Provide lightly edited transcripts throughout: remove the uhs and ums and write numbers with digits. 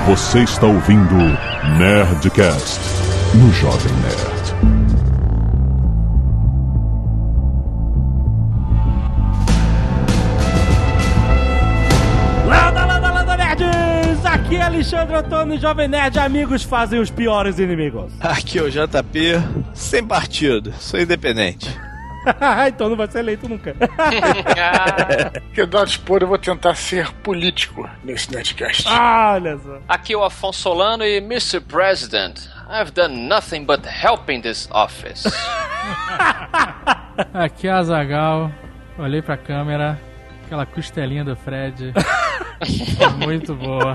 Você está ouvindo Nerdcast no Jovem Nerd. Landa, nerds! Aqui é Alexandre Antônio, Jovem Nerd. Amigos fazem os piores inimigos. Aqui é o JP, sem partido, sou independente. Então não vai ser eleito nunca. Que dado expor, eu vou tentar ser político nesse Nerdcast. Olha só. Aqui é o Afonso Solano e Mr. President, I've done nothing but helping this office. Aqui é a Azaghal, olhei pra câmera, aquela costelinha do Fred. Muito boa.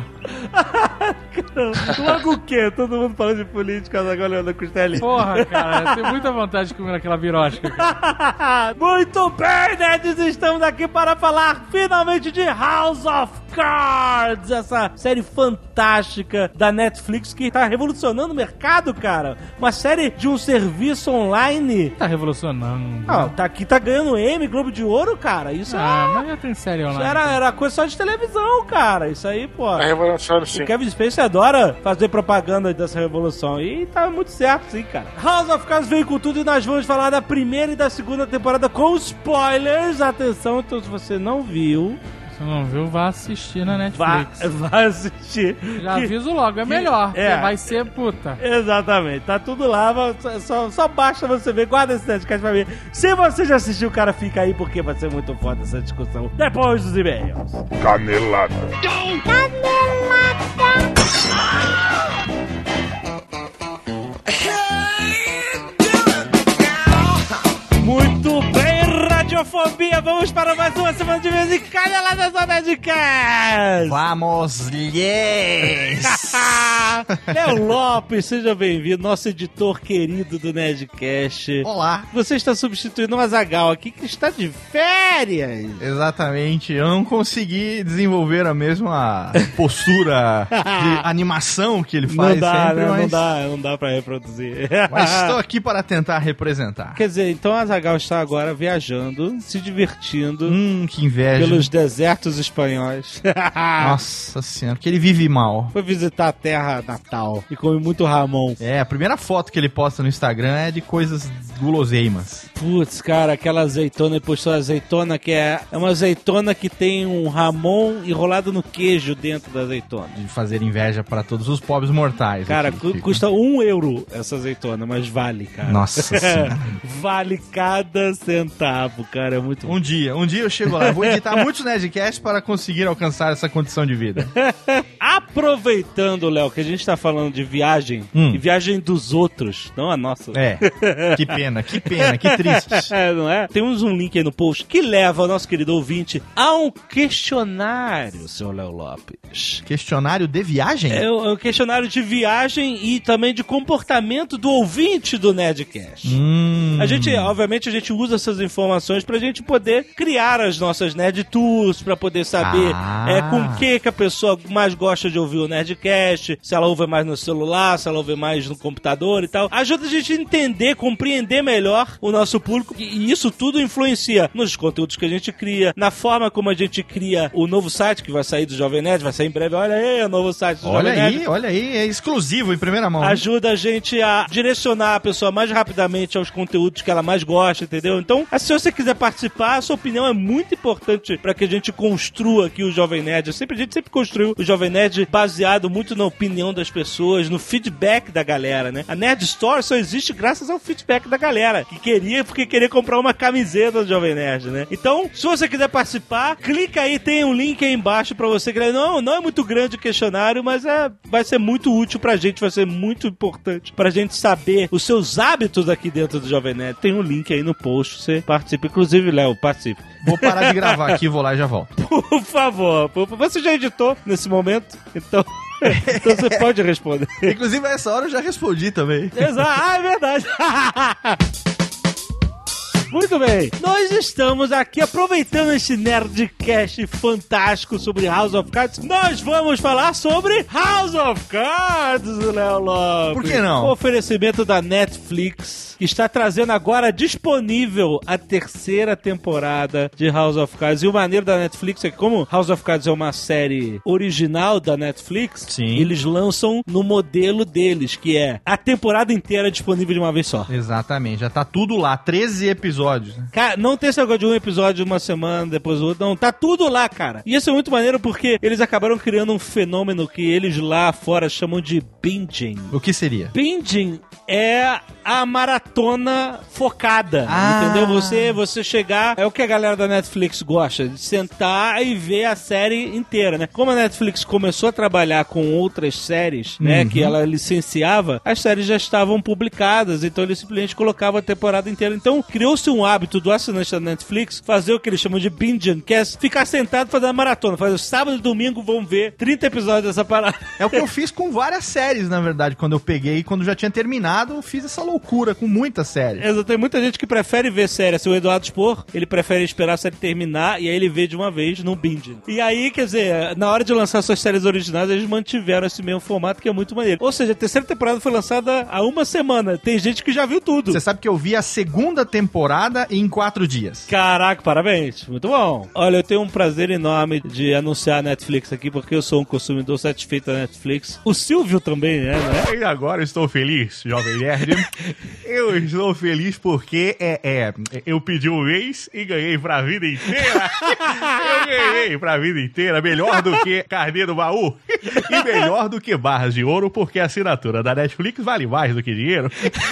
Logo o quê? Todo mundo falando de política, agora olhando a costelinha. Porra, cara, eu tenho muita vontade de comer aquela birosca, cara. Muito bem, nerds, estamos aqui para falar finalmente de House of Cards, essa série fantástica da Netflix que tá revolucionando o mercado, cara. Uma série de um serviço online. Tá revolucionando. Ah, tá aqui, tá ganhando Emmy, Globo de Ouro, cara. Isso mas já tem série online. era coisa só de televisão, cara. Isso aí, pô. A revolução, sim. O Kevin Spacey adora fazer propaganda dessa revolução. E tá muito certo, sim, cara. House of Cards veio com tudo e nós vamos falar da primeira e da segunda temporada com spoilers. Atenção, então se você não viu... Se não viu, vá assistir na Netflix. Vai assistir. Já aviso logo, é melhor. É. Vai ser puta. Exatamente. Tá tudo lá. Só basta você ver. Guarda esse Nerdcast pra ver. Se você já assistiu, cara, fica aí porque vai ser muito foda essa discussão. Depois dos e-mails. Canelada. Muito bem, Radiofobia. Vamos para mais uma semana de vez em Caneladas do Nerdcast. Vamos, yes! Léo Lopes, seja bem-vindo, nosso editor querido do Nerdcast. Olá. Você está substituindo o Azaghal aqui, que está de férias. Exatamente, eu não consegui desenvolver a mesma postura de animação que ele faz Não dá, sempre, né? mas... Não dá pra reproduzir. Mas estou aqui para tentar representar. Quer dizer, então o Azaghal está agora viajando, se divertindo Que inveja. pelos desertos espanhóis. Nossa senhora, porque ele vive mal. Foi visitar a terra natal e come muito Ramon. É, a primeira foto que ele posta no Instagram é de coisas guloseimas. Putz, cara, aquela azeitona, ele postou azeitona que é uma azeitona que tem um Ramon enrolado no queijo dentro da azeitona. De fazer inveja para todos os pobres mortais. Cara, aqui que ficam. custa €1 essa azeitona, mas vale, cara. Nossa senhora. Vale cada centavo, cara, é muito bom. Um dia eu chego lá. Eu vou editar muitos Nerdcasts para conseguir alcançar essa condição de vida. Aproveitando, Léo, que a gente tá falando de viagem, e viagem dos outros, não a nossa. É, que pena, que triste. Não é? Temos um link aí no post que leva o nosso querido ouvinte a um questionário, seu Léo Lopes. Questionário de viagem? É um questionário de viagem e também de comportamento do ouvinte do Nerdcast. Obviamente, a gente usa essas informações pra gente poder criar as nossas Nerd Tours, pra poder saber com que a pessoa mais gosta de ouvir o Nerdcast, se ela ouve mais no celular, se ela ouve mais no computador e tal. Ajuda a gente a entender, compreender melhor o nosso público, e isso tudo influencia nos conteúdos que a gente cria, na forma como a gente cria o novo site que vai sair do Jovem Nerd, vai sair em breve. Olha aí, o novo site do Jovem Nerd. Olha aí, é exclusivo em primeira mão. Ajuda a gente a direcionar a pessoa mais rapidamente aos conteúdos que ela mais gosta, entendeu? Então, se você quiser participar, a sua opinião é muito importante para que a gente construa aqui o Jovem Nerd. A gente sempre construiu o Jovem Nerd baseado muito na opinião das pessoas, no feedback da galera, né? A Nerd Store só existe graças ao feedback da galera, que queria comprar uma camiseta do Jovem Nerd, né? Então, se você quiser participar, clica aí, tem um link aí embaixo pra você. Não é muito grande o questionário, mas vai ser muito útil pra gente, vai ser muito importante pra gente saber os seus hábitos aqui dentro do Jovem Nerd. Tem um link aí no post, você participa. Inclusive, Léo, participe. Vou parar de gravar aqui, vou lá e já volto. Por favor. Você já editou nesse momento, então você pode responder. Inclusive, a essa hora eu já respondi também. Exato. É verdade. Muito bem, nós estamos aqui aproveitando esse Nerdcast fantástico sobre House of Cards. Nós vamos falar sobre House of Cards, Léo Lopes. Por que não? O oferecimento da Netflix, que está trazendo agora disponível a terceira temporada de House of Cards. E o maneiro da Netflix é que, como House of Cards é uma série original da Netflix, Sim. eles lançam no modelo deles, que é a temporada inteira disponível de uma vez só. Exatamente, já tá tudo lá, 13 episódios. Né? Cara, não tem esse negócio de um episódio uma semana, depois o outro. Não, tá tudo lá, cara. E isso é muito maneiro porque eles acabaram criando um fenômeno que eles lá fora chamam de binging. O que seria? Binging é a maratona focada, entendeu? Você chegar... É o que a galera da Netflix gosta, de sentar e ver a série inteira, né? Como a Netflix começou a trabalhar com outras séries, né, que ela licenciava, as séries já estavam publicadas, então eles simplesmente colocavam a temporada inteira. Então, criou-se um hábito do assinante da Netflix fazer o que eles chamam de binging, que é ficar sentado fazendo a maratona. Fazer sábado e domingo, vão ver 30 episódios dessa parada. É o que eu fiz com várias séries, na verdade, quando eu peguei, quando já tinha terminado, eu fiz essa loucura com muitas séries. Exato, tem muita gente que prefere ver série. Assim, o Eduardo Spor, ele prefere esperar a série terminar e aí ele vê de uma vez no binge. E aí, quer dizer, na hora de lançar suas séries originais, eles mantiveram esse mesmo formato, que é muito maneiro. Ou seja, a terceira temporada foi lançada há uma semana. Tem gente que já viu tudo. Você sabe que eu vi a segunda temporada em 4 dias. Caraca, parabéns. Muito bom. Olha, eu tenho um prazer enorme de anunciar a Netflix aqui, porque eu sou um consumidor satisfeito da Netflix. O Silvio também, né? E agora estou feliz, Jovem Nerd. Eu estou feliz porque eu pedi um mês e ganhei pra vida inteira. Eu ganhei pra vida inteira. Melhor do que carnê do baú. E melhor do que barras de ouro, porque a assinatura da Netflix vale mais do que dinheiro.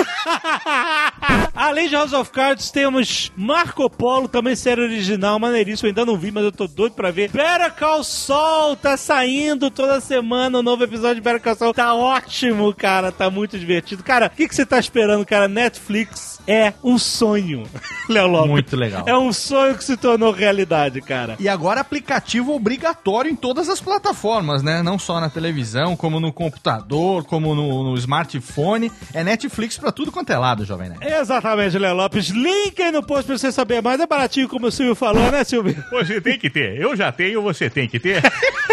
Além de House of Cards, temos Marco Polo, também série original, maneiríssimo. Eu ainda não vi, mas eu tô doido pra ver. Better Call Saul, tá saindo toda semana um novo episódio de Better Call Saul. Tá ótimo, cara, tá muito divertido. Cara, o que você tá esperando, cara? Netflix é um sonho, Léo Lopes. Muito legal. É um sonho que se tornou realidade, cara. E agora aplicativo obrigatório em todas as plataformas, né? Não só na televisão, como no computador, como no smartphone. É Netflix pra tudo quanto é lado, Jovem Nerd. Exatamente, Léo Lopes. Link aí no post pra você saber mais. É baratinho, como o Silvio falou, né, Silvio? Você tem que ter. Eu já tenho, você tem que ter.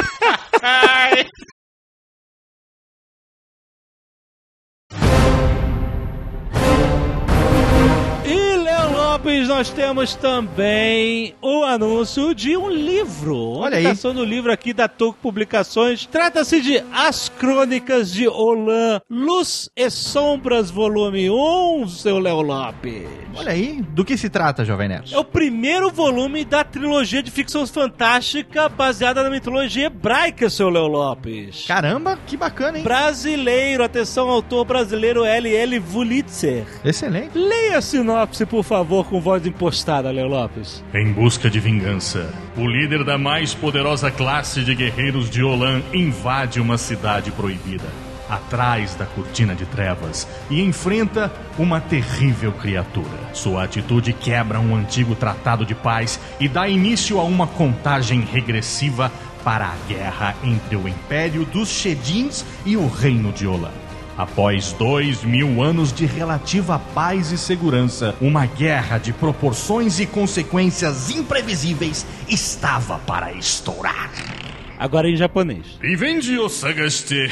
E, Léo Lopes, nós temos também o anúncio de um livro. Olha aí. Publicação do livro aqui da Toco Publicações. Trata-se de As Crônicas de Olan, Luz e Sombras, volume 1, seu Léo Lopes. Olha aí, do que se trata, Jovem Nerd? É o primeiro volume da trilogia de ficção fantástica baseada na mitologia hebraica, seu Léo Lopes. Caramba, que bacana, hein? Brasileiro, atenção, autor brasileiro L.L. Wulitzer. Excelente. Leia a sinopse, por favor, com voz impostada, Léo Lopes. Em busca de vingança, o líder da mais poderosa classe de guerreiros de Olan invade uma cidade proibida, atrás da cortina de trevas, e enfrenta uma terrível criatura. Sua atitude quebra um antigo tratado de paz e dá início a uma contagem regressiva para a guerra entre o Império dos Shedins e o Reino de Olan. Após 2000 anos de relativa paz e segurança, uma guerra de proporções e consequências imprevisíveis estava para estourar. Agora em japonês. Invendi o Sagaste.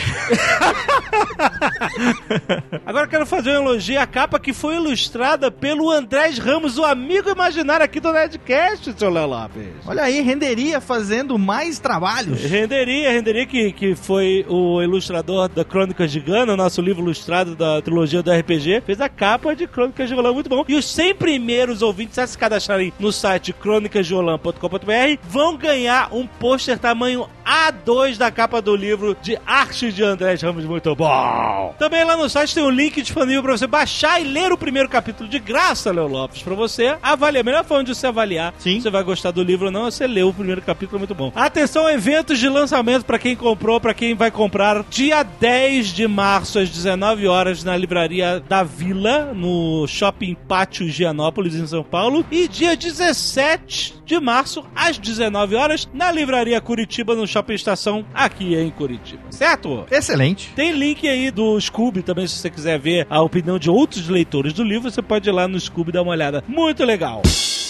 Agora eu quero fazer um elogio à capa que foi ilustrada pelo Andrés Ramos, o amigo imaginário aqui do Nerdcast, seu Léo Lopes. Olha aí, renderia fazendo mais trabalhos. Renderia que foi o ilustrador da Crônicas de Gana, o nosso livro ilustrado da trilogia do RPG, fez a capa de Crônicas de Olan, muito bom. E os 100 primeiros ouvintes a se cadastrarem no site crônicasdeolan.com.br vão ganhar um pôster tamanho A2 da capa do livro de arte de Andrés Ramos, muito bom. Também lá no site tem um link disponível para você baixar e ler o primeiro capítulo de graça, Léo Lopes, para você avaliar. A melhor forma de você avaliar se você vai gostar do livro ou não é você ler o primeiro capítulo, muito bom. Atenção, eventos de lançamento para quem comprou, para quem vai comprar. Dia 10 de março, às 19 horas, na Livraria da Vila, no Shopping Pátio Higienópolis, em São Paulo. E dia 17 de março, às 19 horas, na Livraria Curitiba, no Shopping Estação aqui em Curitiba, certo? Excelente. Tem link aí do Scooby também, se você quiser ver a opinião de outros leitores do livro, você pode ir lá no Scooby e dar uma olhada. Muito legal.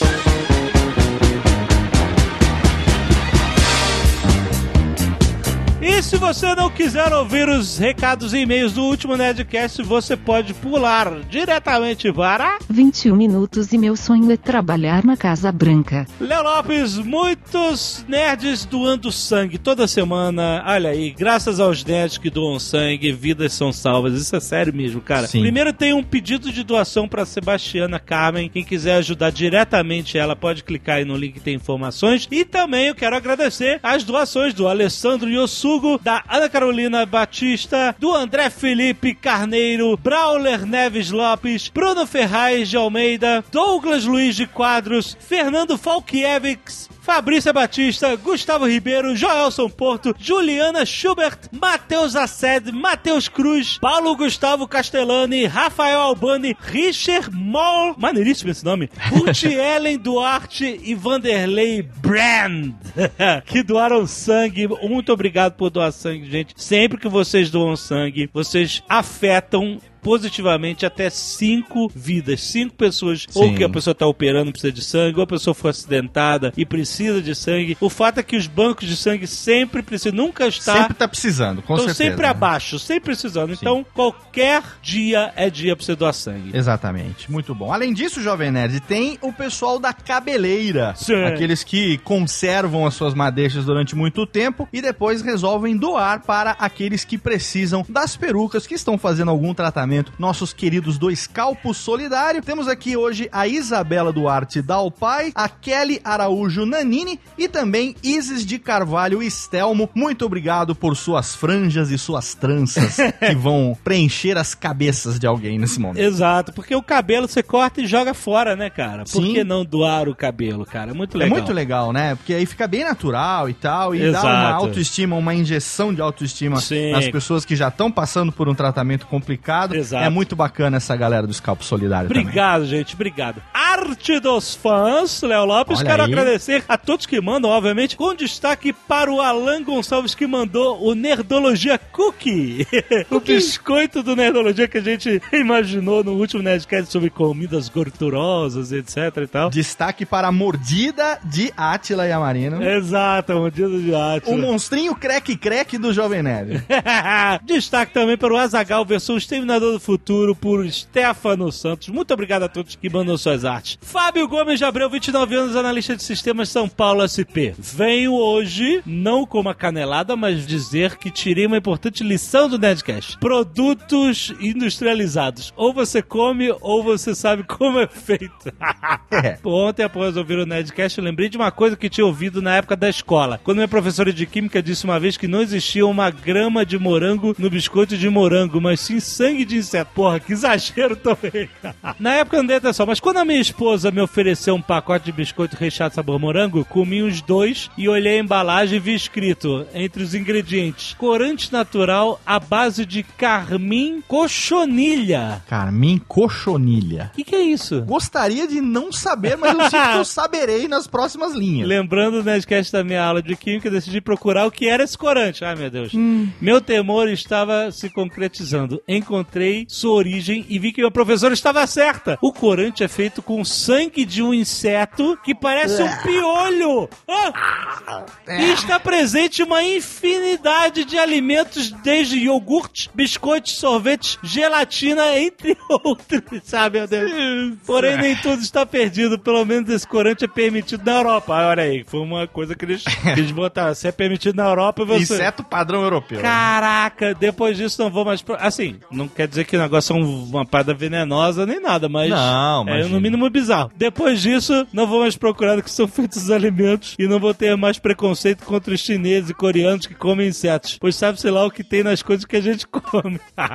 E se você não quiser ouvir os recados e e-mails do último Nerdcast, você pode pular diretamente para 21 minutos e meu sonho é trabalhar na Casa Branca. Léo Lopes, muitos nerds doando sangue toda semana. Olha aí, graças aos nerds que doam sangue, vidas são salvas. Isso é sério mesmo, cara. Sim. Primeiro tem um pedido de doação para Sebastiana Carmen. Quem quiser ajudar diretamente ela, pode clicar aí no link que tem informações. E também eu quero agradecer as doações do Alessandro Yossugo, da Ana Carolina Batista, do André Felipe Carneiro, Brauler Neves Lopes, Bruno Ferraz de Almeida, Douglas Luiz de Quadros, Fernando Falkiewicz, Fabrícia Batista, Gustavo Ribeiro, Joelson Porto, Juliana Schubert, Matheus Assed, Matheus Cruz, Paulo Gustavo Castellani, Rafael Albani, Richard Moll, maneiríssimo esse nome, Ruth Ellen Duarte e Vanderlei Brand, que doaram sangue. Muito obrigado por doar sangue, gente. Sempre que vocês doam sangue, vocês afetam positivamente até 5 vidas, 5 pessoas. Sim. Ou que a pessoa está operando, precisa de sangue, ou a pessoa foi acidentada e precisa de sangue. O fato é que os bancos de sangue sempre precisam, nunca está... Sempre está precisando, com certeza. Estão sempre abaixo, sempre precisando. Sim. Então, qualquer dia é dia para você doar sangue. Exatamente, muito bom. Além disso, Jovem Nerd, tem o pessoal da cabeleira. Sim. Aqueles que conservam as suas madeixas durante muito tempo e depois resolvem doar para aqueles que precisam das perucas, que estão fazendo algum tratamento. Nossos queridos do Scalpo Solidário. Temos aqui hoje a Isabela Duarte Dalpai, a Kelly Araújo Nanini e também Isis de Carvalho Estelmo. Muito obrigado por suas franjas e suas tranças que vão preencher as cabeças de alguém nesse momento. Exato, porque o cabelo você corta e joga fora, né, cara? Por Sim. que não doar o cabelo, cara? Muito legal. É muito legal, né? Porque aí fica bem natural e tal, e Exato. dá uma autoestima, uma injeção de autoestima Sim. nas pessoas que já estão passando por um tratamento complicado. Exato. É muito bacana essa galera do Scalpo Solidário. Obrigado, também. gente, obrigado. Arte dos fãs, Léo Lopes. Olha Quero aí. agradecer a todos que mandam, obviamente, com destaque para o Alan Gonçalves, que mandou o Nerdologia Cookie. O biscoito do Nerdologia que a gente imaginou no último Nerdcast sobre comidas gordurosas, etc e tal. Destaque para a mordida de Átila Yamarino. Exato, a mordida de Átila. O monstrinho creque-creque do Jovem Nerd. Destaque também para o Azaghal, versão Exterminador do Futuro, por Stefano Santos. Muito obrigado a todos que mandam suas artes. Fábio Gomes de Abreu, 29 anos, analista de sistemas, São Paulo, SP. Venho hoje, não com uma canelada, mas dizer que tirei uma importante lição do Nerdcast. Produtos industrializados. Ou você come, ou você sabe como é feito. Ontem, após ouvir o Nerdcast, eu lembrei de uma coisa que tinha ouvido na época da escola. Quando minha professora de química disse uma vez que não existia uma grama de morango no biscoito de morango, mas sim sangue de inseto. Porra, que exagero também. Na época eu não dei atenção, mas quando a minha esposa me ofereceu um pacote de biscoito recheado sabor morango, comi uns 2 e olhei a embalagem e vi escrito, entre os ingredientes, corante natural à base de carmim cochonilha. Carmim cochonilha. O que é isso? Gostaria de não saber, mas eu sinto que eu saberei nas próximas linhas. Lembrando o Nerdcast da minha aula de química, decidi procurar o que era esse corante. Ai, meu Deus. Meu temor estava se concretizando. Encontrei sua origem e vi que minha professora estava certa. O corante é feito com sangue de um inseto que parece um piolho. E está presente uma infinidade de alimentos, desde iogurte, biscoitos, sorvetes, gelatina, entre outros. Sabe, meu Deus? Porém, nem tudo está perdido. Pelo menos esse corante é permitido na Europa. Olha aí, foi uma coisa que eles botaram. Se é permitido na Europa, você... Inseto padrão europeu. Caraca, depois disso não vou mais... Assim, não quer dizer que o negócio é uma parada venenosa nem nada, mas não, é no mínimo bizarro. Depois disso, não vou mais procurar do que são feitos os alimentos e não vou ter mais preconceito contra os chineses e coreanos que comem insetos, pois sabe-se lá o que tem nas coisas que a gente come.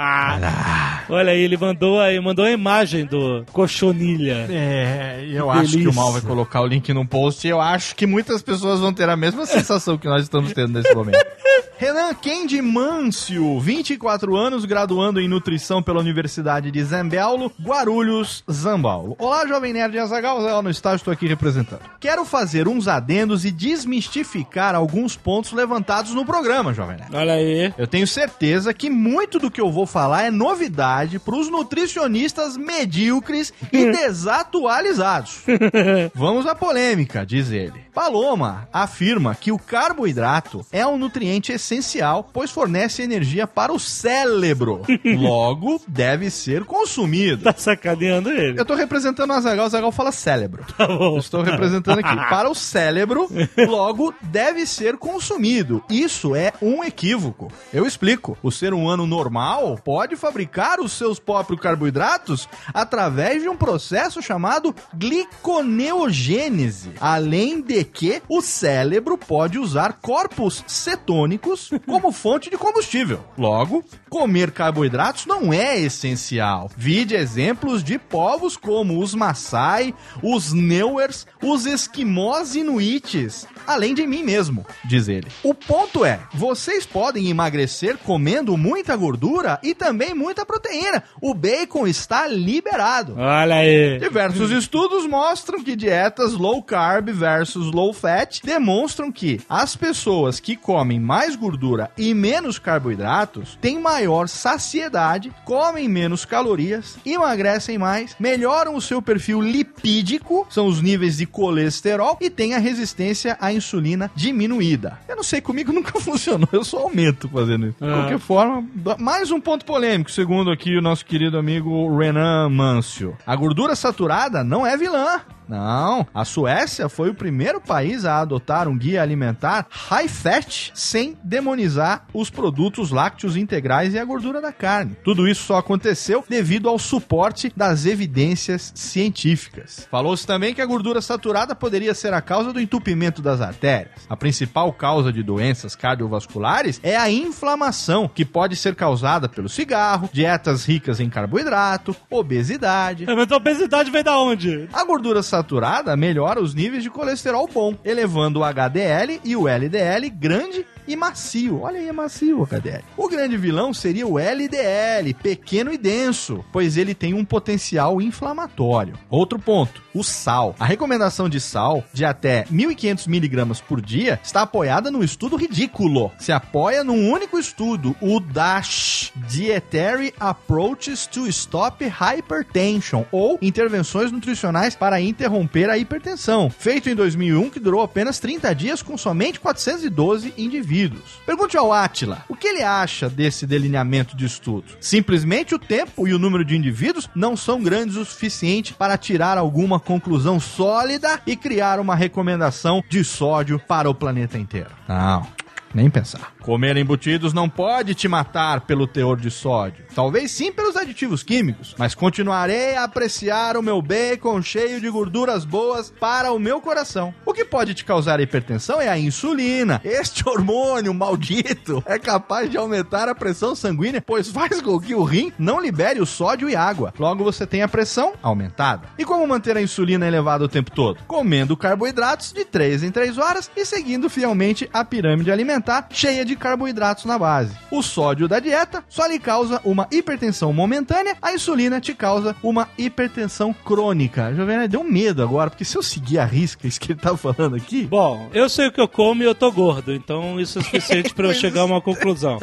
Olha aí, ele mandou a imagem do cochonilha. Eu acho que o Mal vai colocar o link no post e eu acho que muitas pessoas vão ter a mesma sensação que nós estamos tendo nesse momento. Renan Kendi Mâncio, 24 anos, graduando em nutrição pela Universidade de Zambaulo, Guarulhos, Zambaulo. Olá, Jovem Nerd e Azaghal, no estágio estou aqui representando. Quero fazer uns adendos e desmistificar alguns pontos levantados no programa, Jovem Nerd. Olha aí. Eu tenho certeza que muito do que eu vou falar é novidade para os nutricionistas medíocres e desatualizados. Vamos à polêmica, diz ele. Paloma afirma que o carboidrato é um nutriente essencial, pois fornece energia para o cérebro. Logo, deve ser consumido. Tá sacaneando ele. Eu tô representando o Azaghal fala cérebro. Tá bom. Eu estou representando aqui. Para o cérebro, logo, deve ser consumido. Isso é um equívoco. Eu explico. O ser humano normal pode fabricar os seus próprios carboidratos através de um processo chamado gliconeogênese. Além de que o cérebro pode usar corpos cetônicos como fonte de combustível. Logo, comer carboidratos não é essencial. Vide exemplos de povos como os Maasai, os Neuers, os esquimós inuites, além de mim mesmo, diz ele. O ponto é, vocês podem emagrecer comendo muita gordura e também muita proteína. O bacon está liberado. Olha aí. Diversos estudos mostram que dietas low carb versus low fat demonstram que as pessoas que comem mais gordura e menos carboidratos têm maior saciedade, comem menos calorias, emagrecem mais, melhoram o seu perfil lipídico, são os níveis de colesterol, e têm a resistência à insulina diminuída. Eu não sei, comigo nunca funcionou, eu só aumento fazendo isso. De qualquer forma, mais um ponto polêmico, segundo aqui o nosso querido amigo Renan Mâncio. A gordura saturada não é vilã. Não, a Suécia foi o primeiro país a adotar um guia alimentar high fat sem demonizar os produtos lácteos integrais e a gordura da carne. Tudo isso só aconteceu devido ao suporte das evidências científicas. Falou-se também que a gordura saturada poderia ser a causa do entupimento das artérias. A principal causa de doenças cardiovasculares é a inflamação, que pode ser causada pelo cigarro, dietas ricas em carboidrato, obesidade. Mas a obesidade vem da onde? A gordura saturada melhora os níveis de colesterol bom, elevando o HDL e o LDL grande e macio. Olha aí, é macio o HDL. O grande vilão seria o LDL, pequeno e denso, pois ele tem um potencial inflamatório. Outro ponto, o sal. A recomendação de sal de até 1.500 miligramas por dia está apoiada num estudo ridículo. Se apoia num único estudo, o DASH, Dietary Approaches to Stop Hypertension, ou Intervenções Nutricionais para Interromper a Hipertensão, feito em 2001, que durou apenas 30 dias com somente 412 indivíduos. Pergunte ao Átila, o que ele acha desse delineamento de estudo? Simplesmente o tempo e o número de indivíduos não são grandes o suficiente para tirar alguma conclusão sólida e criar uma recomendação de sódio para o planeta inteiro. Não. Nem pensar. Comer embutidos não pode te matar pelo teor de sódio. Talvez sim pelos aditivos químicos, mas continuarei a apreciar o meu bacon cheio de gorduras boas para o meu coração. O que pode te causar hipertensão é a insulina. Este hormônio maldito é capaz de aumentar a pressão sanguínea, pois faz com que o rim não libere o sódio e água. Logo você tem a pressão aumentada. E como manter a insulina elevada o tempo todo? Comendo carboidratos de 3 em 3 horas e seguindo fielmente a pirâmide alimentar cheia de carboidratos na base. O sódio da dieta só lhe causa uma hipertensão momentânea, a insulina te causa uma hipertensão crônica. Jovem, deu medo agora, porque se eu seguir a risca isso que ele tá falando aqui... Bom, eu sei o que eu como e eu tô gordo, então isso é suficiente pra eu chegar a uma conclusão.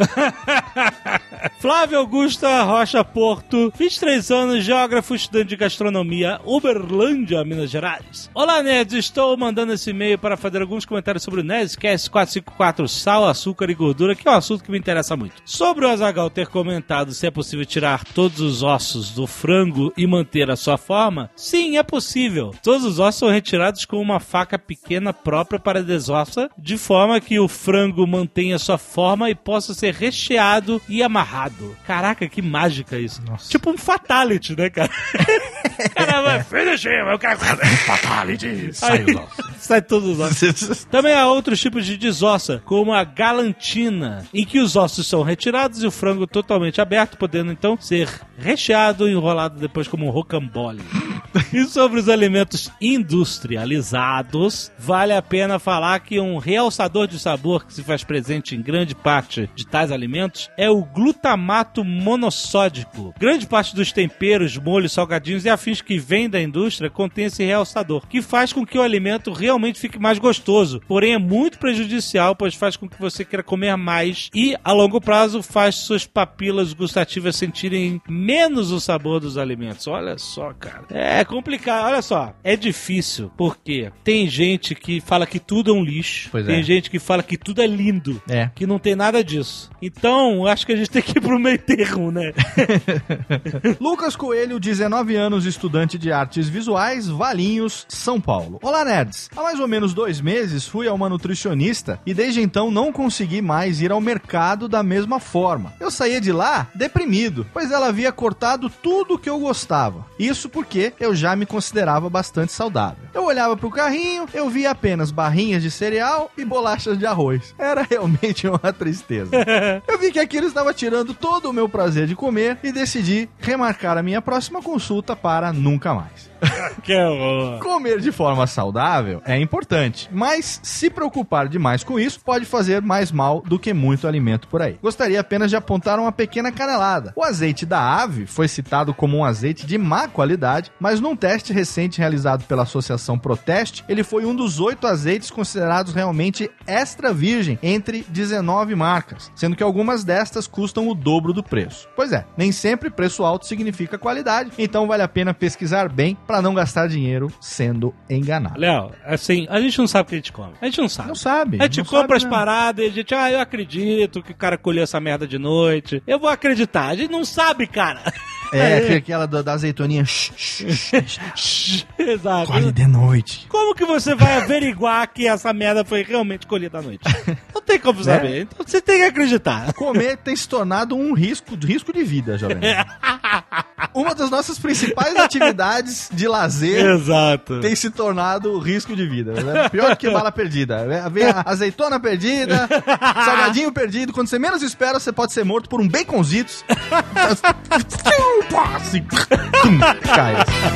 Flávio Augusta Rocha Porto, 23 anos, geógrafo, estudante de gastronomia, Uberlândia, Minas Gerais. Olá, nerds, estou mandando esse e-mail para fazer alguns comentários sobre o Nerdcast 454, sal, açúcar e gordura, que é um assunto que me interessa muito. Sobre o Azaghal ter comentado se é possível tirar todos os ossos do frango e manter a sua forma, sim, é possível. Todos os ossos são retirados com uma faca pequena própria para desossa, de forma que o frango mantenha sua forma e possa ser recheado e amarrado amarrado. Caraca, que mágica isso. Nossa. Tipo um fatality, né, cara? Cara, vai, finish him, eu quero... Fatality, sai os ossos. Sai todos os ossos. Também há outros tipos de desossa, como a galantina, em que os ossos são retirados e o frango totalmente aberto, podendo então ser recheado e enrolado depois como um rocambole. E sobre os alimentos industrializados, vale a pena falar que um realçador de sabor que se faz presente em grande parte de tais alimentos é o glutamato monossódico. Grande parte dos temperos, molhos, salgadinhos e afins que vêm da indústria contém esse realçador, que faz com que o alimento realmente fique mais gostoso, porém é muito prejudicial, pois faz com que você queira comer mais e, a longo prazo, faz suas papilas gustativas sentirem menos o sabor dos alimentos. Olha só, cara. É complicado, olha só. É difícil, porque tem gente que fala que tudo é um lixo, tem gente que fala que tudo é lindo, que não tem nada disso. Então, acho que a gente tem que ir pro meio termo, né? Lucas Coelho, 19 anos, estudante de artes visuais, Valinhos, São Paulo. Olá, nerds. Há mais ou menos 2 meses fui a uma nutricionista e desde então não consegui mais ir ao mercado da mesma forma. Eu saía de lá deprimido, pois ela havia cortado tudo que eu gostava. Isso porque eu já me considerava bastante saudável. Eu olhava pro carrinho, eu via apenas barrinhas de cereal e bolachas de arroz. Era realmente uma tristeza. Eu vi que aquilo estava tirando todo o meu prazer de comer e decidi remarcar a minha próxima consulta para nunca mais. Que horror. Comer de forma saudável é importante, mas se preocupar demais com isso pode fazer mais mal do que muito alimento por aí. Gostaria apenas de apontar uma pequena canelada. O azeite da ave foi citado como um azeite de má qualidade, mas num teste recente realizado pela Associação Proteste, ele foi um dos 8 azeites considerados realmente extra virgem entre 19 marcas, sendo que algumas destas custam o dobro do preço. Pois é, nem sempre preço alto significa qualidade, então vale a pena pesquisar bem pra não gastar dinheiro sendo enganado. Léo, assim, a gente não sabe o que a gente come. A gente não sabe. Não sabe. A gente não compra sabe, as paradas e a gente, eu acredito que o cara colheu essa merda de noite. Eu vou acreditar. A gente não sabe, cara. Aquela da azeitoninha. Exato. Colhe de noite. Como que você vai averiguar que essa merda foi realmente colhida à noite? Não tem como saber. Então você tem que acreditar. Comer tem se tornado um risco de vida, jovem. Uma das nossas principais atividades de lazer tem se tornado risco de vida. Né? Pior que bala perdida. Vem a azeitona perdida, salgadinho perdido. Quando você menos espera, você pode ser morto por um baconzitos. Cai.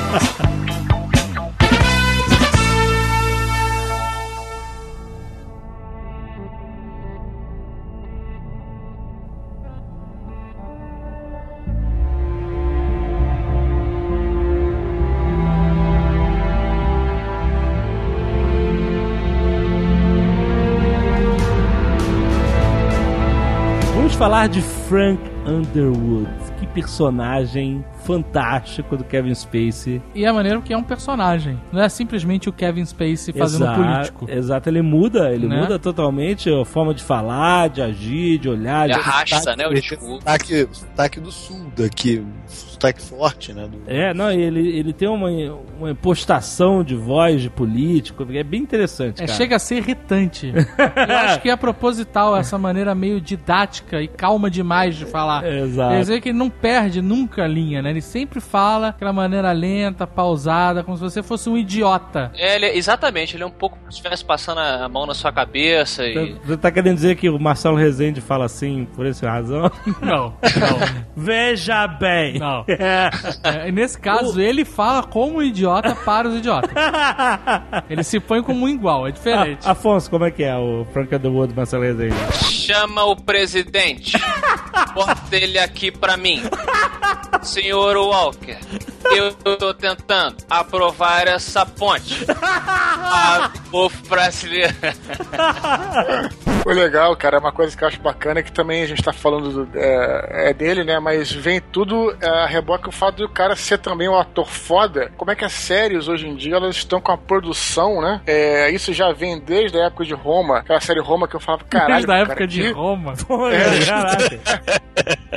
Vamos falar de Frank Underwood. Que personagem fantástico do Kevin Spacey. E a maneira que é um personagem. Não é simplesmente o Kevin Spacey fazendo político. Exato, ele muda totalmente a forma de falar, de agir, de olhar. Ele de arrasta, né, o discurso. Sotaque do sul, daqui, sotaque forte, né? Ele tem uma impostação de voz de político, é bem interessante, cara. Chega a ser irritante. Eu acho que é proposital essa maneira meio didática e calma demais de falar. Exato. Quer dizer que ele não perde nunca a linha, né? Ele sempre fala aquela maneira lenta, pausada, como se você fosse um idiota. Exatamente, ele é um pouco como se estivesse passando a mão na sua cabeça e... Você tá querendo dizer que o Marcelo Rezende fala assim por essa razão? Não. Veja bem. Não. Nesse caso, ele fala como um idiota para os idiotas. Ele se põe como um igual, é diferente. Afonso, como é que é o Frank Underwood do Marcelo Rezende? Chama o presidente. Bota ele aqui pra mim. Senhor Walker, eu tô tentando aprovar essa ponte. A povo brasileiro. Foi legal, cara. Uma coisa que eu acho bacana é que também a gente tá falando dele, né? Mas vem tudo a reboque o fato do cara ser também um ator foda. Como é que as séries hoje em dia elas estão com a produção, né? Isso já vem desde a época de Roma. Aquela série Roma que eu falava, caralho. Desde a época de Roma? Caraca.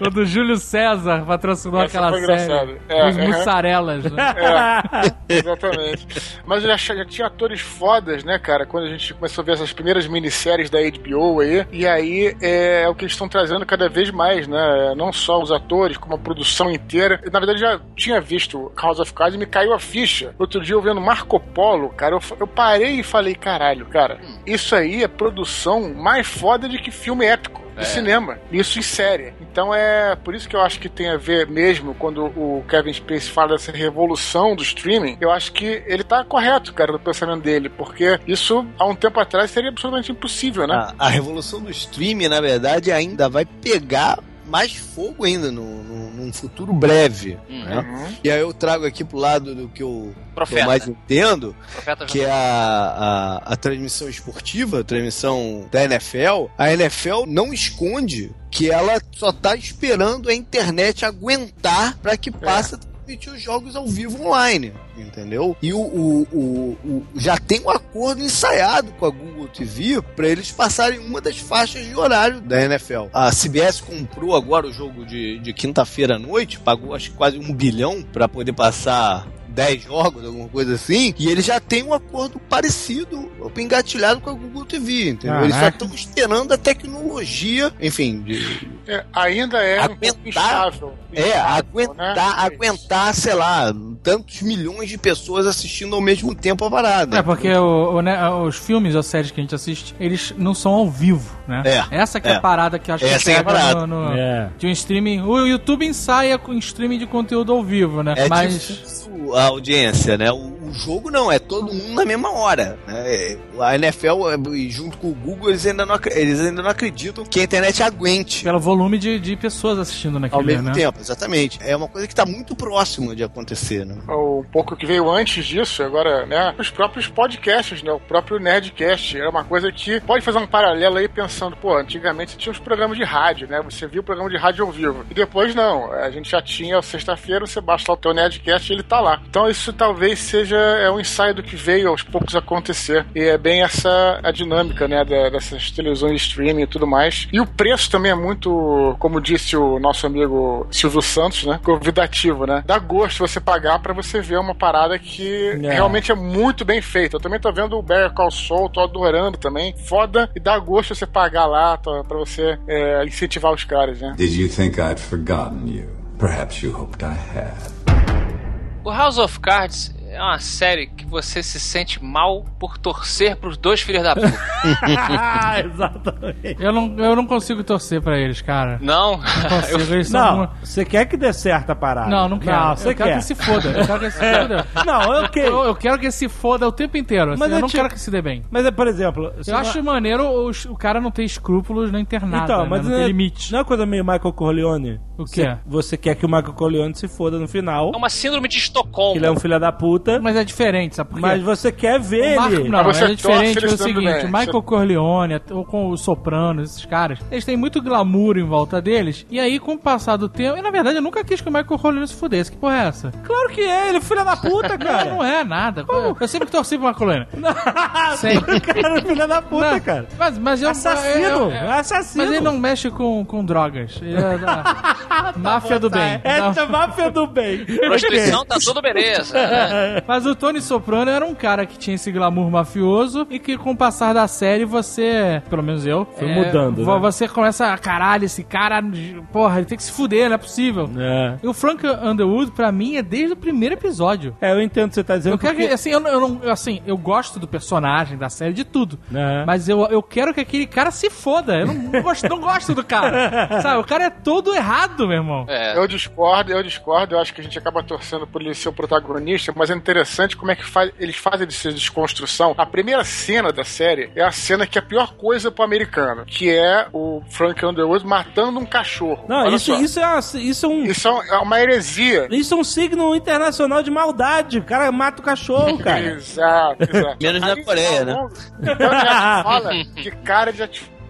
Quando o Júlio César patrocinou Essa aquela foi série. engraçado. Os mussarelas, né? Exatamente. Mas já tinha atores fodas, né, cara? Quando a gente começou a ver essas primeiras minisséries da HBO aí. E aí é o que eles estão trazendo cada vez mais, né? Não só os atores, como a produção inteira. Na verdade, já tinha visto House of Cards e me caiu a ficha. Outro dia eu vendo Marco Polo, cara, eu parei e falei, caralho, cara, isso aí é produção mais foda de que filme épico de cinema, isso em série. Então é por isso que eu acho que tem a ver mesmo quando o Kevin Spacey fala dessa revolução do streaming, eu acho que ele tá correto, cara, no pensamento dele, porque isso há um tempo atrás seria absolutamente impossível, né? A revolução do streaming, na verdade, ainda vai pegar mais fogo ainda num futuro breve, né? E aí eu trago aqui pro lado do que eu mais entendo, que é a transmissão esportiva, a transmissão da NFL. A NFL não esconde que ela só tá esperando a internet aguentar para que passe a transmitir os jogos ao vivo online, entendeu? E já tem um acordo ensaiado com a Google TV para eles passarem uma das faixas de horário da NFL. A CBS comprou agora o jogo de quinta-feira à noite, pagou acho que quase $1 bilhão para poder passar 10 jogos, alguma coisa assim, e eles já têm um acordo parecido, engatilhado com a Google TV, entendeu? Eles só estão esperando a tecnologia, enfim, ainda é instável. Aguentar, sei lá, tantos milhões de pessoas assistindo ao mesmo tempo a parada. Porque os filmes ou séries que a gente assiste, eles não são ao vivo, né? Essa que é a parada que eu acho que pega de um streaming. O YouTube ensaia com streaming de conteúdo ao vivo, né? Mas a audiência, né? O jogo não, é todo mundo na mesma hora, né? A NFL, junto com o Google, eles ainda não acreditam que a internet aguente. Pelo volume de pessoas assistindo naquele, ao mesmo tempo, exatamente. É uma coisa que está muito próxima de acontecer, né? Um pouco que veio antes disso, agora, né? Os próprios podcasts, né? O próprio Nerdcast. Era uma coisa que pode fazer um paralelo aí pensando, pô, antigamente tinha os programas de rádio, né? Você via o programa de rádio ao vivo. E depois não. A gente já tinha sexta-feira, você baixa lá o teu Nerdcast e ele tá lá. Então isso talvez seja um ensaio do que veio aos poucos acontecer. E é bem essa a dinâmica, né? Dessas televisões de streaming e tudo mais. E o preço também é muito, como disse o nosso amigo Silvio Santos, né? Convidativo, né? Dá gosto você pagar pra você ver uma parada que realmente é muito bem feita. Eu também tô vendo o Better Call Saul, tô adorando também. Foda, e dá gosto você pagar lá pra você incentivar os caras, né? Did you think I'd forgotten you? Perhaps you hoped I had. O House of Cards é uma série que você se sente mal por torcer pros dois filhos da puta. Exatamente. Eu não consigo torcer pra eles, cara. Não? Não, você quer que dê certo a parada. Não quero. Não, você quero que se foda. Eu quero que se foda. Não, eu quero que se foda o tempo inteiro. Mas eu não quero que se dê bem. Mas, por exemplo... Eu acho maneiro o cara não ter escrúpulos nem ter nada. Então, mas não ter limite. Não é coisa meio Michael Corleone? O quê? Você quer que o Michael Corleone se foda no final. É uma síndrome de Estocolmo. Ele é um filho da puta. Mas é diferente, sabe por quê? Mas você quer ver ele. Não, é diferente pelo seguinte, o Michael Corleone, ou com os Sopranos, esses caras, eles têm muito glamour em volta deles, e aí com o passar do tempo, e na verdade eu nunca quis que o Michael Corleone se fudesse, que porra é essa? Claro que é, ele é filho da puta, cara. Não é nada. Eu sempre torci pro Michael Corleone. Sempre. Cara, é filho da puta, cara. Mas eu... Assassino. Mas ele não mexe com drogas. Ele é da máfia do bem. É da máfia do bem. Prostituição tá tudo beleza. Mas o Tony Soprano era um cara que tinha esse glamour mafioso e que com o passar da série você, pelo menos eu, foi mudando, né? Você começa, caralho, esse cara, porra, ele tem que se fuder, não é possível. E o Frank Underwood, pra mim, é desde o primeiro episódio. Eu entendo o que você tá dizendo. Eu quero que, eu gosto do personagem, da série, de tudo. Mas eu quero que aquele cara se foda. Eu não gosto do cara. Sabe, o cara é todo errado, meu irmão. Eu discordo. Eu acho que a gente acaba torcendo por ele ser o protagonista, mas é interessante como é que eles fazem essa desconstrução. A primeira cena da série é a cena que é a pior coisa pro americano, que é o Frank Underwood matando um cachorro. Não, isso é uma heresia. Isso é um signo internacional de maldade. O cara mata o cachorro, cara. Exato. Menos na Coreia, né? Então já fala que cara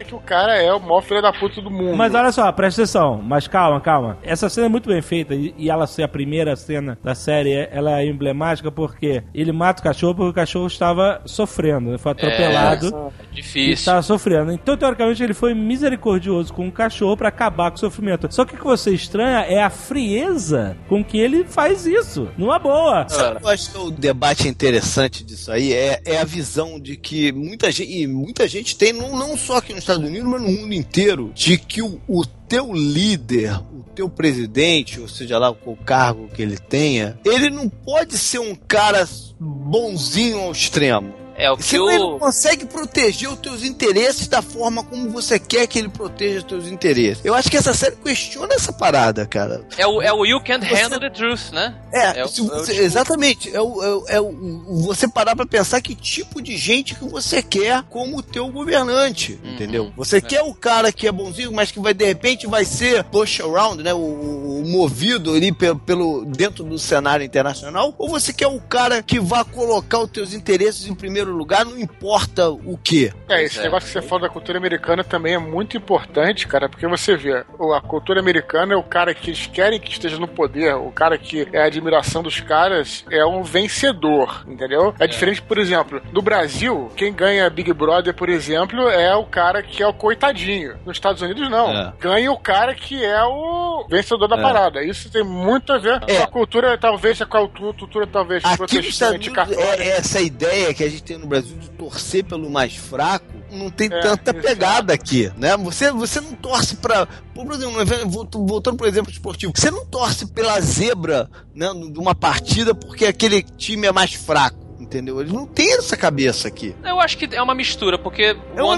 que o cara é o maior filho da puta do mundo. Mas olha só, presta atenção. Mas calma. Essa cena é muito bem feita e ela ser a primeira cena da série, ela é emblemática porque ele mata o cachorro porque o cachorro estava sofrendo, foi atropelado. Difícil. Estava sofrendo. Então, teoricamente, ele foi misericordioso com o cachorro pra acabar com o sofrimento. Só que o que você estranha é a frieza com que ele faz isso. Numa boa. Sabe, eu acho que o debate interessante disso aí é a visão de que muita gente tem, não só aqui nos Estados Unidos, mas no mundo inteiro, de que o teu líder, o teu presidente, ou seja lá o cargo que ele tenha, ele não pode ser um cara bonzinho ao extremo. Senão ele não consegue proteger os teus interesses da forma como você quer que ele proteja os teus interesses. Eu acho que essa série questiona essa parada, cara. É o You Can't Handle the Truth, né? Exatamente. Você parar pra pensar que tipo de gente que você quer como o teu governante, entendeu? Você quer o cara que é bonzinho, mas que de repente vai ser push around, né? O movido ali pelo dentro do cenário internacional, ou você quer o cara que vai colocar os teus interesses em primeiro lugar, não importa o quê. Esse negócio que você fala da cultura americana também é muito importante, cara, porque você vê, a cultura americana é o cara que eles querem que esteja no poder, o cara que é a admiração dos caras é um vencedor, entendeu? É diferente, por exemplo, no Brasil, quem ganha Big Brother, por exemplo, é o cara que é o coitadinho. Nos Estados Unidos, não. Ganha o cara que é o vencedor da parada. Isso tem muito a ver com a cultura, talvez, protestante, católica. Essa ideia que a gente tem no Brasil de torcer pelo mais fraco não tem tanta pegada aqui, né? Você não torce pra... Por exemplo, voltando pro exemplo esportivo, você não torce pela zebra, né, de uma partida porque aquele time é mais fraco. Entendeu? Ele não tem essa cabeça aqui. Eu acho que é uma mistura, porque o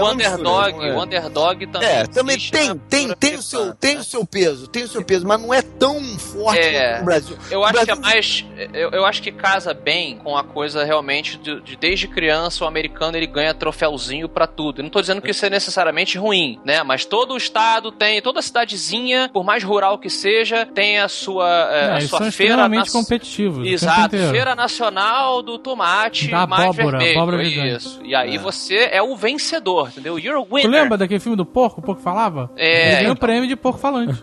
underdog também tem o seu peso, mas não é tão forte quanto no Brasil. Eu acho que casa bem com a coisa realmente de desde criança o americano ele ganha troféuzinho pra tudo. Eu não tô dizendo que isso é necessariamente ruim, né? Mas todo o estado tem, toda cidadezinha, por mais rural que seja, tem a sua são feira extremamente competitivos. Exato, feira nacional do tomate da mais abóbora vermelho. Isso. E aí você é o vencedor, entendeu? You're a winner. Tu lembra daquele filme do porco? O porco falava? Ele ganhou o prêmio de porco falante.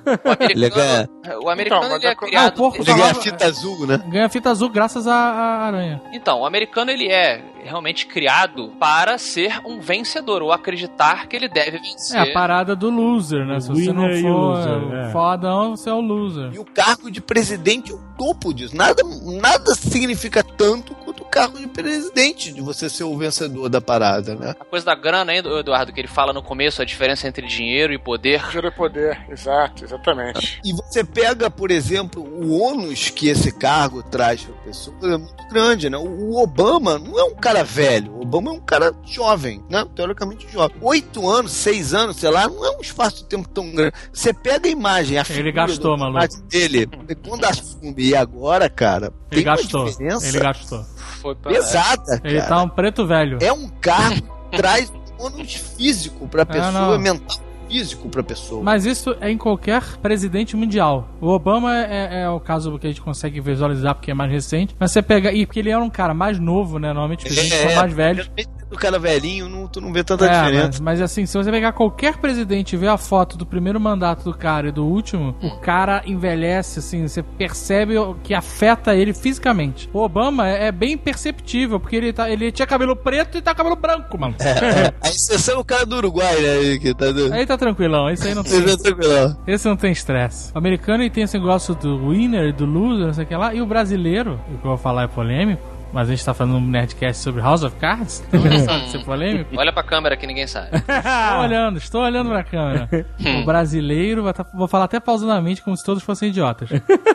O americano ele é criado... o porco ele ganha a fita azul, né? Ganha a fita azul graças à aranha. Então, o americano ele é realmente criado para ser um vencedor, ou acreditar que ele deve vencer. É a parada do loser, né? Se você não for fodão, você é o loser. E o cargo de presidente é o topo disso. Nada significa tanto quanto o cargo de presidente, de você ser o vencedor da parada, né? A coisa da grana, hein, Eduardo, que ele fala no começo, a diferença entre dinheiro e poder. Dinheiro e poder, exatamente. E você pega, por exemplo, o ônus que esse cargo traz pra pessoa é muito grande, né? O Obama não é um cara velho, o Obama é um cara jovem, né? Teoricamente jovem. 8 anos, 6 anos, sei lá, não é um espaço de tempo tão grande. Você pega a imagem, a figura ele gastou, maluco. Dele, quando assume e agora, cara, ele tem gastou. Uma diferença. Ele gastou. Pesada, ele cara. Tá um preto velho. É um cargo que traz um ônus físico pra pessoa, mental físico pra pessoa. Mas isso é em qualquer presidente mundial. O Obama é o caso que a gente consegue visualizar porque é mais recente. Mas você pega... E porque ele era um cara mais novo, né? Normalmente os presidentes são mais velhos. O cara velhinho, tu não vê tanta diferença. Mas assim, se você pegar qualquer presidente e ver a foto do primeiro mandato do cara e do último, o cara envelhece, assim, você percebe que afeta ele fisicamente. O Obama é bem perceptível, porque ele tinha cabelo preto e tá cabelo branco, mano. A exceção é o cara do Uruguai, né? Que tá do... Aí tá tranquilão, esse aí não tem. Esse não tem estresse. O americano ele tem esse negócio do winner, do loser, não sei o que lá, e o brasileiro, o que eu vou falar é polêmico. Mas a gente tá falando um Nerdcast sobre House of Cards? Tá pensando ser polêmico? Olha pra câmera que ninguém sabe. Estou olhando pra câmera. O brasileiro, vou falar até pausadamente como se todos fossem idiotas.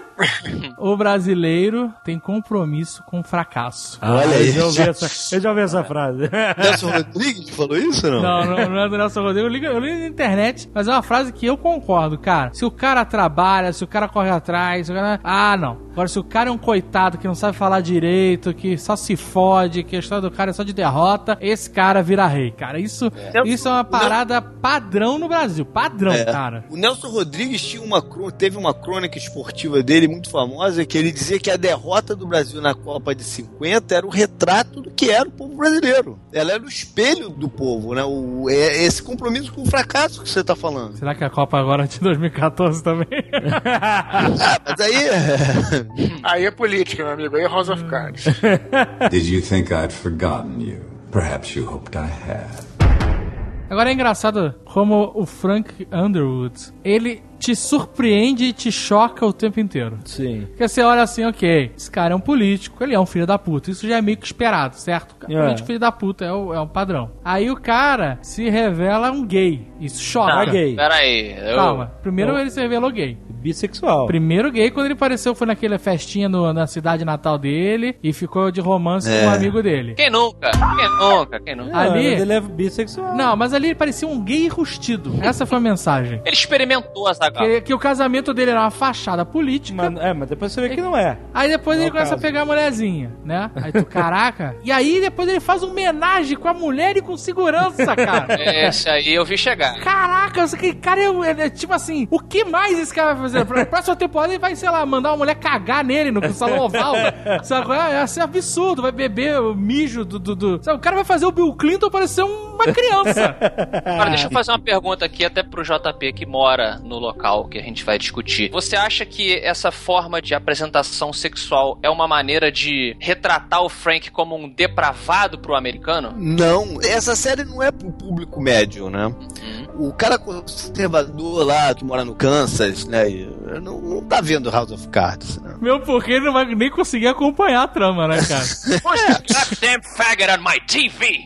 O brasileiro tem compromisso com o fracasso. Olha aí. Eu já ouvi essa frase. Nelson Rodrigues falou isso ou não? Não é do Nelson Rodrigues. Eu li na internet, mas é uma frase que eu concordo, cara. Se o cara trabalha, se o cara corre atrás, se o cara... não. Agora, se o cara é um coitado que não sabe falar direito, que só se fode, que a história do cara é só de derrota, esse cara vira rei, cara. Isso é uma parada padrão no Brasil. Padrão, cara. O Nelson Rodrigues teve uma crônica esportiva dele muito famosa, que ele dizia que a derrota do Brasil na Copa de 50 era o retrato do que era o povo brasileiro. Ela era o espelho do povo, né? É esse compromisso com o fracasso que você tá falando. Será que a Copa agora é de 2014 também? Mas aí... Aí é política, meu amigo. Aí é House of Cards. Did you think I'd forgotten you? Perhaps you hoped I had. Agora é engraçado como o Frank Underwood, ele te surpreende e te choca o tempo inteiro. Sim. Porque você olha assim, ok, esse cara é um político, ele é um filho da puta. Isso já é meio que esperado, certo? Político filho da puta é um padrão. Aí o cara se revela um gay. Isso choca. Não, gay. Peraí. Calma. Primeiro ele se revelou gay. Bissexual. Primeiro gay, quando ele apareceu, foi naquela festinha na cidade natal dele e ficou de romance com um amigo dele. Quem nunca? Ali, ele é bissexual. Não, mas ali ele parecia um gay enrustido. Essa foi a mensagem. Ele experimentou essa que o casamento dele era uma fachada política. Mas depois você vê que não é. Aí depois ele começa a pegar a mulherzinha, né? Aí tu, caraca. E aí depois ele faz uma homenagem com a mulher e com segurança, cara. Esse aí eu vi chegar. Caraca, esse cara é tipo assim, o que mais esse cara vai fazer? Pra próxima temporada ele vai, sei lá, mandar uma mulher cagar nele no salão oval. Sabe? É assim, absurdo. Vai beber o mijo do... Sabe? O cara vai fazer o Bill Clinton parecer uma criança. Agora, deixa eu fazer uma pergunta aqui até pro JP que mora no local que a gente vai discutir. Você acha que essa forma de apresentação sexual é uma maneira de retratar o Frank como um depravado pro americano? Não, essa série não é pro público médio, né? O cara conservador lá que mora no Kansas, né? Não tá vendo House of Cards, né? Meu, porque ele não vai nem conseguir acompanhar a trama, né, cara? Push that goddamn faggot on my TV!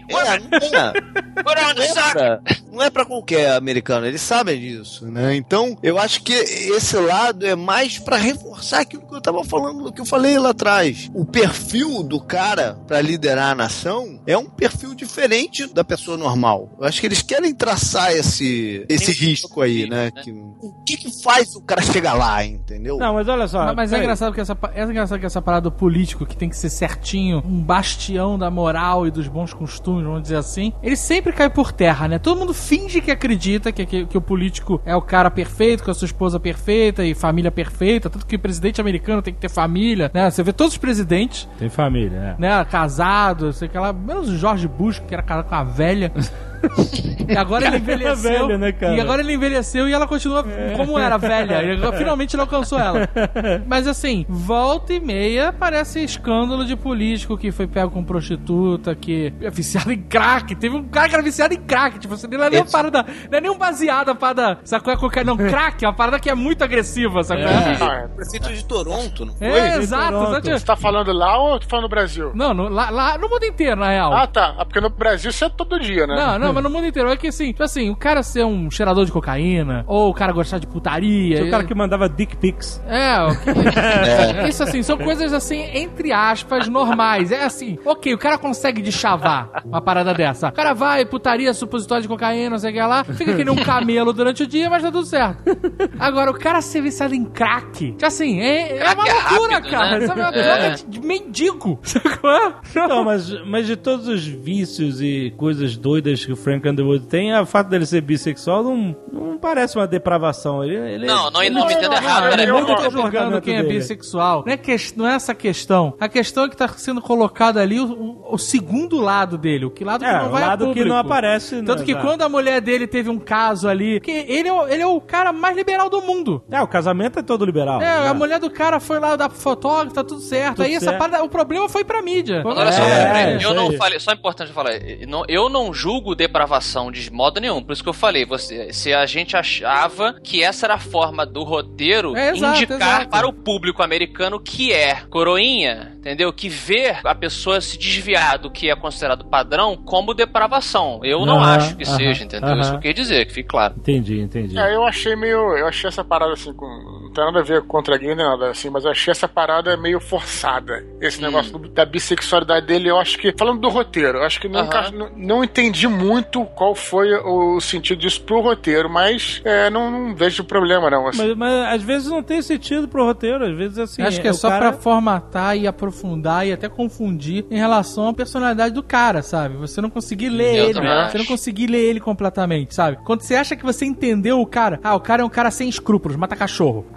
Não é pra qualquer americano, eles sabem disso, né? Então, eu acho que esse lado é mais pra reforçar aquilo que eu tava falando, que eu falei lá atrás. O perfil do cara pra liderar a nação é um perfil diferente da pessoa normal. Eu acho que eles querem traçar esse risco aí, né? O que faz o cara chegar lá, entendeu? Não, mas olha só. Mas é engraçado que essa parada do político que tem que ser certinho, um bastião da moral e dos bons costumes, vamos dizer assim, ele sempre cai por terra, né? Todo mundo finge que acredita que o político é o cara perfeito, com a sua esposa perfeita e família perfeita, tanto que o presidente americano tem que ter família, né? Você vê todos os presidentes. Tem família, né? Casados, sei lá, menos o George Bush, que era casado com uma velha. E agora ele envelheceu. Velha, né, cara? E agora ele envelheceu e ela continua como era, velha. Finalmente ele alcançou ela. Mas assim, volta e meia parece escândalo de político que foi pego com prostituta, que é viciado em crack. Teve um cara que era viciado em crack. Tipo, assim, não é nem uma parada, não é nem um baseada parada, sacou? Não, crack é uma parada que é muito agressiva, sacou? Prefeito de Toronto, não foi? Exato. Você tá falando lá ou tá falando no Brasil? Não, lá no mundo inteiro, na real. Ah, tá. Porque no Brasil isso é todo dia, né? Não, mas no mundo inteiro. É que assim, tipo assim, o cara ser um cheirador de cocaína, ou o cara gostar de putaria. O cara que mandava dick pics. Isso assim, são coisas assim, entre aspas, normais. É assim, ok, o cara consegue deschavar uma parada dessa. O cara vai, putaria, supositório de cocaína, não sei o que lá, fica que nem um camelo durante o dia, mas tá tudo certo. Agora, o cara ser viciado em crack, assim, é uma loucura, rápido, cara. Né? Sabe, uma droga de mendigo. Sabe qual é? Não, mas de todos os vícios e coisas doidas que o Frank Underwood tem, o fato dele ser bissexual não parece uma depravação. Ele não me entendo errado. Ele não tá julgando quem é bissexual. Não é essa questão. A questão é que tá sendo colocado ali o segundo lado dele. O lado que não vai o lado que não aparece. Tanto que quando a mulher dele teve um caso ali, que ele é o cara mais liberal do mundo. O casamento é todo liberal. A mulher do cara foi lá dar pro fotógrafo, tá tudo certo. Tudo aí certo. Essa parada, o problema foi pra mídia. Olha só, eu não falei, só é importante falar, eu não julgo depravação de modo nenhum, por isso que eu falei, se a gente achava que essa era a forma do roteiro indicar para o público americano que é coroinha, entendeu? Que vê a pessoa se desviar do que é considerado padrão como depravação. Eu não acho que seja, entendeu? Isso que eu queria dizer, que fique claro. Entendi. Eu achei essa parada assim, não tem nada a ver contra gay nem nada assim, mas eu achei essa parada meio forçada. Esse negócio da bissexualidade dele, eu acho que, falando do roteiro, eu acho que não entendi muito qual foi o sentido disso pro roteiro, mas não vejo problema não. Assim. Mas às vezes não tem sentido pro roteiro, às vezes assim... Acho que é só pra formatar e aprofundar e até confundir em relação à personalidade do cara, sabe? Você não conseguir ler ele, você não conseguir ler ele completamente, sabe? Quando você acha que você entendeu o cara é um cara sem escrúpulos, mata cachorro.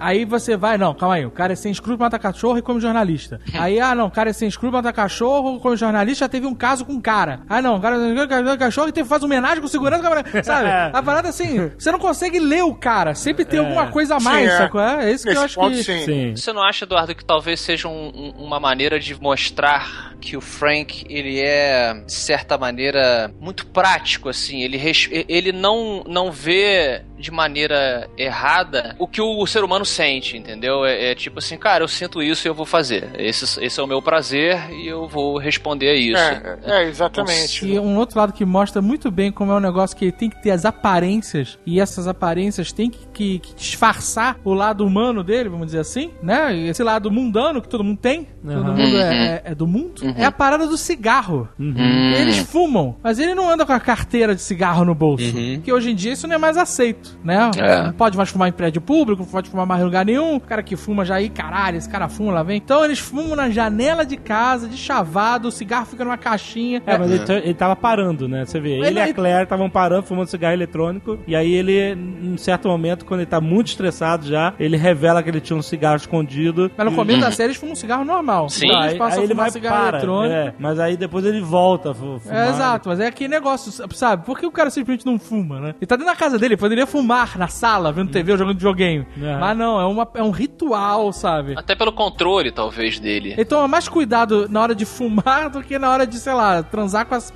Aí você vai, não, calma aí, o cara é sem escrúpulo, mata cachorro e come jornalista. Aí, não, o cara é sem escrúpulo, mata cachorro, come jornalista, já teve um caso com um cara. Não, o cara é cachorro e faz homenagem com segurança, sabe? A parada assim, você não consegue ler o cara, sempre tem alguma coisa a mais, sacou? É isso que eu acho que... Sim. Você não acha, Eduardo, que talvez seja uma maneira de mostrar que o Frank, ele é, de certa maneira, muito prático, assim, ele não vê de maneira errada o que o ser humano sente, entendeu? É tipo assim, cara, eu sinto isso e eu vou fazer. Esse é o meu prazer e eu vou responder a isso. Exatamente. E um outro lado que mostra muito bem como é um negócio que tem que ter as aparências, e essas aparências tem que disfarçar o lado humano dele, vamos dizer assim, né? Esse lado mundano que todo mundo tem, todo mundo é do mundo, é a parada do cigarro. Eles fumam, mas ele não anda com a carteira de cigarro no bolso, porque hoje em dia isso não é mais aceito, né? Não pode mais fumar em prédio público, não pode fumar mais em lugar nenhum, o cara que fuma já aí, caralho, esse cara fuma, lá vem. Então eles fumam na janela de casa, de chavado, o cigarro fica numa caixinha. Mas ele tava parando, né? Você vê, ele e a Claire estavam parando, fumando cigarro eletrônico, e aí ele, em certo momento, quando ele tá muito estressado já, ele revela que ele tinha um cigarro escondido. Mas no começo da série eles fumam um cigarro normal. Sim. Eles passam aí ele vai cigarro eletrônico. mas aí depois ele volta a fumar. Exato, mas é aquele negócio, sabe? Por que o cara simplesmente não fuma, né? Ele tá dentro da casa dele, ele poderia fumar na sala, vendo TV ou jogando videogame. Mas não, é um ritual, sabe? Até pelo controle, talvez, dele. Ele toma mais cuidado na hora de fumar do que na hora de, sei lá, transar com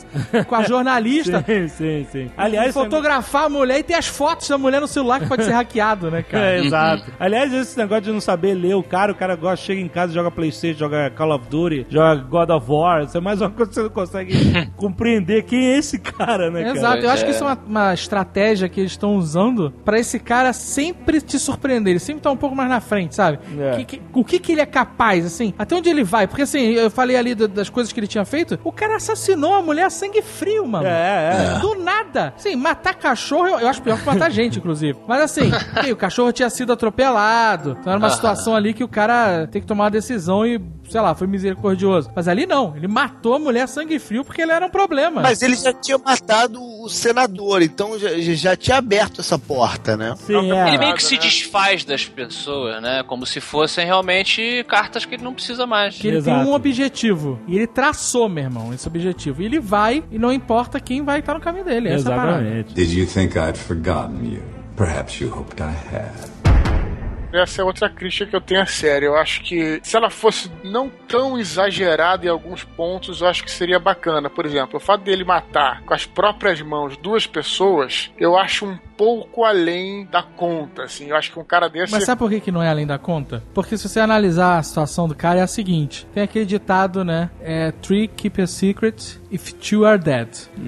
a jornalista. Sim. Aliás, fotografar a mulher e ter as fotos da mulher no celular que pode ser hackeado, né, cara? Exato. Aliás, esse negócio de não saber ler o cara gosta, chega em casa, joga PlayStation, joga Call of Duty, joga God of War. Isso é mais uma coisa que você não consegue compreender quem é esse cara, né, cara? Exato. Eu acho que isso é uma estratégia que eles estão usando pra esse cara sempre te surpreender. Ele sempre tá um pouco mais na frente, sabe? O que ele é capaz, assim? Até onde ele vai? Porque, assim, eu falei ali das coisas que ele tinha feito. O cara assassinou a mulher a sangue frio, mano. Do nada. Assim, matar cachorro, eu acho pior que matar gente, inclusive. Mas, assim, o cachorro tinha sido atropelado. Então era uma situação ali que o cara tem que tomar uma decisão e, sei lá, foi misericordioso. Mas ali não. Ele matou a mulher a sangue frio porque ele era um problema. Mas ele já tinha matado o senador, então já tinha aberto essa porta, né? Sim, ele meio que se desfaz das pessoas, né? Como se fossem realmente cartas que ele não precisa mais. Que ele tem um objetivo. E ele traçou, meu irmão, esse objetivo. E ele vai, e não importa quem vai estar no caminho dele. Exatamente. Did you think I'd forgotten you? Perhaps you hoped I had. Essa é outra crítica que eu tenho à série. Eu acho que se ela fosse não tão exagerada em alguns pontos, eu acho que seria bacana. Por exemplo, o fato dele matar com as próprias mãos 2 pessoas, eu acho um pouco além da conta, assim. Eu acho que um cara desse... Mas sabe por que não é além da conta? Porque se você analisar a situação do cara, é a seguinte. Tem aquele ditado, né? Three keep a secret if 2 are dead.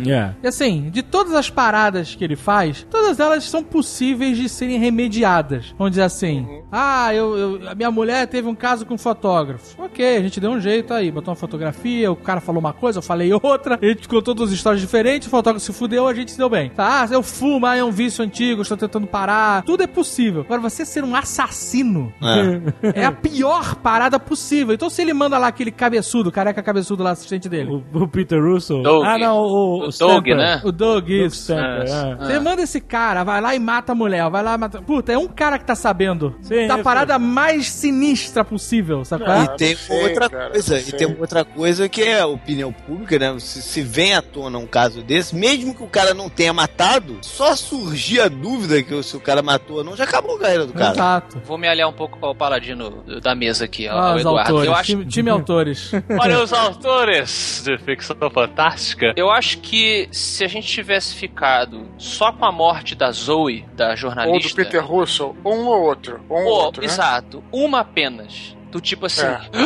E assim, de todas as paradas que ele faz, todas elas são possíveis de serem remediadas. Vamos dizer assim, a minha mulher teve um caso com um fotógrafo. Ok, a gente deu um jeito aí, botou uma fotografia, o cara falou uma coisa, eu falei outra, a gente contou 2 histórias diferentes, o fotógrafo se fudeu, a gente se deu bem. Tá, eu fumo, é um vício antigo, estou tentando parar, tudo é possível. Agora, você ser um assassino é a pior parada possível. Então, se ele manda lá aquele cabeçudo, careca cabeçudo lá, assistente dele. O Peter Russo? Doug. O Doug, né? O Doug, isso. Você manda esse cara, vai lá e mata a mulher, vai lá e mata... Puta, é um cara que tá sabendo da parada mais sinistra possível, sabe? E tem uma outra coisa que é a opinião pública, né? Se vem à tona um caso desse, mesmo que o cara não tenha matado, só surgir a dúvida que se o cara matou ou não, já acabou a carreira do cara. Exato. Vou me aliar um pouco ao paladino da mesa aqui, ao Eduardo. Autores, eu acho... time autores. Olha os autores de ficção fantástica. Eu acho que se a gente tivesse ficado só com a morte da Zoe, da jornalista... Ou do Peter Russell, um ou outro. Né? Exato. Uma apenas. Do tipo assim...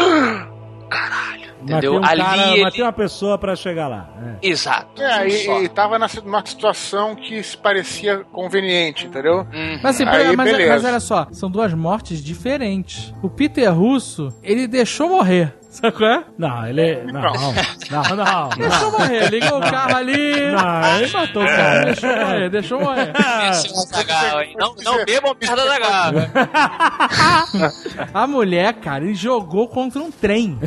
Caralho. Entendeu? Matei uma pessoa pra chegar lá. Exato. E tava numa situação que se parecia conveniente, entendeu? Mas assim, mas olha só, são 2 mortes diferentes. O Peter Russo, ele deixou morrer. Sabe qual é? Não, ele... Não. Deixou morrer, ligou o carro ali. Não, ele matou o cara. Deixou morrer. Não bebam perto da garrafa. A mulher, cara, ele jogou contra um trem.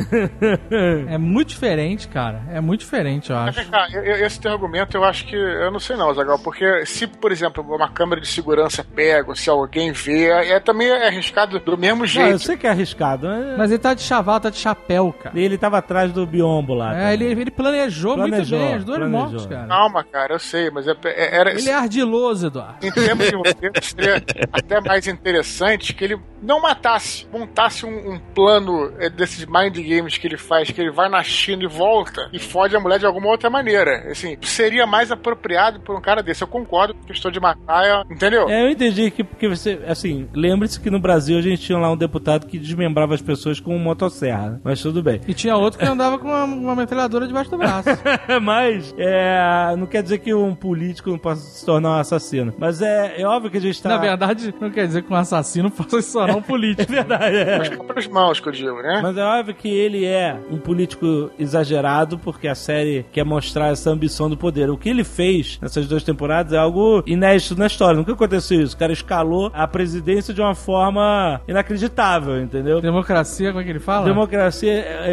É muito diferente, cara. É muito diferente, eu acho. Esse teu argumento, eu acho que... Eu não sei não, Zagal, porque se, por exemplo, uma câmera de segurança pega, ou se alguém vê, também é arriscado do mesmo jeito. Não, eu sei que é arriscado. Mas ele tá de chaval, tá de chapéu, cara. E ele tava atrás do biombo lá. Ele planejou muito bem, as duas mortes, cara. Calma, cara, eu sei, mas era... Ele é ardiloso, Eduardo. Em termos de roteiro, seria até mais interessante que ele não montasse um plano desses mind games que ele faz, que ele vai na China e volta e fode a mulher de alguma outra maneira. Assim, seria mais apropriado por um cara desse. Eu concordo com a questão de matar, entendeu? Eu entendi que porque você, assim, lembre-se que no Brasil a gente tinha lá um deputado que desmembrava as pessoas com motosserra, né? Mas tudo bem. E tinha outro que andava com uma metralhadora debaixo do braço. Mas, não quer dizer que um político não possa se tornar um assassino. Mas é óbvio que a gente tá... Na verdade, não quer dizer que um assassino possa se tornar um político. É verdade, As próprias mãos, que eu digo, né? Mas é óbvio que ele é um político exagerado, porque a série quer mostrar essa ambição do poder. O que ele fez nessas 2 temporadas é algo inédito na história. Nunca aconteceu isso. O cara escalou a presidência de uma forma inacreditável, entendeu? Democracia, como é que ele fala? Democracia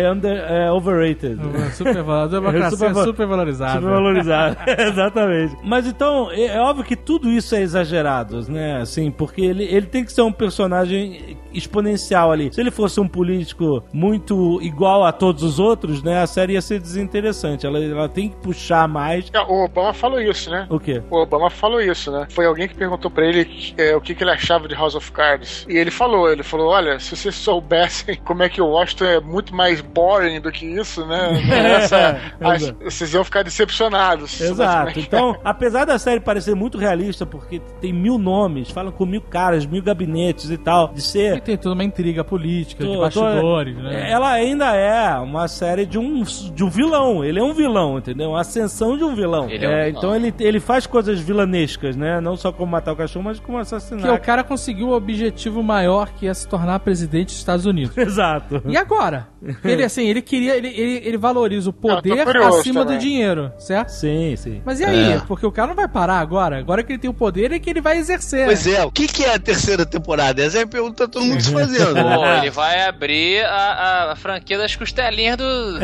é overrated. Democracia é supervalorizada. Supervalorizada, exatamente. Mas então, é óbvio que tudo isso é exagerado, né? Assim, porque ele tem que ser um personagem exponencial ali. Se ele fosse um político muito igual a todos os outros, né? A série ia ser desinteressante. Ela tem que puxar mais. O Obama falou isso, né? O quê? O Obama falou isso, né? Foi alguém que perguntou pra ele o que ele achava de House of Cards. E ele falou, olha, se vocês soubessem como é que o Washington é muito mais boring do que isso, né? Vocês iam ficar decepcionados. Exato. Então, apesar da série parecer muito realista, porque tem 1000 nomes, falam com 1000 caras, 1000 gabinetes e tal, de ser... E tem toda uma intriga política, de bastidores, né? Ela ainda é uma série de um vilão. Ele é um vilão, entendeu? Uma ascensão de um vilão. Então ele faz coisas vilanescas, né? Não só como matar o cachorro, mas como assassinar. Que o cara conseguiu o objetivo maior, que é se tornar presidente dos Estados Unidos. Exato. E agora? Ele valoriza o poder acima do dinheiro, certo? Sim. Mas e aí? Porque o cara não vai parar agora. Agora que ele tem o poder é que ele vai exercer. Pois é. O que é a terceira temporada? Essa é a pergunta que todo mundo se fazendo. Pô, ele vai abrir a franquia das costelinhas do...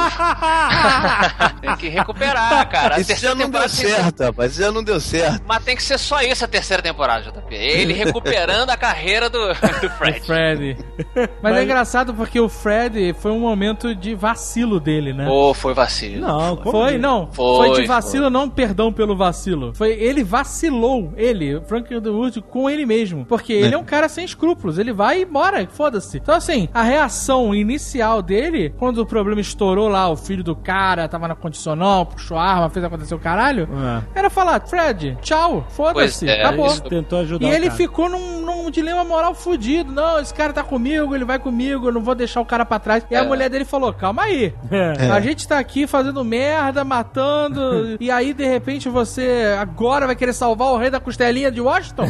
Tem que recuperar, cara. Isso já não deu certo, rapaz. Isso já não deu certo. Mas tem que ser só isso a terceira temporada, JP. Ele recuperando a carreira do Fred. Mas é engraçado porque o Fred foi um momento de vacilo dele, né? Foi vacilo. Não, foi de vacilo, não perdão pelo vacilo. Ele vacilou, Frank Underwood, com ele mesmo. Porque ele é um cara sem escrúpulos. Ele vai e bora, foda-se. Então assim, a reação inicial dele, quando o problema estourou lá, o filho do cara tava na condicional, puxou a arma, fez acontecer o caralho, era falar, Fred, tchau, foda-se, acabou. Tentou ajudar e ele ficou num dilema moral fudido. Não, esse cara tá comigo, ele vai comigo, eu não vou deixar o cara pra trás. E a mulher dele falou, calma aí. A gente tá aqui fazendo merda, matando, e aí de repente você agora vai querer salvar o rei da costelinha de Washington?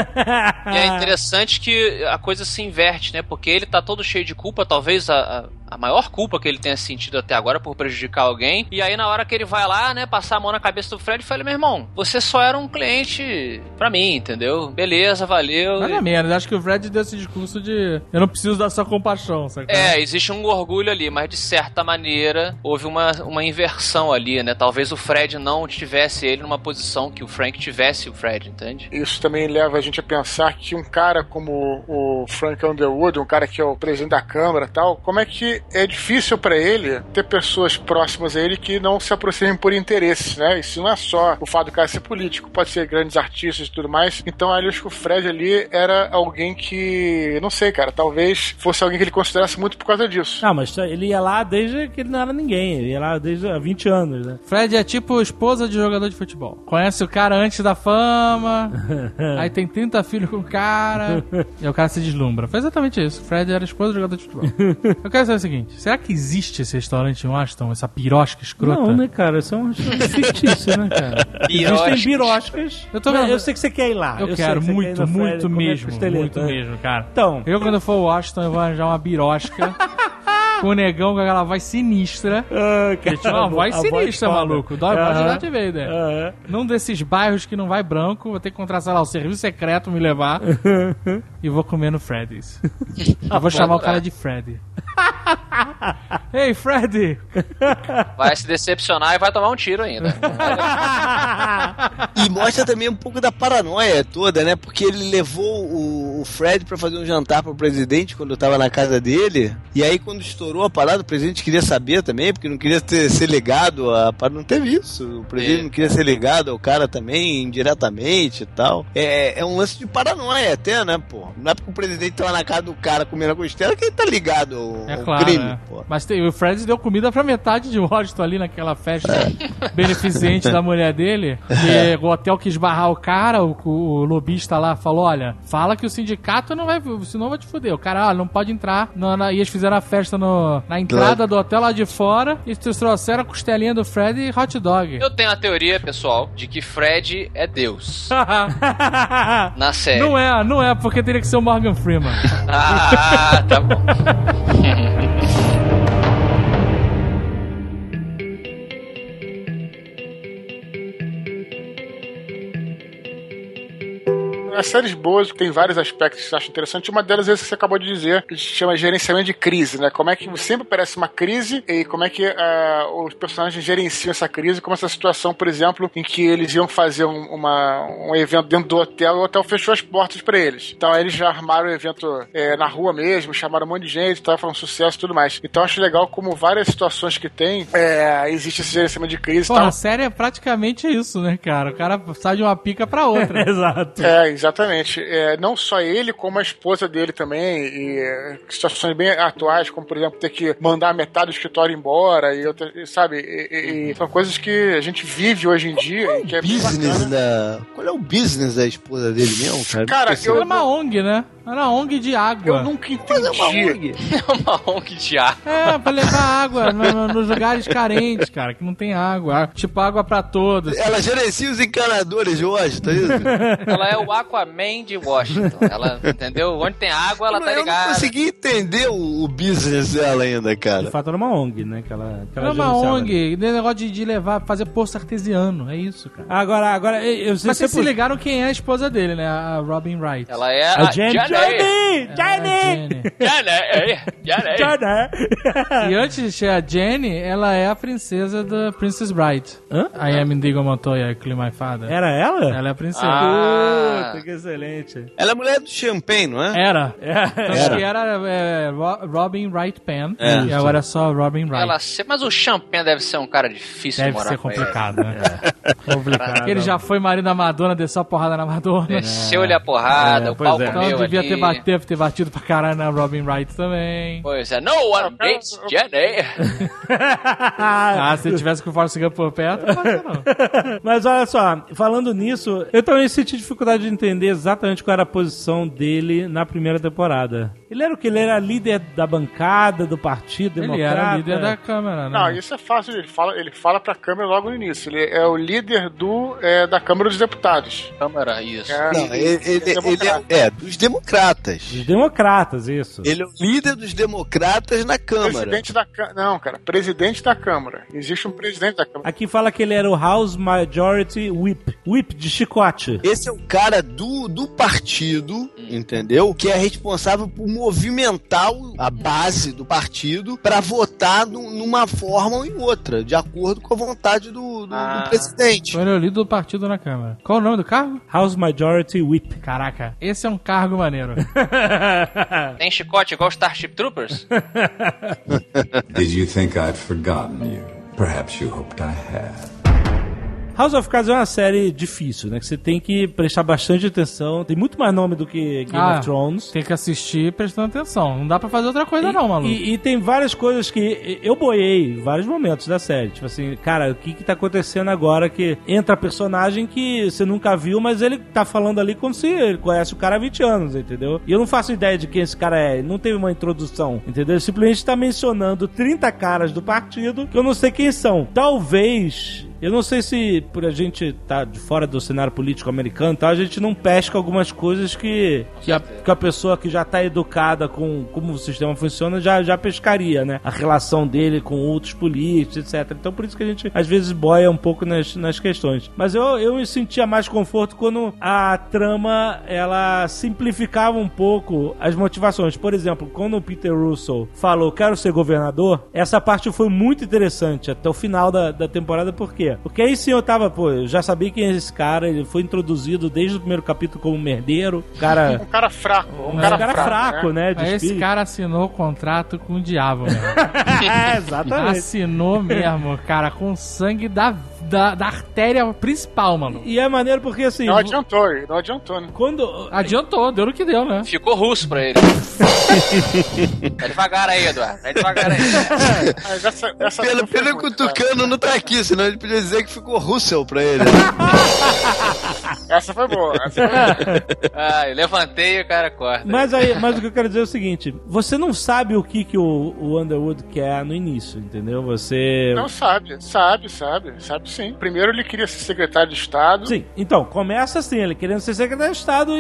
E é interessante que a coisa se inverte, né? Porque ele tá todo cheio de culpa, talvez a maior culpa que ele tenha sentido até agora por prejudicar alguém. E aí na hora que ele vai lá, né, passar a mão na cabeça do Fred, fala, meu irmão, você só era um cliente pra mim, entendeu? Beleza, valeu. Mais ou menos, acho que o Fred deu esse discurso de eu não preciso da sua compaixão, sabe? Existe um orgulho ali, mas de certa maneira houve uma inversão ali, né? Talvez o Fred não tivesse ele numa posição que o Frank tivesse o Fred, entende? Isso também leva a gente a pensar que um cara como o Frank Underwood, um cara que é o presidente da Câmara e tal, como é que é difícil pra ele ter pessoas próximas a ele que não se aproximem por interesse, né? Isso não é só o fato do cara ser político, pode ser grandes artistas e tudo mais. Então, eu acho que o Fred ali era alguém que, não sei, cara, talvez fosse alguém que ele considerasse muito por causa disso. Mas ele ia lá desde que ele não era ninguém. Ele ia lá desde há 20 anos, né? Fred é tipo esposa de jogador de futebol. Conhece o cara antes da fama, aí tem 30 filhos com o cara, e o cara se deslumbra. Foi exatamente isso. Fred era esposa de jogador de futebol. Eu quero saber o seguinte, será que existe esse restaurante em Washington, essa pirosca escrota? Não, né, cara? Isso é um restaurante fictício, né, cara? Existem biroscas. Eu sei que você quer ir lá. Eu quero muito mesmo, cara. Então, quando eu for a Washington, eu vou arranjar uma birosca com o negão com aquela voz sinistra. Ele tinha uma voz sinistra, maluco. Dói voz de Darth Vader. Num desses bairros que não vai branco, vou ter que encontrar, sei lá, o serviço secreto me levar e vou comer no Freddy's. Eu vou chamar o cara de Freddy. Ei, Freddy! Vai se decepcionar e vai tomar um tiro ainda. E mostra também um pouco da paranoia toda, né? Porque ele levou o Fred pra fazer um jantar pro presidente quando eu tava na casa dele. E aí, quando estourou a parada, o presidente queria saber também, porque não queria ser ligado a... Não teve isso. O presidente não queria ser ligado ao cara também, indiretamente e tal. É um lance de paranoia até, né, pô? Não é porque o presidente tava na casa do cara comendo a costela que ele tá ligado ao crime, pô. Mas o Fred deu comida pra metade de Washington ali naquela festa beneficente da mulher dele. E o hotel quis barrar o cara, o lobista lá falou, olha, fala que o sindicato não vai, senão vai te fuder. O cara, não pode entrar. E eles fizeram a festa na entrada do hotel lá de fora e trouxeram a costelinha do Fred e hot dog. Eu tenho a teoria, pessoal, de que Fred é Deus. Na série. Não é, porque teria que ser o Morgan Freeman. Tá bom. As séries boas tem vários aspectos que eu acho interessante. Uma delas é esse que você acabou de dizer, que a gente chama de gerenciamento de crise, né? Como é que sempre aparece uma crise e como é que os personagens gerenciam essa crise, como essa situação, por exemplo, em que eles iam fazer um evento dentro do hotel e o hotel fechou as portas pra eles. Então aí eles já armaram o evento na rua mesmo, chamaram um monte de gente, foi um sucesso e tudo mais. Então acho legal como várias situações que tem, existe esse gerenciamento de crise. Pô, a série é praticamente isso, né, cara? O cara sai de uma pica pra outra. Exato. Exatamente. Não só ele, como a esposa dele também, e situações bem atuais, como por exemplo ter que mandar metade do escritório embora, e outra, sabe? E são coisas que a gente vive hoje em dia. Que é Qual é o business da esposa dele mesmo, cara? Cara, é uma ONG, né? Era uma ONG de água. Eu nunca entendi. É uma ONG de água. Pra levar água nos lugares carentes, cara, que não tem água. Tipo, água pra todos. Ela gerencia os encanadores de Washington, é isso? Ela é o Aquaman de Washington. Ela, entendeu? Onde tem água, ela tá ligada. Eu não consegui entender o business dela ainda, cara. De fato, era uma ONG, né? Que ela era uma ONG. Negócio de levar, fazer poço artesiano. É isso, cara. Agora mas vocês se ligaram quem é a esposa dele, né? A Robin Wright. Ela é a Jenny. E antes de ser a Jenny, ela é a princesa da Princess Bride. I am Indigo Montoya, Kill My Father. Era ela? Ela é a princesa. Puta, que excelente. Ela é mulher do Champagne, não é? Era. Tanto que era Robin Wright Penn. E agora é só Robin Wright. Mas o Champagne deve ser um cara difícil de morar com ele. Deve ser complicado, né? Complicado. Ele já foi marido da Madonna, desceu a porrada na Madonna. Desceu-lhe a porrada, o pau comeu então devia ter batido pra caralho na Robin Wright também. Pois é, no one hates Jenny. Se ele tivesse com o Forrest Gump por perto, não. Mas olha só, falando nisso, eu também senti dificuldade de entender exatamente qual era a posição dele na primeira temporada. Ele era o que? Ele era líder da bancada, do partido democrata? Ele era líder da Câmara, né? Não, isso é fácil. Ele fala pra Câmara logo no início. Ele é o líder da Câmara dos Deputados. Câmara, isso. Ele é dos democratas. Dos democratas, isso. Ele é o líder dos democratas na Câmara. Presidente da Câmara. Não, cara. Presidente da Câmara. Existe um presidente da Câmara. Aqui fala que ele era o House Majority Whip. Whip de chicote. Esse é o cara do partido, entendeu? Que é responsável por movimentar a base do partido pra votar numa forma ou em outra, de acordo com a vontade do presidente. Ele é o líder do partido na Câmara. Qual o nome do cargo? House Majority Whip. Caraca, esse é um cargo maneiro. Tem chicote igual Starship Troopers? Did you think I'd forgotten you? Perhaps you hoped I had. House of Cards é uma série difícil, né? Que você tem que prestar bastante atenção. Tem muito mais nome do que Game of Thrones. Tem que assistir prestando atenção. Não dá pra fazer outra coisa não, maluco. E tem várias coisas que eu boiei em vários momentos da série. Tipo assim, cara, o que tá acontecendo agora que entra personagem que você nunca viu, mas ele tá falando ali como se ele conhece o cara há 20 anos, entendeu? E eu não faço ideia de quem esse cara é. Não teve uma introdução, entendeu? Ele simplesmente tá mencionando 30 caras do partido que eu não sei quem são. Talvez Eu não sei se por a gente tá de fora do cenário político americano, tá, a gente não pesca algumas coisas que a pessoa que já tá educada com como o sistema funciona já pescaria, né? A relação dele com outros políticos, etc. Então por isso que a gente às vezes boia um pouco nas questões. Mas eu me sentia mais conforto quando a trama, ela simplificava um pouco as motivações. Por exemplo, quando o Peter Russell falou, quero ser governador, essa parte foi muito interessante até o final da temporada. Por quê? Porque aí sim eu já sabia quem é esse cara, ele foi introduzido desde o primeiro capítulo como merdeiro, um cara fraco. Um cara fraco, né? Esse cara assinou o contrato com o diabo, né? Exatamente. Assinou mesmo, cara, com sangue da artéria principal, mano. E é maneiro porque assim... Não adiantou, né? Adiantou, deu no que deu, né? Ficou russo pra ele. Vai devagar aí, Eduardo. Vai devagar aí. Pelo que o Tucano não tá aqui, senão ele podia dizer que ficou Russell pra ele. Essa foi boa. Eu levantei e o cara corta. Mas o que eu quero dizer é o seguinte, você não sabe o que o Underwood quer no início, entendeu? Você... Não sabe sim. Primeiro ele queria ser secretário de Estado. Sim, então, começa assim, ele querendo ser secretário de Estado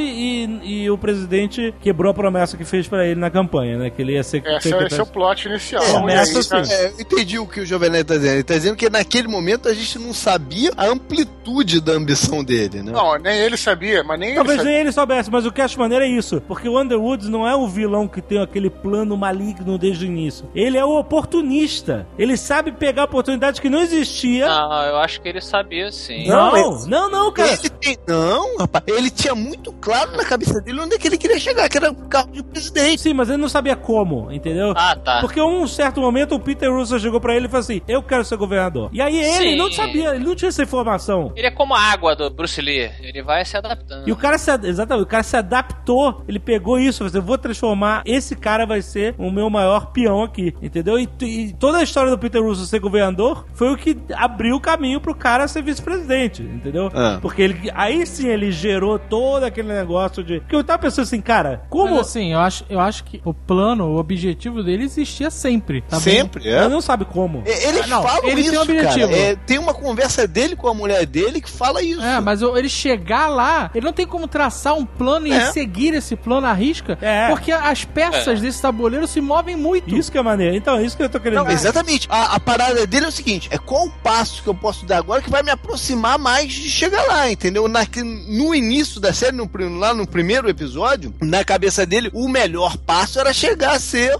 e o presidente quebrou a promessa que fez pra ele na campanha, né? Que ele ia ser secretário. Esse é o plot inicial. Começa assim. Eu entendi o que o Jovem Nerd tá dizendo. Ele tá dizendo que naquele momento a gente não sabia a amplitude da ambição dele, né? Não, nem ele sabia, mas talvez nem ele soubesse, mas o que eu acho maneiro é isso. Porque o Underwood não é o vilão que tem aquele plano maligno desde o início. Ele é o oportunista. Ele sabe pegar a oportunidade que não existia. Não, eu acho que ele sabia sim. Não, cara. Não, rapaz. Ele tinha muito claro na cabeça dele onde é que ele queria chegar, que era o carro de presidente. Sim, mas ele não sabia como, entendeu? Ah, tá. Porque um certo momento o Peter Russell chegou pra ele e falou assim, eu quero ser governador. E aí ele não sabia, ele não tinha essa informação. Ele é como a água do Bruce Lee. Ele vai se adaptando. E o cara se adaptou. Ele pegou isso, falou assim, eu vou transformar, esse cara vai ser o meu maior peão aqui, entendeu? E toda a história do Peter Russell ser governador foi o que abriu o caminho pro cara ser vice-presidente, entendeu? Porque aí sim ele gerou todo aquele negócio de... Porque eu tava pensando assim, cara, como... Mas assim, eu acho que o objetivo dele existia sempre. Tá sempre, Ele não sabe como. Eles falam ele isso, tem um objetivo. Cara. Tem uma conversa dele com a mulher dele que fala isso. Mas ele chegar lá, ele não tem como traçar um plano e seguir esse plano à risca, porque as peças desse tabuleiro se movem muito. Isso que é maneiro. Então, isso que eu tô querendo dizer. Exatamente. A parada dele é o seguinte, qual o passo que eu posso dar agora que vai me aproximar mais de chegar lá, entendeu? No início da série, lá no primeiro episódio, na cabeça dele, o melhor passo era chegar a ser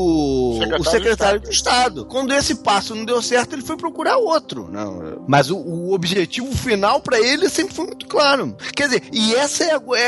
o secretário de Estado. Quando esse passo não deu certo, ele foi procurar outro. Não, mas o objetivo final pra ele sempre foi muito claro. Quer dizer, e essa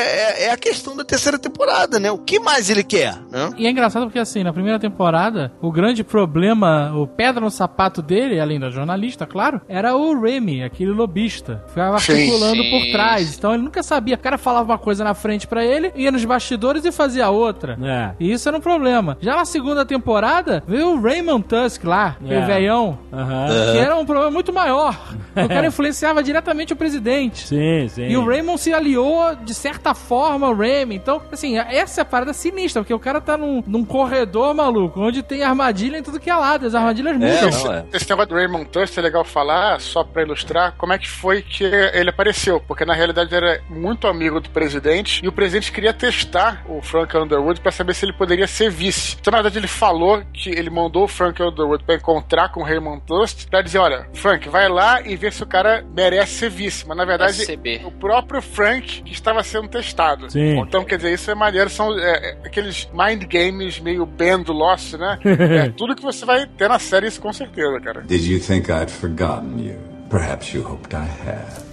é a questão da terceira temporada, né? O que mais ele quer, né? E é engraçado porque, assim, na primeira temporada, o grande problema, o pedra no sapato dele, além da jornalista, claro, era o Remy, aquele lobista. Ficava articulando por trás. Então ele nunca sabia. O cara falava uma coisa na frente pra ele, ia nos bastidores e fazia outra. E isso era um problema. Já na segunda temporada, veio o Raymond Tusk lá, aquele velhão, que era um problema muito maior. O cara influenciava diretamente o presidente. Sim. E o Raymond se aliou, de certa forma, ao Remy. Então, assim, essa é a parada sinistra, porque o cara tá num corredor maluco, onde tem armadilha em tudo que é lado. As armadilhas mudam. Esse negócio do Raymond Tusk é legal falar, só pra ilustrar como é que foi que ele apareceu. Porque, na realidade, ele era muito amigo do presidente, e o presidente queria testar o Frank Underwood pra saber se ele poderia ser vice. Então, na verdade, ele falou que ele mandou o Frank Underwood pra encontrar com o Raymond Tusk, pra dizer, olha, Frank, vai lá e vê se o cara merece ser vice. Mas, na verdade, o próprio Frank que estava sendo testado. Sim. Então, quer dizer, isso é maneiro, são aqueles mind games meio Ben do Lost, né? Tudo que você vai ter na série, isso com certeza, cara. Did you think I'd forgotten you? Perhaps you hoped I had.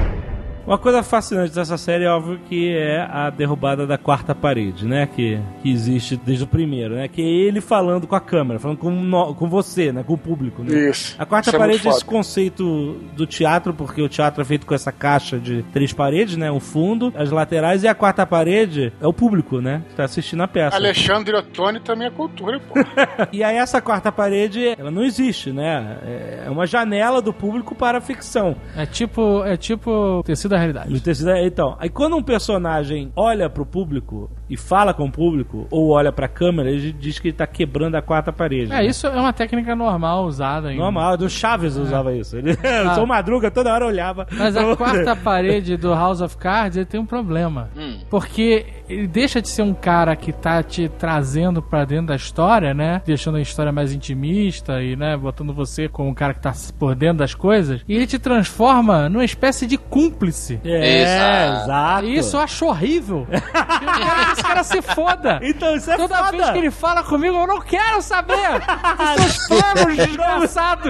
Uma coisa fascinante dessa série, óbvio, que é a derrubada da quarta parede, né? Que existe desde o primeiro, né? Que é ele falando com a câmera, falando com você, né? Com o público, né? Isso. A quarta parede é esse conceito do teatro, porque o teatro é feito com essa caixa de 3 paredes, né? O fundo, as laterais, e a quarta parede é o público, né? Que tá assistindo a peça. Alexandre Ottoni também é cultura, pô. E aí essa quarta parede, ela não existe, né? É uma janela do público para a ficção. É tipo tecido da realidade. Então, aí quando um personagem olha pro público, e fala com o público, ou olha pra câmera, ele diz que ele tá quebrando a quarta parede. Isso é uma técnica normal usada ainda. Normal, do Chaves usava isso. O Seu Madruga toda hora olhava. Mas a quarta parede do House of Cards, ele tem um problema. Porque ele deixa de ser um cara que tá te trazendo pra dentro da história, né? Deixando a história mais intimista e, né, botando você como um cara que tá por dentro das coisas. E ele te transforma numa espécie de cúmplice. Exato. E isso eu acho horrível. Eu quero que esse cara se foda. Então, isso é Toda foda. vez que ele fala comigo, eu não quero saber dos seus planos desgraçados.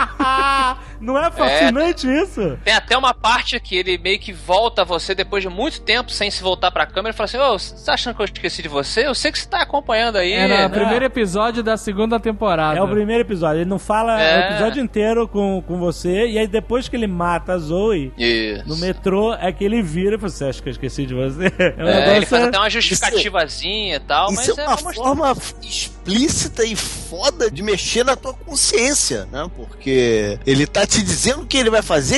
Não é fascinante isso? Tem até uma parte que ele meio que volta a você depois de muito tempo sem se voltar pra câmera e fala assim, você tá achando que eu esqueci de você? Eu sei que você tá acompanhando aí. É no primeiro episódio da segunda temporada. É o primeiro episódio. Ele não fala o episódio inteiro com você, e aí depois que ele mata a Zoe no metrô, é que ele vira e fala, você acha que eu esqueci de você? Ele faz até uma justificativazinha e tal, mas é uma forma explícita e foda de mexer na tua consciência, né? Porque ele tá te dizendo que ele vai fazer,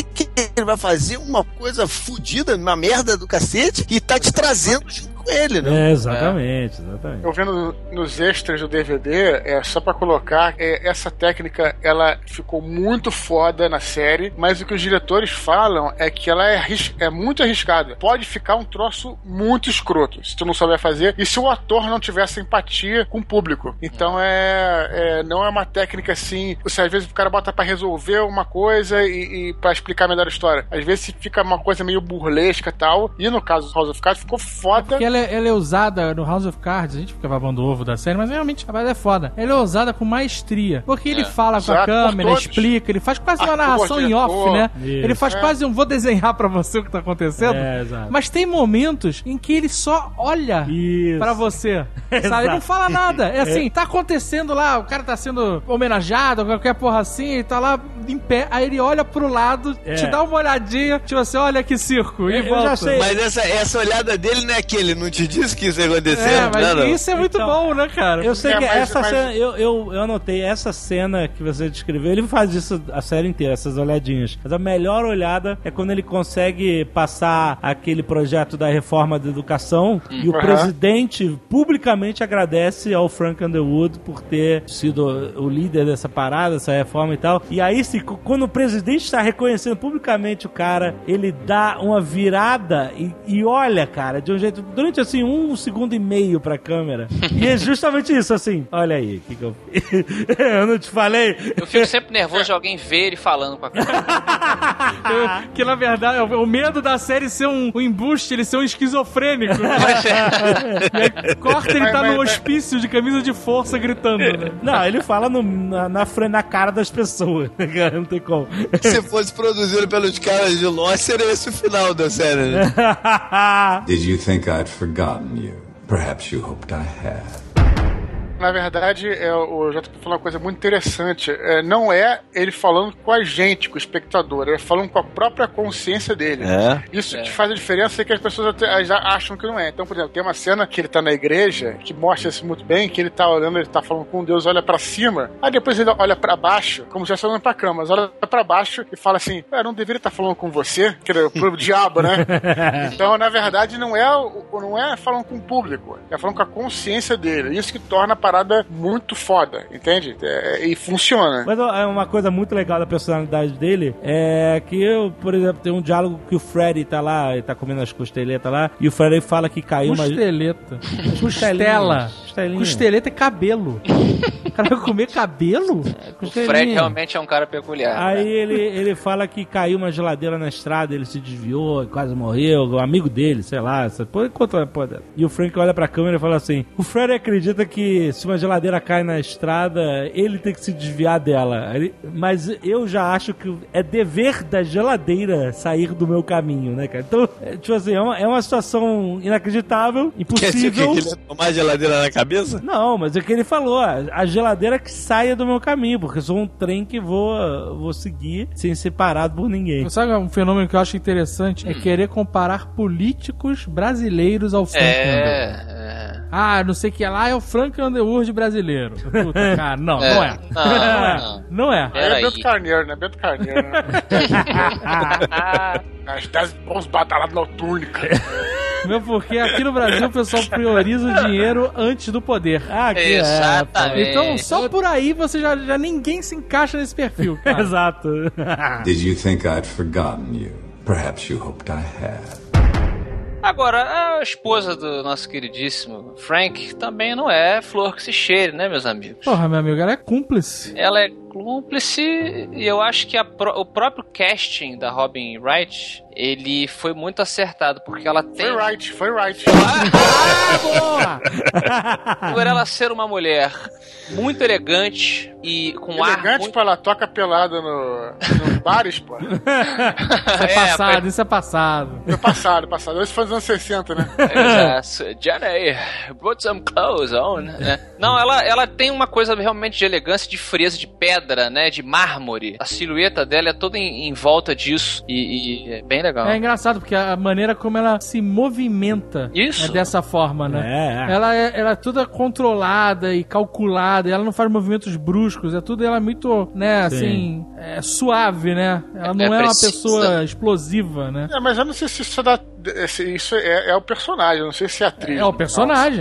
uma coisa fodida, uma merda do cacete, e tá te trazendo junto com ele, né? Exatamente. Eu vendo nos extras do DVD, só pra colocar, essa técnica, ela ficou muito foda na série, mas o que os diretores falam é que ela é muito arriscada. Pode ficar um troço muito escroto, se tu não souber fazer, e se o ator não tiver essa empatia com o público. Então não é uma técnica assim, às vezes o cara bota pra resolver uma coisa e pra explicar melhor a história. Às vezes fica uma coisa meio burlesca e tal, e no caso do House of Cards ficou foda. Porque ela é usada no House of Cards, a gente fica babando o ovo da série, mas realmente a parada é foda. Ela é usada com maestria, porque ele fala com a câmera, explica, ele faz quase uma narração em off, né? Isso. Ele faz quase vou desenhar pra você o que tá acontecendo. Mas tem momentos em que ele só olha pra você, sabe? Ele não fala nada. É assim, tá acontecendo lá, o cara tá sendo homenageado, qualquer porra assim, ele tá lá em pé, aí ele olha pro lado, te dá uma olhadinha, tipo assim, olha que circo, e volta. Já sei. Mas essa olhada dele não é que ele não te disse que isso ia acontecer? Mas isso é muito bom, né, cara? Eu sei que essa cena, eu anotei, essa cena que você descreveu, ele faz isso a série inteira, essas olhadinhas. Mas a melhor olhada é quando ele consegue passar aquele projeto da reforma da educação e o presidente publicamente agradece ao Frank Underwood por ter sido o líder dessa parada, essa reforma e tal. E aí, quando o presidente está reconhecendo publicamente o cara, ele dá uma virada e olha, cara, de um jeito, durante assim, 1,5 segundos pra câmera. E é justamente isso, assim, olha aí, o que eu fiz? Eu não te falei? Eu fico sempre nervoso de alguém ver ele falando com a câmera. Que na verdade, o medo da série ser um embuste, ele ser um esquizofrênico. Corta, ele tá no hospício de camisa de força gritando, né? Não, ele fala na cara das pessoas, não tem como. Se fosse produzido pelos caras de Lost, seria esse o final da série, né? Did you think I'd forgotten you? Perhaps you hoped I had. Na verdade, o JP falou uma coisa muito interessante. Não é ele falando com a gente, com o espectador, é falando com a própria consciência dele. Isso que faz a diferença é que as pessoas acham que não é. Então, por exemplo, tem uma cena que ele tá na igreja, que mostra isso muito bem, que ele tá olhando, ele tá falando com Deus, olha pra cima, aí depois ele olha pra baixo, como se estivesse olhando pra cama, mas olha pra baixo e fala assim, eu não deveria estar falando com você, que era pro diabo, né? Então, na verdade, não é falando com o público, é falando com a consciência dele. Isso que torna a parada muito foda, entende? E funciona. Mas uma coisa muito legal da personalidade dele é que por exemplo, tem um diálogo que o Freddy tá lá, ele tá comendo as costeletas lá, e o Freddy fala que caiu Costeleta. Costela. Costeleta é cabelo. O cara vai comer cabelo? O Fred realmente é um cara peculiar. Aí ele fala que caiu uma geladeira na estrada, ele se desviou, quase morreu, um amigo dele, sei lá. E o Frank olha pra câmera e fala assim, o Fred acredita que se uma geladeira cai na estrada, ele tem que se desviar dela. Mas eu já acho que é dever da geladeira sair do meu caminho, né, cara? Então, tipo assim, é uma situação inacreditável, impossível. Quer dizer que ele ia tomar a geladeira na cabeça? Não, mas é o que ele falou, a geladeira que saia do meu caminho, porque eu sou um trem que vou seguir sem ser parado por ninguém. Sabe um fenômeno que eu acho interessante? É querer comparar políticos brasileiros ao Frank Underwood. Não sei o que lá, é o Frank Underwood brasileiro. Puta, cara, não é. Não é. É Beto Carneiro, né? Beto Carneiro, né? As 10 bons badalados noturnos, cara. Meu porquê aqui no Brasil o pessoal prioriza o dinheiro antes do poder. Aqui exatamente. Então, só por aí você já ninguém se encaixa nesse perfil, cara. Exato. Did you think I'd forgotten you? Perhaps you hoped I had. Agora, a esposa do nosso queridíssimo Frank também não é flor que se cheire, né, meus amigos? Porra, meu amigo, ela é cúmplice. Ela é cúmplice e eu acho que o próprio casting da Robin Wright, ele foi muito acertado, porque ela tem... Foi right. Boa! Por ela ser uma mulher muito elegante e com ar... Elegante, pô, ela toca pelada nos bares, pô. Isso é passado. Foi passado. Esse foi nos anos 60, né? Exato. Johnny, put some clothes on. Não, ela tem uma coisa realmente de elegância, de frieza, de pedra, né? De mármore. A silhueta dela é toda em volta disso e é bem legal. É engraçado, porque a maneira como ela se movimenta é dessa forma, né? Ela é toda controlada e calculada, ela não faz movimentos bruscos, ela é muito, né, assim, suave, né? Ela não é uma pessoa explosiva, né? Mas eu não sei se isso é o personagem, eu não sei se é a atriz. É o personagem,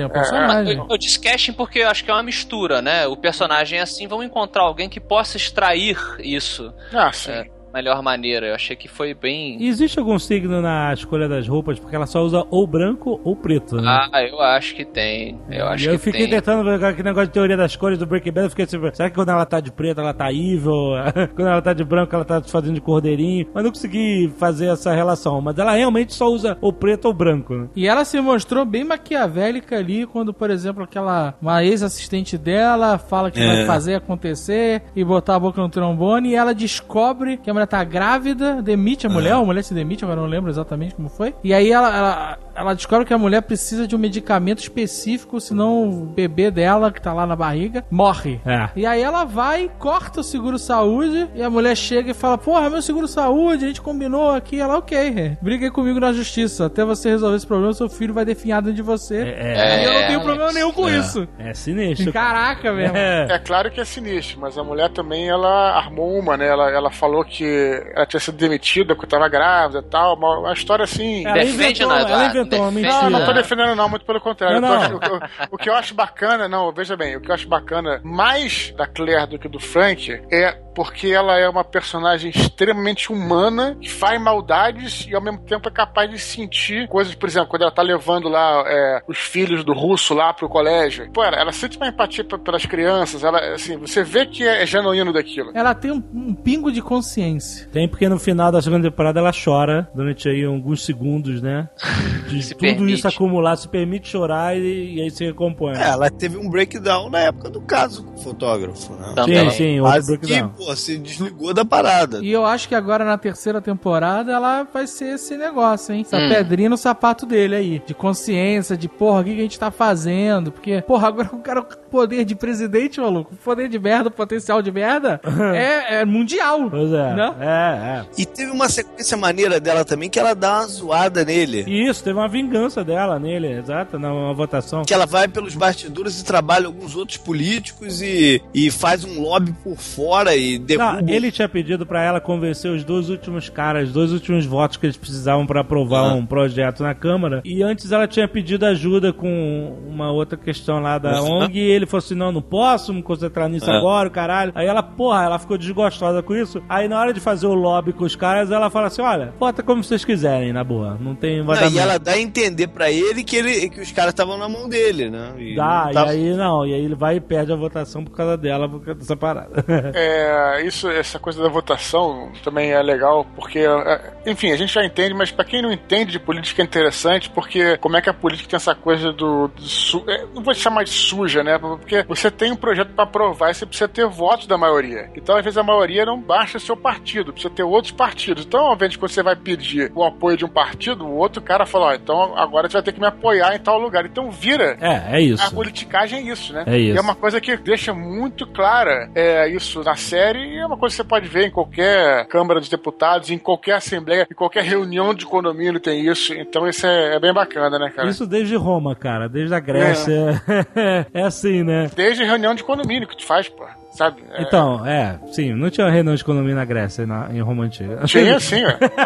Eu disse casting porque eu acho que é uma mistura, né? O personagem é assim, vamos encontrar alguém que possa extrair isso. Sim. Melhor maneira. Eu achei que foi bem... Existe algum signo na escolha das roupas? Porque ela só usa ou branco ou preto, né? Eu acho que tem. Eu fiquei tentando ver aquele negócio de teoria das cores do Breaking Bad. Eu fiquei assim, será que quando ela tá de preto ela tá evil? Quando ela tá de branco ela tá fazendo de cordeirinho? Mas não consegui fazer essa relação. Mas ela realmente só usa ou preto ou branco, né? E ela se mostrou bem maquiavélica ali quando, por exemplo, uma ex-assistente dela fala que vai fazer acontecer e botar a boca no trombone, e ela descobre que a mulher tá grávida, demite a mulher se demite, agora não lembro exatamente como foi. E aí ela descobre que a mulher precisa de um medicamento específico, senão o bebê dela, que tá lá na barriga, morre. E aí ela vai, corta o seguro-saúde, e a mulher chega e fala, porra, meu seguro-saúde, a gente combinou aqui. Ela, ok, briga aí comigo na justiça, até você resolver esse problema, seu filho vai definhar dentro de você. E eu não tenho problema nenhum com isso. É sinistro. Caraca, mesmo. É claro que é sinistro, mas a mulher também, ela armou uma, né? Ela falou que ela tinha sido demitida porque tava grávida e tal. Uma história assim... Ela inventou uma mentira. Não tô defendendo não, muito pelo contrário. O que eu acho bacana, veja bem, o que eu acho bacana mais da Claire do que do Frank é porque ela é uma personagem extremamente humana, que faz maldades e ao mesmo tempo é capaz de sentir coisas, por exemplo, quando ela tá levando lá os filhos do russo lá pro colégio. Pô, ela sente uma empatia pelas crianças, ela, assim, você vê que é genuíno daquilo. Ela tem um pingo de consciência. Tem, porque no final da segunda temporada ela chora durante aí alguns segundos, né? De tudo isso acumular, se permite chorar e aí se recompõe. Ela teve um breakdown na época do caso com o fotógrafo, né? Sim, outro breakdown. Se desligou da parada. E eu acho que agora na terceira temporada ela vai ser esse negócio, hein? Essa pedrinha no sapato dele aí. De consciência, de porra, o que a gente tá fazendo? Porque, porra, agora o cara, o poder de presidente, maluco, o poder de merda, o potencial de merda é mundial. Pois é. Né? E teve uma sequência maneira dela também que ela dá uma zoada nele. Isso, teve uma vingança dela nele, exato, numa votação. Que ela vai pelos bastidores e trabalha alguns outros políticos e faz um lobby por fora e derruba. Não, ele tinha pedido pra ela convencer os dois últimos votos que eles precisavam pra aprovar um projeto na Câmara. E antes ela tinha pedido ajuda com uma outra questão lá da ONG e ele falou assim, não posso me concentrar nisso agora, caralho. Aí ela ficou desgostosa com isso. Aí na hora de fazer o lobby com os caras, ela fala assim, olha, vota como vocês quiserem, na boa. Não tem e ela dá a entender pra ele que os caras estavam na mão dele, né? E aí ele vai e perde a votação por causa dela, por causa dessa parada. Essa coisa da votação também é legal, porque, enfim, a gente já entende, mas pra quem não entende de política é interessante, porque como é que a política tem essa coisa não vou chamar de suja, né? Porque você tem um projeto pra aprovar e você precisa ter votos da maioria. Então, às vezes, a maioria não basta seu partido, precisa ter outros partidos. Então, ao invés de quando você vai pedir o apoio de um partido, o outro cara fala, então agora você vai ter que me apoiar em tal lugar. Então, vira. É isso. A politicagem é isso, né? É isso. E é uma coisa que deixa muito clara isso na série série e é uma coisa que você pode ver em qualquer Câmara dos Deputados, em qualquer assembleia, em qualquer reunião de condomínio tem isso. Então isso é bem bacana, né, cara? Isso desde Roma, cara. Desde a Grécia. É assim, né? Desde reunião de condomínio que tu faz, pô. Sabe? Então, sim, não tinha reunião de economia na Grécia, em Roma Antiga. Tinha sim,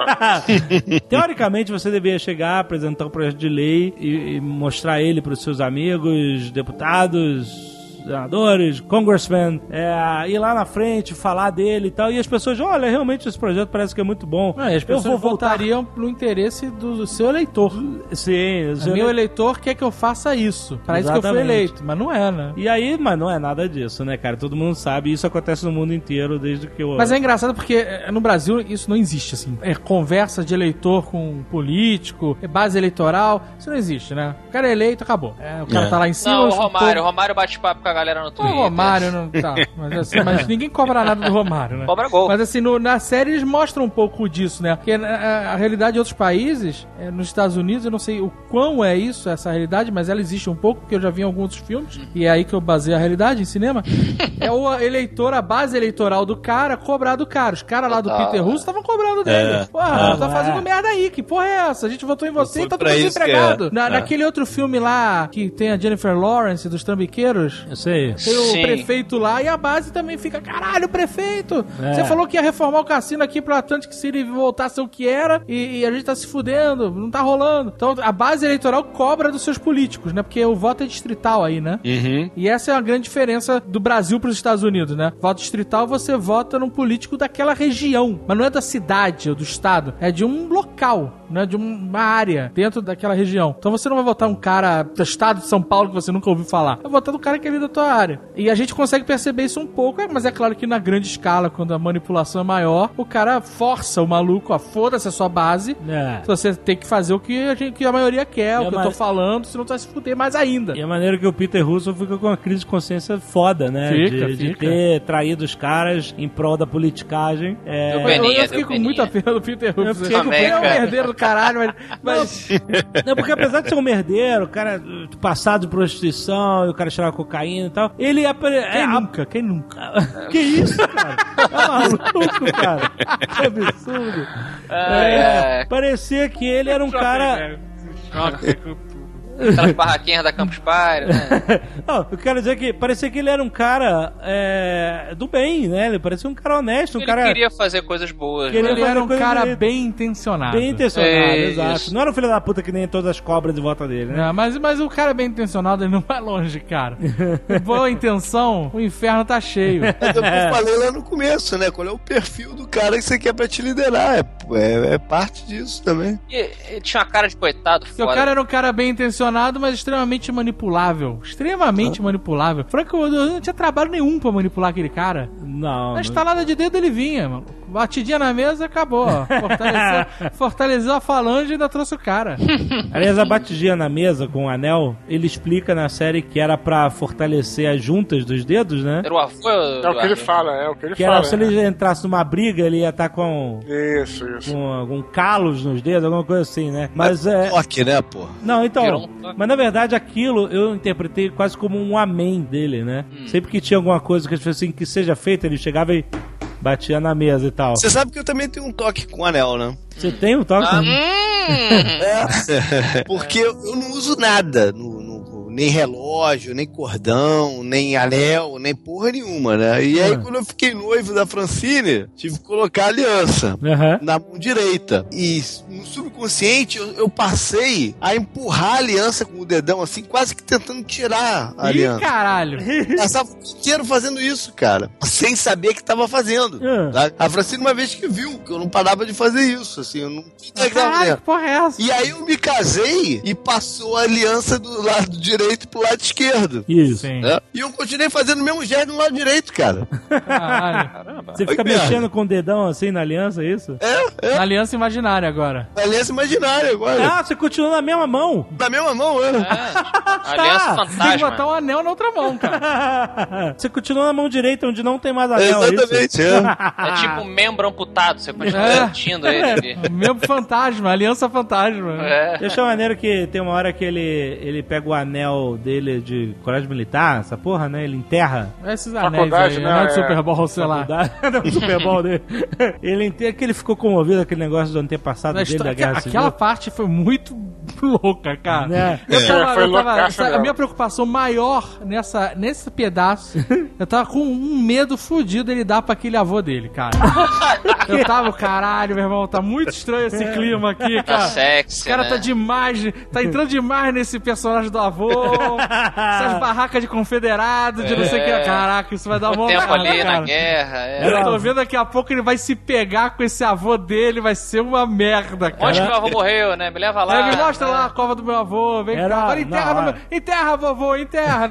Teoricamente, você deveria chegar, apresentar um projeto de lei e mostrar ele para os seus amigos, deputados, senadores, congressmen, ir lá na frente, falar dele e tal, e as pessoas, olha, realmente esse projeto parece que é muito bom. As pessoas votariam no interesse do seu eleitor. Sim. Meu eleitor quer que eu faça isso. Para isso que eu fui eleito, mas não é, né? E aí, mas não é nada disso, né, cara? Todo mundo sabe, isso acontece no mundo inteiro desde que eu... Mas é engraçado porque no Brasil isso não existe, assim. Conversa de eleitor com político, base eleitoral, isso não existe, né? O cara é eleito, acabou. O cara tá lá em cima... Não, o Romário bate papo com a galera no Twitter. O Romário não tá. Mas ninguém cobra nada do Romário, né? Cobra gol. Mas assim, na série eles mostram um pouco disso, né? Porque a realidade de outros países, nos Estados Unidos, eu não sei o quão é isso, essa realidade, mas ela existe um pouco, porque eu já vi em alguns outros filmes, e é aí que eu baseio a realidade em cinema. É o eleitor, a base eleitoral do cara, cobrar do cara. Os caras lá do Peter Russo estavam cobrando dele. Porra, tá fazendo merda aí, que porra é essa? A gente votou em você e tá todo mundo desempregado. Naquele outro filme lá, que tem a Jennifer Lawrence, dos Trambiqueiros, eu sei. Tem o prefeito lá e a base também fica, caralho, prefeito! Você falou que ia reformar o cassino aqui pro Atlantic City voltar a ser o que era e a gente tá se fudendo, não tá rolando. Então a base eleitoral cobra dos seus políticos, né? Porque o voto é distrital aí, né? Uhum. E essa é a grande diferença do Brasil pros Estados Unidos, né? Voto distrital, você vota num político daquela região, mas não é da cidade ou do estado, é de um local, né? De uma área dentro daquela região. Então você não vai votar um cara do estado de São Paulo que você nunca ouviu falar. Vai votar do cara que é ali da tua área. E a gente consegue perceber isso um pouco, mas é claro que na grande escala, quando a manipulação é maior, o cara força o maluco a foda-se a sua base. Você tem que fazer o que a maioria quer, o que eu tô falando, senão tu vai se fuder mais ainda. E a maneira que o Peter Russo fica com uma crise de consciência foda, né? De ter traído os caras em prol da politicagem. Eu fiquei com muita pena do Peter Russo. Ele é um merdeiro do caralho, mas... Não, porque apesar de ser um merdeiro, o cara passado de prostituição, e o cara cheirava cocaína e tal, ele Quem nunca? Que isso, cara? Tá maluco, cara? Que absurdo. Parecia que ele era um cara... Aquelas barraquinhas da Campus Party, né? Não, eu quero dizer que parecia que ele era um cara do bem, né? Ele parecia um cara honesto. Ele queria fazer coisas boas. Ele era um cara bem intencionado. Bem intencionado, exato. Isso. Não era um filho da puta que nem todas as cobras de volta dele, né? Não, mas o cara bem intencionado, ele não vai longe, cara. Boa intenção, o inferno tá cheio. Eu falei lá no começo, né? Qual é o perfil do cara que você quer pra te liderar? É parte disso também. Ele tinha uma cara de coitado foda. O cara era um cara bem intencionado, mas extremamente manipulável. Extremamente manipulável. Franco, eu não tinha trabalho nenhum pra manipular aquele cara. Não. Na estalada de dedo ele vinha, mano. Batidinha na mesa, acabou. Fortaleceu a falange e ainda trouxe o cara. Aliás, a batidinha na mesa com o anel, ele explica na série que era pra fortalecer as juntas dos dedos, né? Era o avô? É o que ele fala, que era, se ele entrasse numa briga, ele ia estar com... Isso. Com algum calos nos dedos, alguma coisa assim, né? Mas toque, né, pô? Não, então... Mas na verdade aquilo eu interpretei quase como um amém dele, né? Sempre que tinha alguma coisa que ele fez assim, que seja feita, ele chegava e batia na mesa e tal. Você sabe que eu também tenho um toque com anel, né? Você tem um toque? Porque eu não uso nada nem relógio, nem cordão, nem anel, nem porra nenhuma, né? E aí, quando eu fiquei noivo da Francine, tive que colocar a aliança na mão direita. E no subconsciente, eu passei a empurrar a aliança com o dedão, assim, quase que tentando tirar a aliança. Ih, caralho! Passava o dia inteiro fazendo isso, cara. Sem saber que tava fazendo. Tá? A Francine uma vez que viu que eu não parava de fazer isso, assim, eu não tinha caralho, que porra é essa? E aí eu me casei e passou a aliança do lado direito pro lado esquerdo. Isso. Né? E eu continuei fazendo o mesmo gesto no lado direito, cara. Caramba. Você fica mexendo com o dedão assim na aliança, é isso? Na aliança imaginária agora. Na aliança imaginária agora. Ah, você continua na mesma mão? Na mesma mão, Aliança fantasma. Tem que botar um anel na outra mão, cara. Você continua na mão direita, onde não tem mais anel. Exatamente, é tipo um membro amputado, você continua sentindo ele. Membro fantasma, aliança fantasma. Eu achei maneiro que tem uma hora que ele pega o anel dele de colégio militar, essa porra, né? Ele enterra. Esses anéis aí, né? não é de Super Bowl, sei lá. Não, o Super Bowl dele. Ele enterra, que ele ficou comovido, aquele negócio do antepassado dele da Guerra Civil. Aquela parte foi muito louca, cara. A minha preocupação maior nesse pedaço, eu tava com um medo fudido dele dar pra aquele avô dele, cara. Eu tava, caralho, meu irmão, tá muito estranho esse clima aqui, cara. Tá sexy, o cara né? tá demais, tá entrando demais nesse personagem do avô, essas barracas de confederado, de não sei o que. Caraca, isso vai dar uma tempo merda, ali cara. na guerra. Eu tô vendo daqui a pouco ele vai se pegar com esse avô dele, vai ser uma merda, cara. Onde meu avô morreu, né? Me leva lá. Me mostra lá a cova do meu avô, vem cá. Agora enterra, vovô, enterra.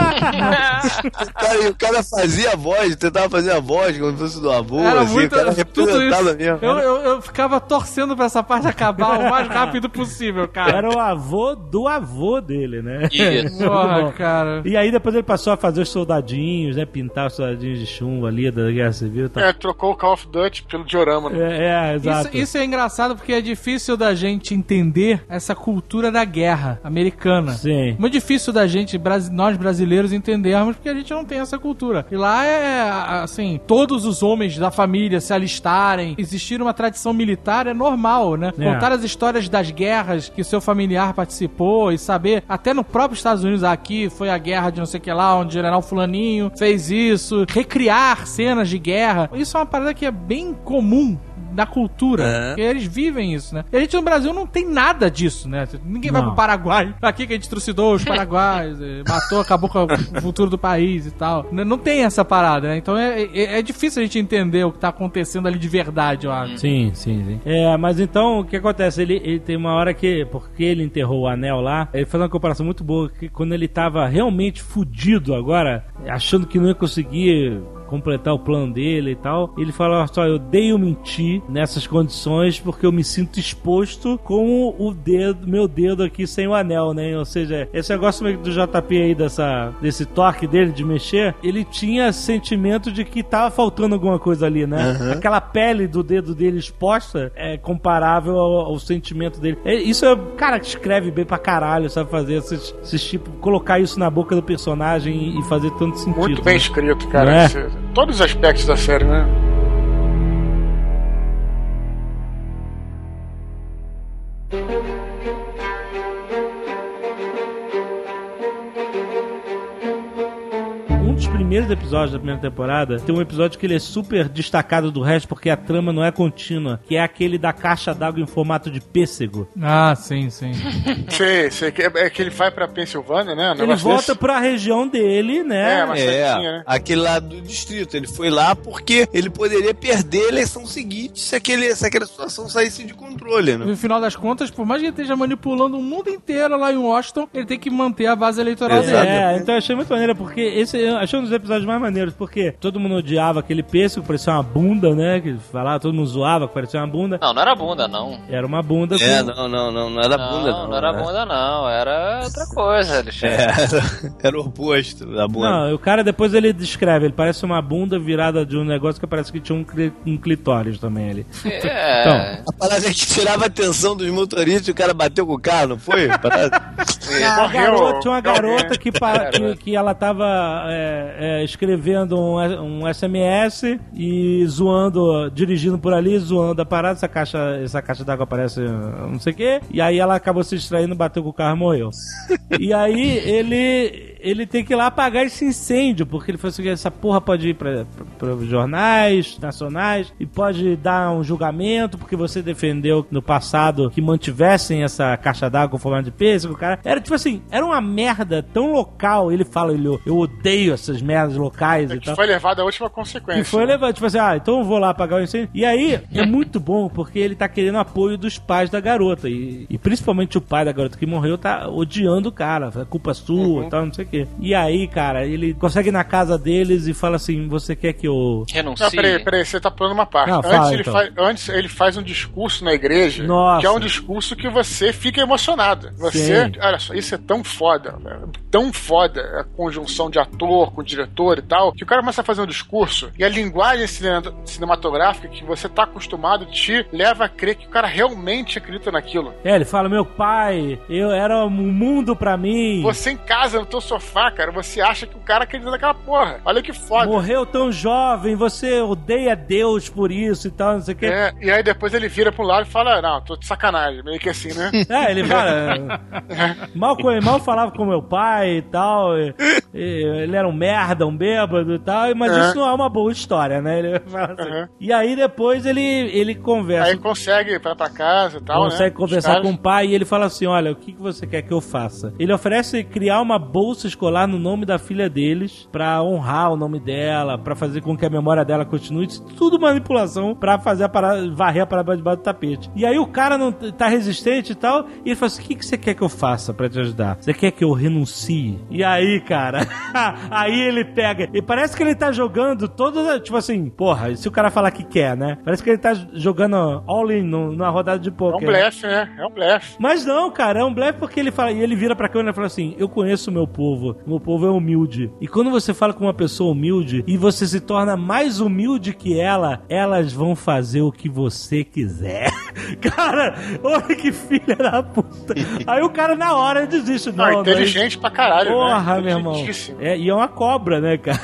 Cara, e o cara fazia a voz, tentava fazer a voz como se fosse do avô, era assim, muito, o cara tudo isso. Mesmo. Eu ficava torcendo pra essa parte acabar o mais rápido possível, cara. Era o avô do avô dele, né? Isso. Porra, cara. E aí depois ele passou a fazer os soldadinhos, né? Pintar os soldadinhos de chumbo ali da Guerra Civil. Tá? Trocou o Call of Duty pelo diorama, né? Exato. Isso é engraçado porque é difícil da gente entender essa cultura da guerra americana. Sim. Muito difícil da gente, nós brasileiros, entendermos porque a gente não tem essa cultura. E lá assim, todos os homens da família se alistarem, existir uma tradição militar é normal, né? Contar as histórias das guerras que o seu familiar participou e saber, até no próprio Estados Unidos, aqui foi a guerra de não sei o que lá, onde o general fulaninho fez isso, recriar cenas de guerra. Isso é uma parada que é bem comum da cultura, porque eles vivem isso, né? E a gente no Brasil não tem nada disso, né? Ninguém vai pro Paraguai, aqui que a gente trucidou os paraguaios, matou, acabou com o futuro do país e tal. Não tem essa parada, né? Então é difícil a gente entender o que tá acontecendo ali de verdade, eu acho. Sim. Mas então, o que acontece? Ele tem uma hora que, porque ele enterrou o anel lá, ele faz uma comparação muito boa, que quando ele tava realmente fudido agora, achando que não ia conseguir completar o plano dele e tal, ele fala, só, eu odeio mentir nessas condições porque eu me sinto exposto com meu dedo aqui sem o anel, né? Ou seja, esse negócio do JP aí, desse toque dele de mexer, ele tinha sentimento de que tava faltando alguma coisa ali, né? Aquela pele do dedo dele exposta é comparável ao sentimento dele. Isso é o cara que escreve bem pra caralho, sabe fazer esses tipo, colocar isso na boca do personagem e fazer tanto sentido. Muito bem escrito, cara. Todos os aspectos da série, né? Primeiros episódios da primeira temporada, tem um episódio que ele é super destacado do resto porque a trama não é contínua, que é aquele da caixa d'água em formato de pêssego. Ah, sim. Sei, é que ele vai pra Pensilvânia, né? Ele volta pra região dele, né? Né? Aquele lá do distrito. Ele foi lá porque ele poderia perder a eleição seguinte se aquela situação saísse de controle, né? No final das contas, por mais que ele esteja manipulando o mundo inteiro lá em Washington, ele tem que manter a base eleitoral dele. Então eu achei muito maneiro, porque eu achei um dos episódios mais maneiros, porque todo mundo odiava aquele pêssego, parecia uma bunda, né? Que falava, todo mundo zoava que parecia uma bunda. Não era bunda, não. Era uma bunda. Não era bunda, não. Não era bunda, não. Era outra coisa, Alexandre. Era o oposto da bunda. Não, o cara depois ele descreve, ele parece uma bunda virada de um negócio que parece que tinha um clitóris também ali. Então, a parada é que tirava a atenção dos motoristas e o cara bateu com o carro, não foi? Tinha uma garota que ela tava escrevendo um SMS e dirigindo por ali, zoando a parada, essa caixa d'água parece não sei o que, e aí ela acabou se distraindo, bateu com o carro e morreu. E aí ele tem que ir lá apagar esse incêndio, porque ele falou assim, essa porra pode ir para os jornais nacionais e pode dar um julgamento, porque você defendeu no passado que mantivessem essa caixa d'água com formato de pêssego, cara. Era tipo assim, era uma merda tão local, ele fala, eu odeio essas merdas locais e tal. Foi levado à última consequência. Que foi levado, tipo assim, então eu vou lá apagar o incêndio. E aí, é muito bom, porque ele tá querendo apoio dos pais da garota, e principalmente o pai da garota que morreu tá odiando o cara, a culpa sua e tal, não sei o quê. E aí, cara, ele consegue ir na casa deles e fala assim, você quer que eu... renuncie? Não, peraí, você tá pulando uma parte. Não, antes ele faz um discurso na igreja, Nossa. que é um discurso que você fica emocionado. Você, olha só, isso é tão foda, tão foda, a conjunção de ator com diretor e tal, que o cara começa a fazer um discurso e a linguagem cinematográfica que você tá acostumado te leva a crer que o cara realmente acredita naquilo. Ele fala, meu pai, eu era um mundo pra mim. Você em casa, no teu sofá, cara, você acha que o cara acredita naquela porra. Olha que foda. Morreu tão jovem, você odeia Deus por isso e tal, não sei o quê. E aí depois ele vira pro lado e fala, não, tô de sacanagem, meio que assim, né? Ele fala, mal falava com meu pai e tal, ele era um merda, um bêbado e tal, mas isso não é uma boa história, né? Ele fala assim. E aí depois ele conversa. Aí consegue ir pra casa e tal, consegue conversar com o pai e ele fala assim, olha, o que você quer que eu faça? Ele oferece criar uma bolsa escolar no nome da filha deles, pra honrar o nome dela, pra fazer com que a memória dela continue, tudo manipulação pra fazer varrer a parada debaixo do tapete. E aí o cara não tá resistente e tal, e ele fala assim, o que você quer que eu faça pra te ajudar? Você quer que eu renuncie? E aí, cara, aí ele pega, e parece que ele tá jogando todo, tipo assim, porra, se o cara falar que quer, né? Parece que ele tá jogando all-in na rodada de poker. É um blefe, né? É um blefe. Mas não, cara, é um blefe porque ele fala, e ele vira pra câmera e fala assim, eu conheço o meu povo é humilde. E quando você fala com uma pessoa humilde e você se torna mais humilde que ela, elas vão fazer o que você quiser. Cara, olha que filha da puta. Aí o cara na hora desiste. Não, inteligente pra caralho, porra, né? Meu irmão. E é uma cobra, né, cara?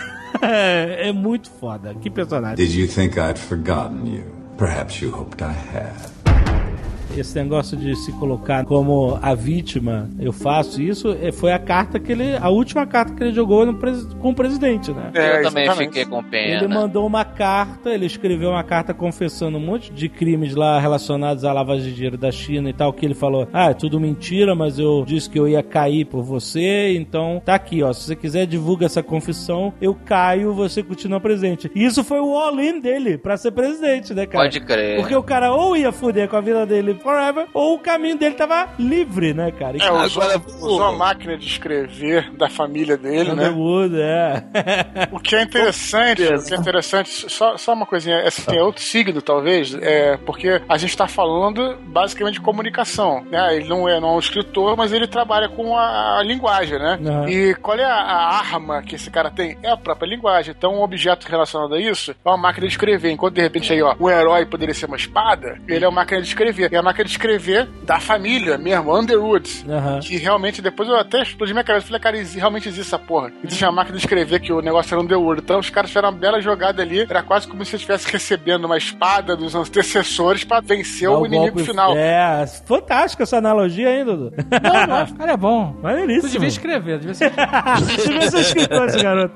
É muito foda. Que personagem. Did you think I'd forgotten you? Perhaps you hoped I had. Esse negócio de se colocar como a vítima, eu faço isso, foi a última carta que ele jogou com o presidente, né? Eu também fiquei com pena. Ele mandou uma carta, ele escreveu uma carta confessando um monte de crimes lá relacionados à lavagem de dinheiro da China e tal, que ele falou, é tudo mentira, mas eu disse que eu ia cair por você, então tá aqui, ó, se você quiser divulga essa confissão, eu caio, você continua presidente. E isso foi o all-in dele pra ser presidente, né, cara? Pode crer. Porque o cara ou ia fuder com a vida dele forever, ou o caminho dele tava livre, né, cara? Usou a máquina de escrever da família dele, Underwood, né? O que é interessante, só uma coisinha, assim, é outro signo, talvez, porque a gente tá falando basicamente de comunicação, né? Ele não é um escritor, mas ele trabalha com a linguagem, né? Uhum. E qual é a arma que esse cara tem? É a própria linguagem. Então, um objeto relacionado a isso é uma máquina de escrever. Enquanto, de repente, aí, ó, um herói poderia ser uma espada, ele é uma máquina de escrever. E a máquina de escrever da família mesmo, Underwood. Uhum. Que realmente, depois eu até explodi minha cabeça. Falei, cara, realmente existe essa porra. Existe uma máquina de escrever que o negócio era Underwood. Então, os caras fizeram uma bela jogada ali. Era quase como se você estivesse recebendo uma espada dos antecessores pra vencer o inimigo final. Fantástica essa analogia ainda, Dudu. Não, cara, é bom. Maneiríssimo. Tu devia escrever, devia ser escritor esse garoto.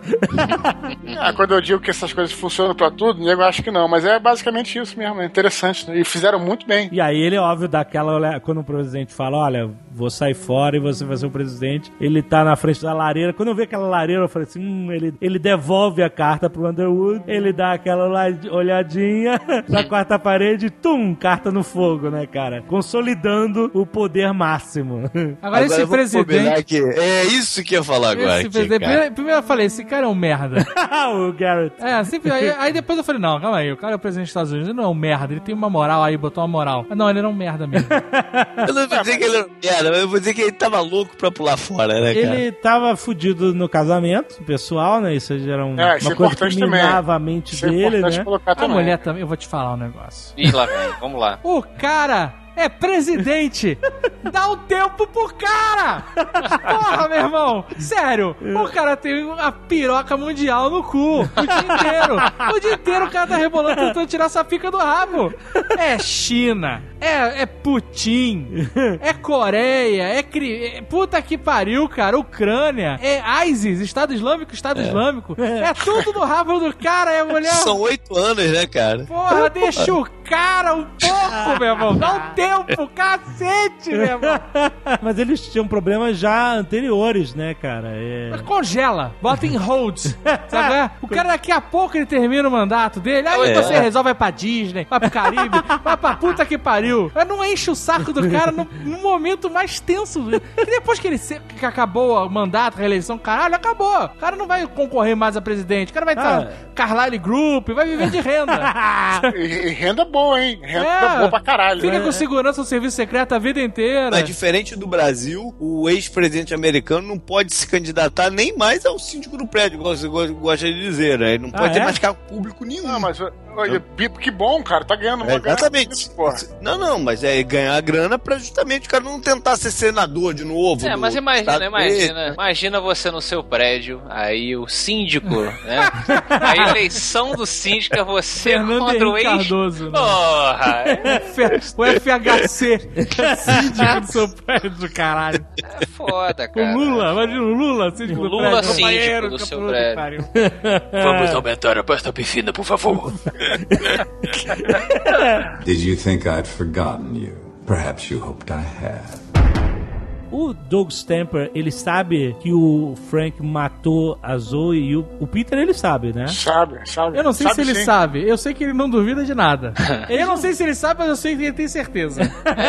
Quando eu digo que essas coisas funcionam pra tudo, eu acho que não, mas é basicamente isso mesmo, é interessante, né? E fizeram muito bem. E aí ele, óbvio, dá aquela, quando o presidente fala, olha, vou sair fora e você vai ser o presidente, ele tá na frente da lareira, quando eu vi aquela lareira eu falei assim, ele devolve a carta pro Underwood, ele dá aquela olhadinha na quarta parede, carta no fogo, né, cara? Consolidando o poder máximo. Agora esse presidente... É isso que eu ia falar agora. Primeiro eu falei, esse cara é um merda. O Garrett. Aí depois eu falei, não, calma aí, o cara é o presidente dos Estados Unidos, ele não é um merda, ele tem uma moral aí, botou uma moral. Não, ele era um merda mesmo. Eu não vou dizer que ele era um merda, mas eu vou dizer que ele tava louco pra pular fora, né, cara? Ele tava fudido no casamento pessoal, né? Isso já era uma coisa que minava a mente dele, né? A mulher também, eu vou te falar um negócio. Ih, lá vem, vamos lá. O cara é presidente! Dá um tempo pro cara! Porra, meu irmão! Sério! O cara tem a piroca mundial no cu! O dia inteiro! O dia inteiro o cara tá rebolando tentando tirar essa pica do rabo! É China! É Putin! É Coreia! Puta que pariu, cara! Ucrânia! É ISIS! Estado Islâmico! É tudo no rabo do cara! É mulher! São 8 anos, né, cara? Porra, deixa o cara um pouco, meu irmão! Dá um tempo tempo, cacete, meu irmão. Mas eles tinham problemas já anteriores, né, cara? Mas congela, bota em hold, sabe? O cara daqui a pouco ele termina o mandato dele, aí você resolve, vai pra Disney, vai pro Caribe, vai pra puta que pariu. Mas não enche o saco do cara no momento mais tenso. E depois que que acabou o mandato, a reeleição, caralho, acabou. O cara não vai concorrer mais a presidente, o cara vai estar Carlyle Group, vai viver de renda. E renda boa, hein? Renda boa pra caralho. Fica com segurança no serviço secreto a vida inteira. Mas diferente do Brasil, o ex-presidente americano não pode se candidatar nem mais ao síndico do prédio, igual você gosta de dizer, né? Ele não pode ter mais cargo público nenhum. Não, mas que bom, cara, tá ganhando uma grana. Exatamente. Não, mas é ganhar a grana pra justamente o cara não tentar ser senador de novo. Mas imagina você no seu prédio, aí o síndico, né? A eleição do síndico é você contra o ex... Cardoso, né? Porra! O FHC, síndico do seu prédio, caralho. É foda, cara. O Lula, imagina o Lula, síndico do prédio. Lula, síndico do seu prédio. Vamos aumentar a pasta piscina, por favor. Did you think I'd forgotten you? Perhaps you hoped I had. O Doug Stamper, ele sabe que o Frank matou a Zoe e o Peter, ele sabe, né? Sabe. Eu não sei se ele sim. sabe. Eu sei que ele não duvida de nada. Eu não sei se ele sabe, mas eu sei que ele tem certeza.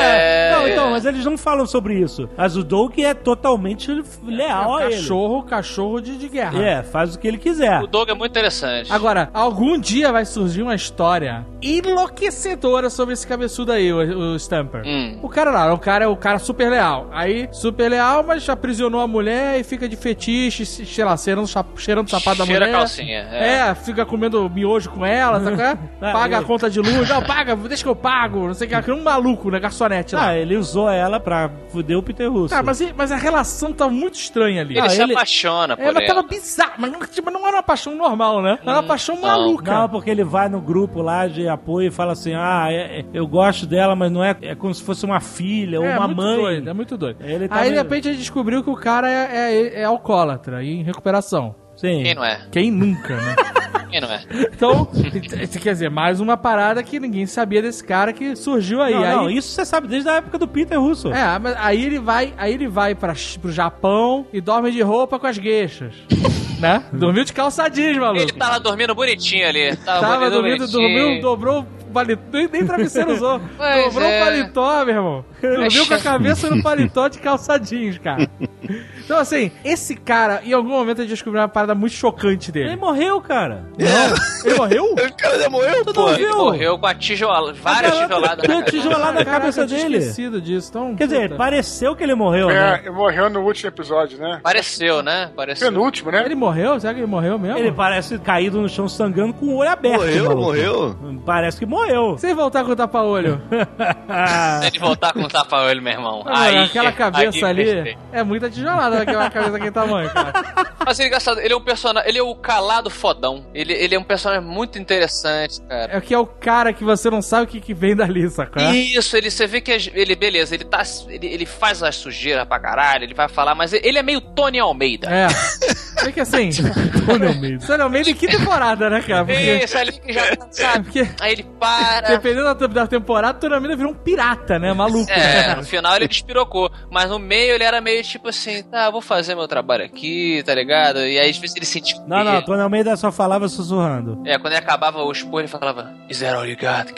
Mas eles não falam sobre isso. Mas o Doug é totalmente leal a ele. Cachorro de guerra. Faz o que ele quiser. O Doug é muito interessante. Agora, algum dia vai surgir uma história enlouquecedora sobre esse cabeçudo aí, o Stamper. O cara lá, o cara super leal. Aí, super leal, mas aprisionou a mulher e fica de fetiche, sei lá, cheirando o sapato da mulher. Cheira a calcinha. Fica comendo miojo com ela, sabe? Paga a conta de luz. Não, paga, deixa que eu pago. Não sei o que, um maluco, né? Garçonete lá. Ele usou ela pra foder o Peter Russo. Mas a relação tá muito estranha ali. Ele se apaixona por ela. Ela tava bizarra, mas não era uma paixão normal, né? Era uma paixão maluca. Não, porque ele vai no grupo lá de apoio e fala assim, eu gosto dela, mas não é como se fosse uma filha ou uma mãe. É muito doido. Aí de repente a gente descobriu que o cara é alcoólatra e em recuperação. Sim. Quem não é? Quem nunca, né? Quem não é? Então, quer dizer, mais uma parada que ninguém sabia desse cara que surgiu aí. Não, isso você sabe desde a época do Peter Russo. Mas aí ele vai pro Japão e dorme de roupa com as gueixas. Né? Dormiu de calça jeans, maluco. Ele tava dormindo bonitinho ali. Dormiu, dobrou o paletó, nem travesseiro usou. Dobrou o paletó, meu irmão. Dormiu com a cabeça no paletó de calça jeans, cara. Então, assim, esse cara, em algum momento a gente descobriu uma parada muito chocante dele. Ele morreu, cara. Não. Ele morreu? O cara já morreu, pô. Ele morreu com várias tijoladas na cabeça. Tijolada na cabeça dele. Esquecido disso. Então, quer dizer, pareceu que ele morreu, né? Ele morreu no último episódio, né? Pareceu, né? Penúltimo, né? Ele morreu? Será que ele morreu mesmo? Ele parece caído no chão sangrando com o olho aberto. Morreu? Parece que morreu. Sem voltar com o tapa-olho. Sem voltar com o tapa-olho, meu irmão. Aquela cabeça ali é muita tijolada naquela cabeça daquele tamanho, cara. Mas é engraçado, ele é um personagem, ele é o calado fodão. Ele é um personagem muito interessante, cara. É que é o cara que você não sabe o que vem dali, sacou? Isso, você vê que beleza, ele faz as sujeiras pra caralho, ele vai falar, mas ele é meio Tony Almeida. É que assim, Tony Almeida em que temporada, né, cara? Porque... Isso ali que já sabe. Porque... Aí ele para. Dependendo da temporada, Tony Almeida virou um pirata, né? Maluco. No final ele despirocou. Mas no meio ele era meio tipo assim, vou fazer meu trabalho aqui, tá ligado? E aí às vezes ele sentia. Não, Tony Almeida só falava sussurrando. Quando ele acabava o expor, ele falava: Is that all you got?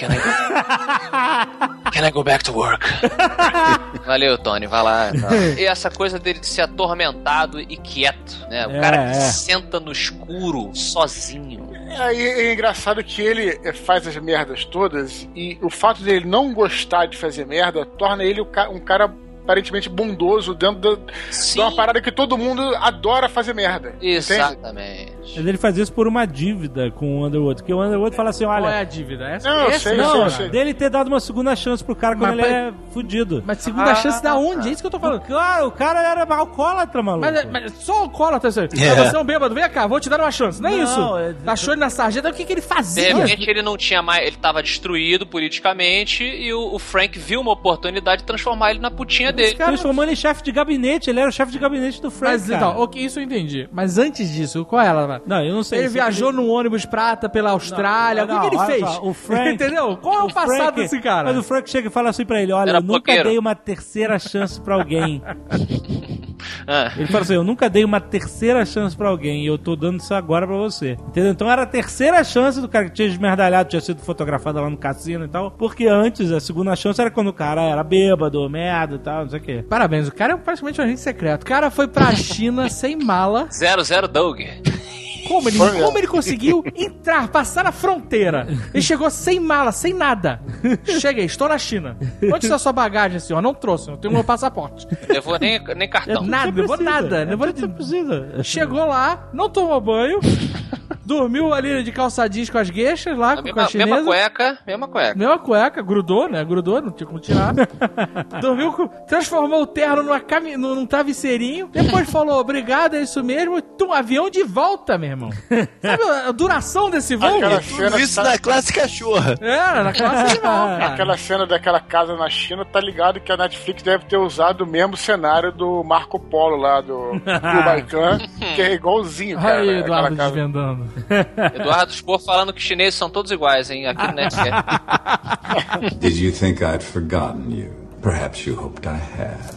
Can I go back to work? Valeu, Tony, vai lá. E essa coisa dele de ser atormentado e quieto, né? O cara que senta no escuro, sozinho. É engraçado que ele faz as merdas todas e o fato dele não gostar de fazer merda torna ele um cara aparentemente bondoso dentro de uma parada que todo mundo adora fazer merda. Exatamente. Mas ele faz isso por uma dívida com o Underwood, porque o Underwood fala assim, olha... Qual é a dívida? Eu sei. Dele ter dado uma segunda chance pro cara quando ele é fudido. Mas segunda chance da onde? É isso que eu tô falando. Claro, o cara era alcoólatra, maluco. Mas só alcoólatra. Você é um bêbado, vem cá, vou te dar uma chance. Não é isso. Achou ele na sarjeta, o que ele fazia? De repente ele não tinha mais... Ele tava destruído politicamente e o Frank viu uma oportunidade de transformar ele na putinha dele. Transformando em chefe de gabinete. Ele era o chefe de gabinete do Frank, Mas então, ok, isso eu entendi. Mas antes disso, qual é ela? Não, eu não sei. Ele viajou num ônibus prata pela Austrália. O que ele fez? O Frank... Entendeu? Qual é o passado desse cara? Mas o Frank chega e fala assim pra ele, olha, eu nunca dei uma terceira chance pra alguém. Ele fala assim, eu nunca dei uma terceira chance pra alguém e eu tô dando isso agora pra você. Entendeu? Então era a terceira chance do cara que tinha esmerdalhado, tinha sido fotografado lá no cassino e tal, porque antes a segunda chance era quando o cara era bêbado, merda e tal, não sei o quê. Parabéns, o cara é praticamente um agente secreto. O cara foi pra China sem mala. 00 Doug. Como ele conseguiu entrar, passar na fronteira? Ele chegou sem mala, sem nada. Cheguei, estou na China. Onde está a sua bagagem, senhor? Não trouxe, não tenho meu passaporte. Levou nem cartão. Nada, levou nada. Você precisa. Chegou lá, não tomou banho, dormiu ali de calça jeans com as gueixas lá, com a chinesa. Mesma cueca. Mesma cueca, grudou, né? Grudou, não tinha como tirar. Dormiu, transformou o terno num travesseirinho. Depois falou, obrigado, é isso mesmo. Um avião de volta, meu irmão. Sabe a duração desse voo? Tudo isso na classe cachorra. Na classe animal, cara. Aquela cena daquela casa na China, tá ligado que a Netflix deve ter usado o mesmo cenário do Marco Polo lá, do Baikan, que é igualzinho, cara. Aí, Eduardo desvendando. Eduardo Spor falando que chineses são todos iguais, hein? Aqui no Netflix. Did you think I'd forgotten you? Perhaps you hoped I had.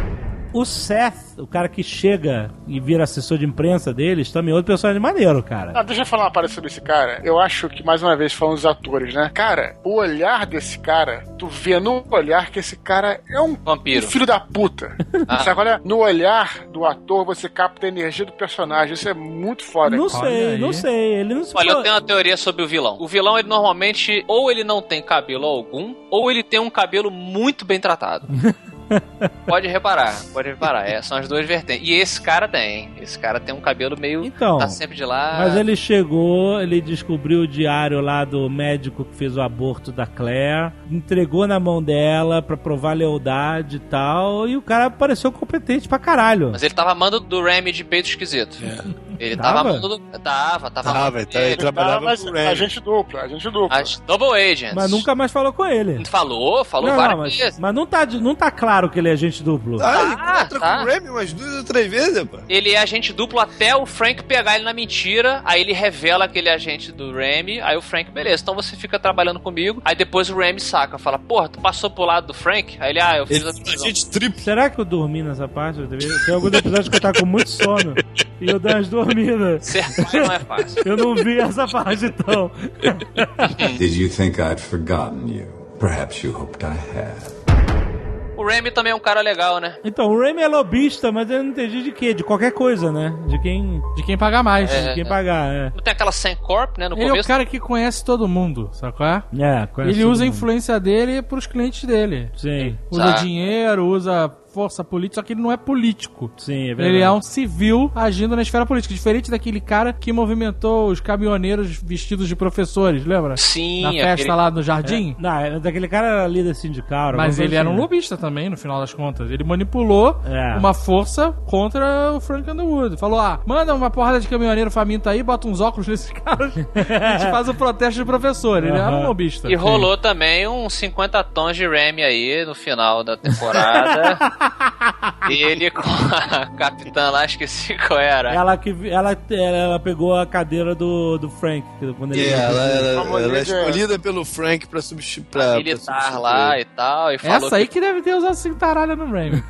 O Seth, o cara que chega e vira assessor de imprensa deles, também é outro personagem maneiro, cara. Deixa eu falar uma parada sobre esse cara. Eu acho que, mais uma vez, falando dos atores, né? Cara, o olhar desse cara, tu vê no olhar que esse cara é um vampiro. Um filho da puta. Sabe, olha, no olhar do ator, você capta a energia do personagem. Isso é muito foda. Não sei. Ele não se Olha, eu tenho uma teoria sobre o vilão. O vilão, ele normalmente, ou ele não tem cabelo algum, ou ele tem um cabelo muito bem tratado. Pode reparar. São as duas vertentes. E esse cara tem. Esse cara tem um cabelo meio... Então, tá sempre de lá. Mas ele chegou, ele descobriu o diário lá do médico que fez o aborto da Claire, entregou na mão dela pra provar lealdade e tal, e o cara pareceu competente pra caralho. Mas ele tava amando do Remy de peito esquisito. Ele tava amando do... Tava. Ele trabalhava com o Remy. Agente dupla. Double Agent. Mas nunca mais falou com ele. Falou várias vezes. Mas não tá claro que ele é agente duplo. Ele encontra com o Remy umas 2 ou 3 vezes, pô. Ele é agente duplo até o Frank pegar ele na mentira, aí ele revela que ele é agente do Remy, aí o Frank, beleza, então você fica trabalhando comigo, aí depois o Remy saca, fala, porra, tu passou pro lado do Frank? Aí ele, eu fiz a agente triplo. Será que eu dormi nessa parte? Tem alguns episódios que eu tava com muito sono e eu dei umas dormidas. Certo, não é fácil. Eu não vi essa parte, então. Did you think I'd forgotten you? Perhaps you hoped I had. O Remy também é um cara legal, né? Então, o Remy é lobista, mas eu não entendi de quê? De qualquer coisa, né? De quem pagar mais. De quem pagar, Não tem aquela Sencorp, né? No ele começo. É o cara que conhece todo mundo, sabe qual é? Conhece ele usa a influência dele pros clientes dele. Sim. Usa dinheiro, usa força política, só que ele não é político. Sim, é verdade. Ele é um civil agindo na esfera política, diferente daquele cara que movimentou os caminhoneiros vestidos de professores, lembra? Sim. Na festa lá no jardim. Não, daquele cara era líder sindical. Mas ele era um lobista também, no final das contas. Ele manipulou uma força contra o Frank Underwood. Falou, manda uma porrada de caminhoneiro faminto aí, bota uns óculos nesses caras, a gente faz o protesto de professor. Ele era um lobista. E rolou também uns 50 tons de Remy aí no final da temporada. E ele com a capitã lá, esqueci qual era. Ela pegou a cadeira do Frank. Quando ele ela é escolhida pelo Frank pra substituir. Militar lá e tal. E falou essa aí que deve ter usado cintaralha no Remy.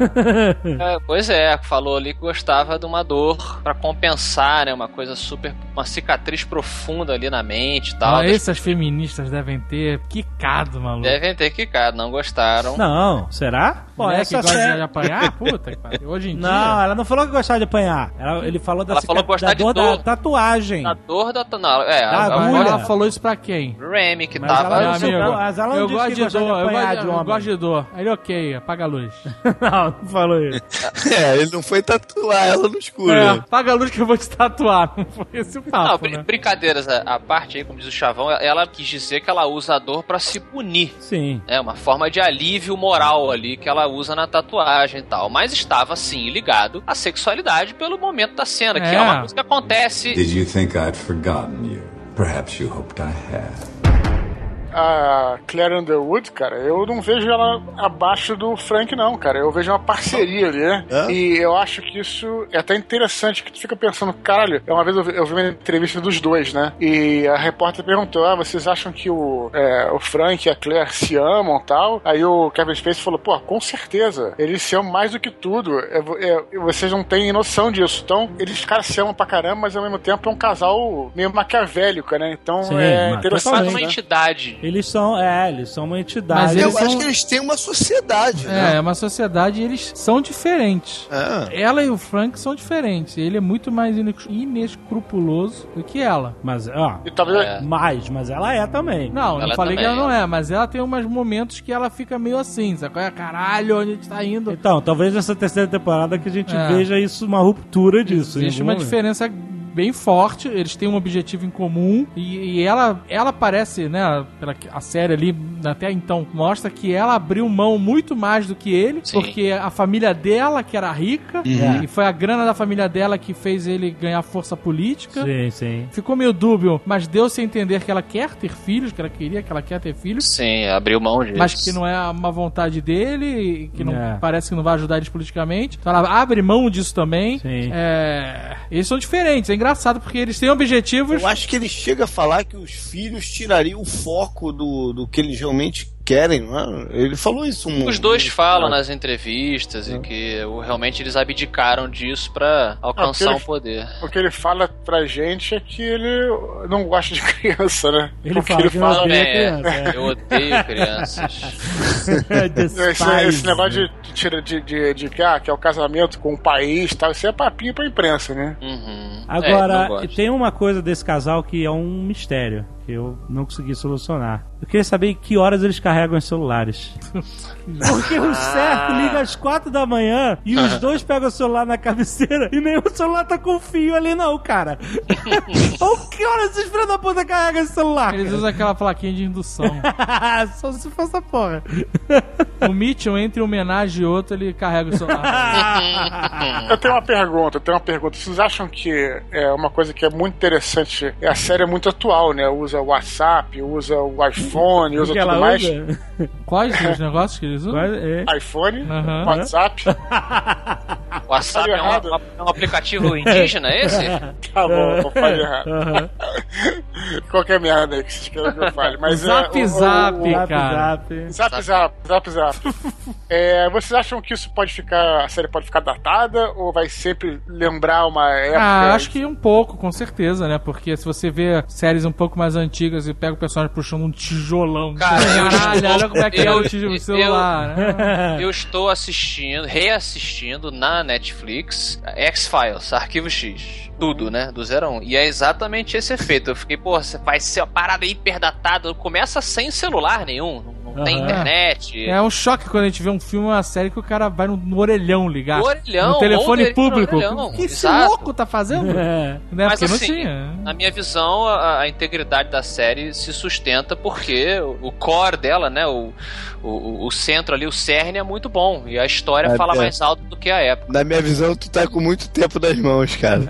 Pois é, falou ali que gostava de uma dor pra compensar, né? Uma coisa uma cicatriz profunda ali na mente e tal. Essas feministas devem ter quicado, maluco. Devem ter quicado, não gostaram. Não, será? Pô, essa que gosta de apanhar? Puta que pariu. Hoje em dia... Não, ela não falou que gostava de apanhar. Ele falou da dor da tatuagem. Da dor da... Agora ela falou isso pra quem? Remy, que mas tava... Eu gosto de dor. Eu gosto de dor. Aí ok, apaga a luz. Não falou isso. Ele não foi tatuar ela no escuro. Apaga a luz que eu vou te tatuar. Não foi esse o papo, né? Brincadeiras à parte aí, como diz o Chavão, ela quis dizer que ela usa a dor pra se punir. Sim. É uma forma de alívio moral ali que ela usa na tatuagem e tal. Mas estava, sim, ligado à sexualidade pelo momento da cena, que é uma coisa que acontece... Did you think I'd forgotten you? Perhaps you hoped I had. a Claire Underwood, cara, eu não vejo ela abaixo do Frank, não, cara. Eu vejo uma parceria ali, né? E eu acho que isso é até interessante, que tu fica pensando, caralho, uma vez eu vi uma entrevista dos dois, né? E a repórter perguntou, vocês acham que o Frank e a Claire se amam e tal? Aí o Kevin Spacey falou, pô, com certeza, eles se amam mais do que tudo. Vocês não têm noção disso. Então, eles, cara, se amam pra caramba, mas ao mesmo tempo é um casal meio maquiavélico, né? Então, sim, interessante. Uma entidade. Eles são uma entidade. Mas eu acho que eles têm uma sociedade, né? É uma sociedade e eles são diferentes. Ela e o Frank são diferentes. Ele é muito mais inescrupuloso do que ela. Mas, mas ela é também. Não, eu falei que ela não é, mas ela tem uns momentos que ela fica meio assim, sabe? Caralho, onde a gente tá indo? Então, talvez nessa terceira temporada que a gente veja isso, uma ruptura disso. Existe uma diferença bem forte, eles têm um objetivo em comum e ela parece, né, a série ali até então mostra que ela abriu mão muito mais do que ele, porque a família dela que era rica, e foi a grana da família dela que fez ele ganhar força política. Sim. Ficou meio dúbio, mas deu-se a entender que ela quer ter filhos, que ela quer ter filhos. Sim, abriu mão disso. Mas que não é uma vontade dele, que não parece que não vai ajudar eles politicamente. Então ela abre mão disso também. Sim. Eles são diferentes, é engraçado porque eles têm objetivos. Eu acho que ele chega a falar que os filhos tirariam o foco do que eles realmente querem, não é? Ele falou isso. Os dois falam nas entrevistas e que realmente eles abdicaram disso pra alcançar o poder. O que ele fala pra gente é que ele não gosta de criança, né? Ele fala que não odeia criança. Eu odeio crianças. Esse negócio de que é o casamento com o país e tal, isso é papinho pra imprensa, né? Agora, tem uma coisa desse casal que é um mistério, que eu não consegui solucionar. Eu queria saber em que horas eles carregam os celulares. Porque o certo liga às 4 da manhã e os dois pegam o celular na cabeceira e nenhum celular tá com fio ali não, cara. Ou que horas esses filhos da puta carregam esse celular? Eles usam aquela plaquinha de indução. Só se for essa porra. O Mitchell, entre um homenagem e outro, ele carrega o celular. Eu tenho uma pergunta. Vocês acham que é uma coisa que é muito interessante? A série é muito atual, né? Usa o WhatsApp, usa o iPhone, usa tudo mais. Quais os negócios que eles usam? iPhone, WhatsApp. WhatsApp é um aplicativo indígena, esse? Tá bom, eu falei errado. Qualquer merda aí que vocês queiram que eu fale. Mas Zap, cara. Zap. Vocês acham que isso a série pode ficar datada ou vai sempre lembrar uma época? Acho que um pouco, com certeza, né? Porque se você vê séries um pouco mais antigas e pega o personagem puxando um tijolão. Caralho, olha como é que é o celular, né? Eu estou reassistindo na Netflix X-Files, Arquivo X. Tudo, né? Do 0 a 1. E é exatamente esse efeito. Eu fiquei, vai ser uma parada hiperdatada. Começa sem celular nenhum. Não tem internet. É um choque quando a gente vê um filme, uma série que o cara vai no orelhão ligar. No telefone público. O que esse louco tá fazendo? Né? Mas porque assim, na minha visão, a integridade da série se sustenta porque o core dela, né? O centro ali, o cerne é muito bom. E a história fala mais alto do que a época. Na minha visão, tu tá com muito tempo nas mãos, cara.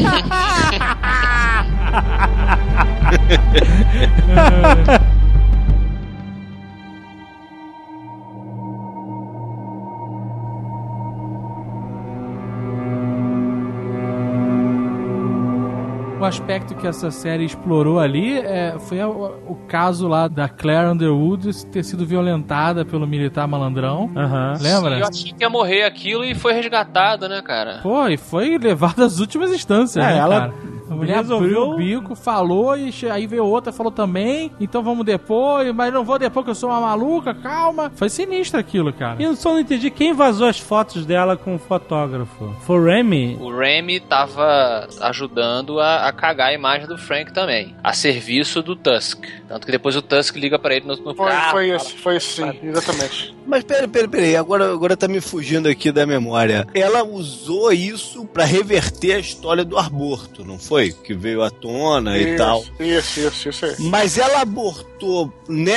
O aspecto que essa série explorou ali foi o caso lá da Claire Underwood ter sido violentada pelo militar malandrão. Lembra? Sim, eu achei que ia morrer aquilo e foi resgatada, né, cara? E foi levada às últimas instâncias, né, cara? A mulher abriu o bico, falou, e aí veio outra, falou também, então vamos depor, mas não vou depor que eu sou uma maluca, calma. Foi sinistro aquilo, cara. E eu só não entendi quem vazou as fotos dela com o fotógrafo. Foi o Remy? O Remy tava ajudando a cagar a imagem do Frank também, a serviço do Tusk. Tanto que depois o Tusk liga pra ele no carro. Foi isso, sim, exatamente. Mas peraí, agora tá me fugindo aqui da memória. Ela usou isso pra reverter a história do aborto, não foi? Que veio à tona e tal. Isso aí. Mas ela abortou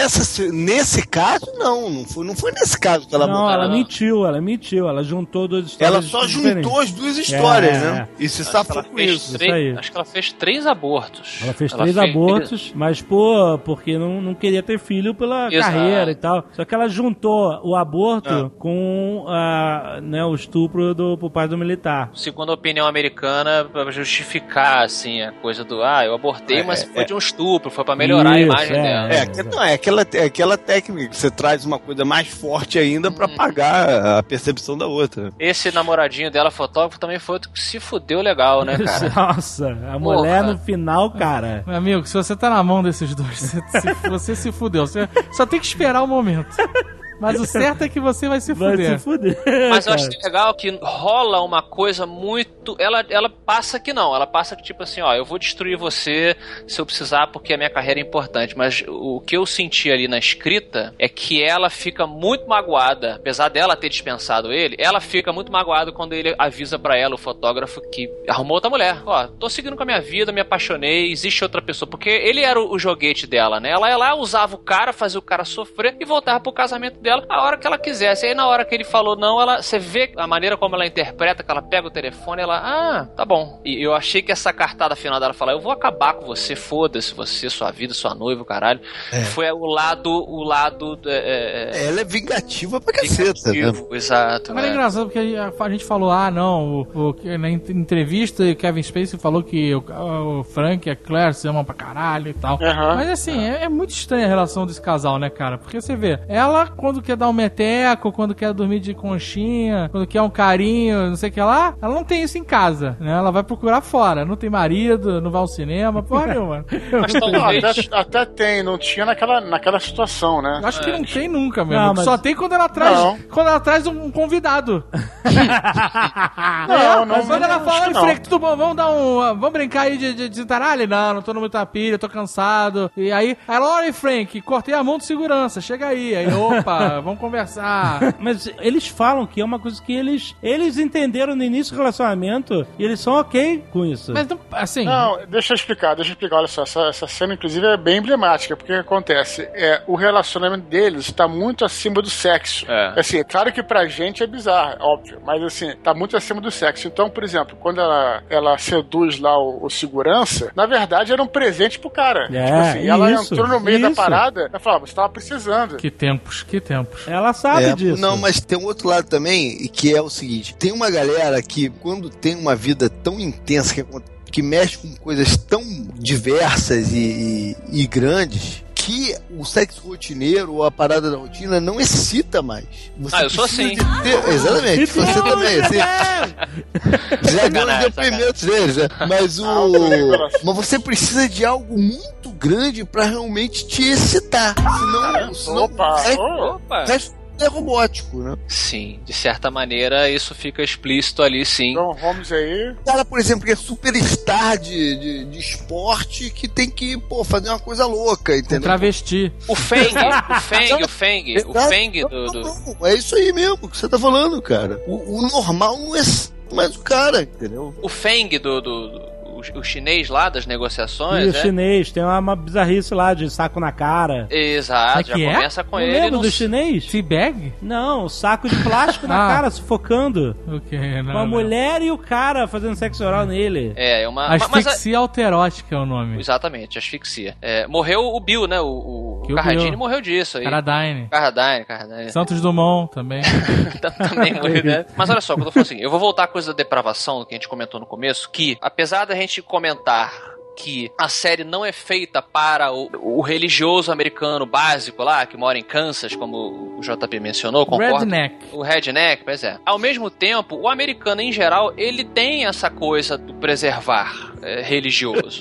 nesse caso? Não foi nesse caso que ela abortou. Não, ela mentiu. Ela juntou duas histórias. Ela só juntou as duas histórias, né? E se safou com isso. Acho que ela fez 3 abortos. Ela fez 3 abortos, mas porque não queria ter filho pela carreira e tal. Só que ela juntou o aborto com o estupro pro pai do militar. Segundo a opinião americana, pra justificar, assim, a coisa do eu abortei, mas foi de um estupro, foi pra melhorar a imagem dela. É aquela técnica que você traz uma coisa mais forte ainda pra pagar a percepção da outra. Esse namoradinho dela, fotógrafo, também foi outro que se fudeu legal, né, cara? Nossa, a mulher no final, cara... Meu amigo, se você tá na mão desses dois, você se fudeu. Você só tem que esperar o momento. Mas o certo é que você vai se fuder. Mas eu acho legal que rola uma coisa muito... Ela passa que não. Ela passa que tipo assim, eu vou destruir você se eu precisar porque a minha carreira é importante. Mas o que eu senti ali na escrita é que ela fica muito magoada. Apesar dela ter dispensado ele, ela fica muito magoada quando ele avisa pra ela, o fotógrafo, que arrumou outra mulher. Tô seguindo com a minha vida, me apaixonei, existe outra pessoa. Porque ele era o joguete dela, né? Ela ia lá, usava o cara, fazia o cara sofrer e voltava pro casamento dela a hora que ela quisesse. Aí na hora que ele falou não, você vê a maneira como ela interpreta, que ela pega o telefone, tá bom. E eu achei que essa cartada final dela falar, eu vou acabar com você, foda-se você, sua vida, sua noiva, caralho. Foi o lado ela é vingativa pra caceta, né? Exato. Mas é engraçado porque a gente falou, na entrevista o Kevin Spacey falou que o Frank e a Claire se amam pra caralho e tal. Mas assim, é muito estranha a relação desse casal, né, cara? Porque você vê, ela quando quer dar um meteco, quando quer dormir de conchinha, quando quer um carinho, não sei o que lá, ela não tem isso em casa, né? Ela vai procurar fora, não tem marido, não vai ao cinema, porra nenhuma. Mas talvez... até tem, não tinha naquela situação, né? Acho que não tem nunca, mesmo. Mas... Só tem quando ela traz um convidado. Mas quando ela fala, Frank, tudo bom, vamos brincar aí de desentaralho? Não tô no muita pilha, tô cansado. E aí ela, olha, Frank, cortei a mão de segurança, chega aí. Aí, opa, vamos conversar. Mas eles falam que é uma coisa que eles entenderam no início do relacionamento e eles são ok com isso. Mas não, assim... Não, deixa eu explicar. Olha só, essa cena, inclusive, é bem emblemática, porque o que acontece? O relacionamento deles está muito acima do sexo. Assim, é claro que pra gente é bizarro, óbvio, mas assim, tá muito acima do sexo. Então, por exemplo, quando ela seduz lá o segurança, na verdade era um presente pro cara. Tipo assim, ela entrou no meio da parada, ela falou, você tava precisando. Que tempos. Ela sabe disso. Não, mas tem um outro lado também, que é o seguinte, tem uma galera que quando tem uma vida tão intensa, que mexe com coisas tão diversas e grandes, que o sexo rotineiro ou a parada da rotina não excita mais. Eu sou assim. Exatamente, você também, assim. Já deu os depoimentos deles, né? Mas mas você precisa de algo muito grande pra realmente te excitar. Senão Opa! É robótico, né? Sim, de certa maneira isso fica explícito ali, sim. Então, vamos aí. O cara, por exemplo, que é superstar de esporte, que tem que, fazer uma coisa louca, entendeu? Travesti. O Feng É isso aí mesmo que você tá falando, cara. O normal não é mais o cara, entendeu? O Feng o chinês lá das negociações, e o chinês, tem uma bizarrice lá de saco na cara. Exato, já começa com ele. Lembra do chinês? Teabag? Não, saco de plástico na cara, sufocando. Com a mulher e o cara fazendo sexo oral nele. Asfixia alterótica é o nome. Exatamente, asfixia. Morreu o Bill, né? O Carradine morreu disso aí. Carradine. Santos Dumont também. Também morreu, né? Mas olha só, quando eu falo assim, eu vou voltar à coisa da depravação que a gente comentou no começo, que apesar da gente comentar que a série não é feita para o religioso americano básico lá, que mora em Kansas, como o JP mencionou, concordo? O redneck, pois é. Ao mesmo tempo, o americano em geral, ele tem essa coisa do preservar religioso.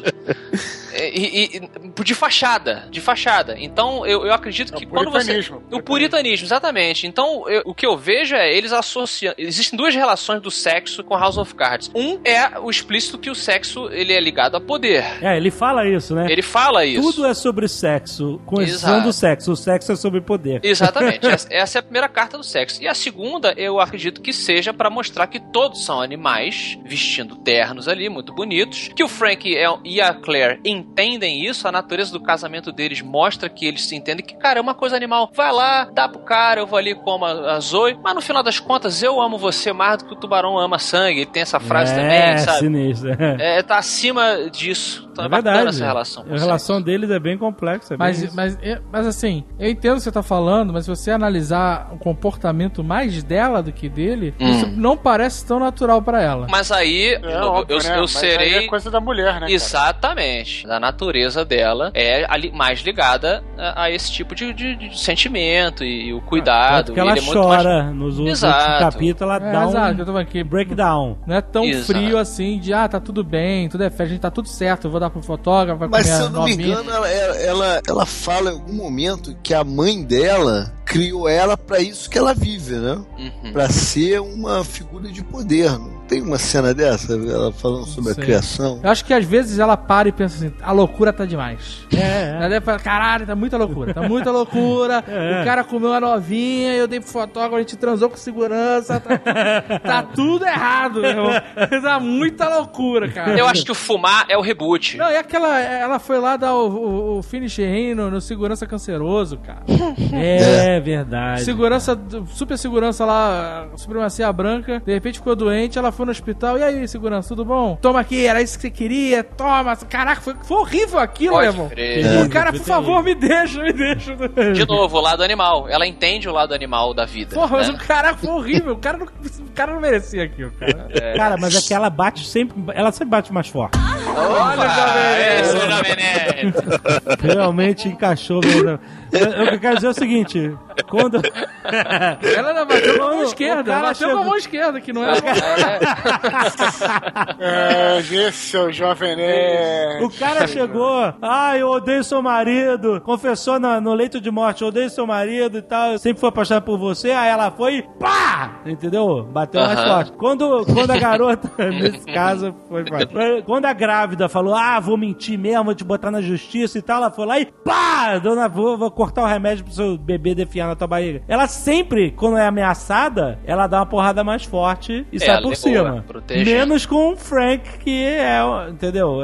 De fachada. Então, eu acredito que quando você... O puritanismo, exatamente. Então, o que eu vejo eles associam... Existem duas relações do sexo com House of Cards. Um é o explícito que o sexo, ele é ligado a poder. poder. Ele fala isso, né? Ele fala isso. Tudo é sobre sexo, com exceção do sexo. O sexo é sobre poder. Exatamente. Essa é a primeira carta do sexo. E a segunda, eu acredito que seja pra mostrar que todos são animais, vestindo ternos ali, muito bonitos, que o Frank e a Claire entendem isso, a natureza do casamento deles mostra que eles se entendem que, cara, é uma coisa animal. Vai lá, dá pro cara, eu vou ali como a Zoe, mas no final das contas eu amo você mais do que o tubarão ama sangue. Ele tem essa frase também, sabe? Sinistro. Tá acima disso. Então é verdade. bacana essa relação. A relação deles é bem complexa. Mas assim, eu entendo o que você tá falando, mas se você analisar o comportamento mais dela do que dele, isso não parece tão natural pra ela. Mas aí, eu serei... Aí é coisa da mulher, né, Exatamente. Cara? A natureza dela é mais ligada a esse tipo de sentimento e o cuidado. Porque ela chora nos últimos capítulos, ela dá um breakdown. Não é tão frio assim de, tá tudo bem, tudo é festa, a gente tá tudo certo, eu vou dar pro fotógrafo, vai Mas comer se eu não me engano, ela fala em algum momento que a mãe dela criou ela pra isso que ela vive, né? Pra ser uma figura de poder. Não tem uma cena dessa, ela falando sobre a criação? Eu acho que às vezes ela para e pensa assim, a loucura tá demais. Ela deve falar, caralho, tá muita loucura. O cara comeu uma novinha, eu dei pro fotógrafo, a gente transou com segurança, tá tudo errado, meu irmão. Tá muita loucura, cara. Eu acho que o fumar é o reboot. Não, e ela foi lá dar o finish no segurança canceroso, cara. É verdade. Super segurança lá, supremacia branca, de repente ficou doente, ela foi no hospital, e aí, segurança, tudo bom? Toma aqui, era isso que você queria, toma. Caraca, foi horrível aquilo, meu irmão. O cara, por favor, me deixa. De novo, o lado animal. Ela entende o lado animal da vida. Porra, mas o cara foi horrível. O cara não merecia aquilo, cara. Cara, mas é que ela sempre bate mais forte. Olha, Jovem Nerd. Realmente encaixou. O que eu quero dizer é o seguinte, quando... Ela não bateu com a mão esquerda, ela bateu com a mão esquerda, que não era... Esse é o Jovem Nerd. O cara chegou, eu odeio seu marido, confessou no leito de morte, eu odeio seu marido e tal, eu sempre fui apaixonado por você, aí ela foi, pá! Entendeu? Bateu mais forte. Quando a garota, nesse caso, foi forte. Quando a grávida falou, vou mentir mesmo, vou te botar na justiça e tal, ela foi lá e pá! Dona, vou cortar o remédio pro seu bebê defiar na tua barriga. Ela sempre, quando é ameaçada, ela dá uma porrada mais forte e sai por cima. Menos com o Frank, que entendeu?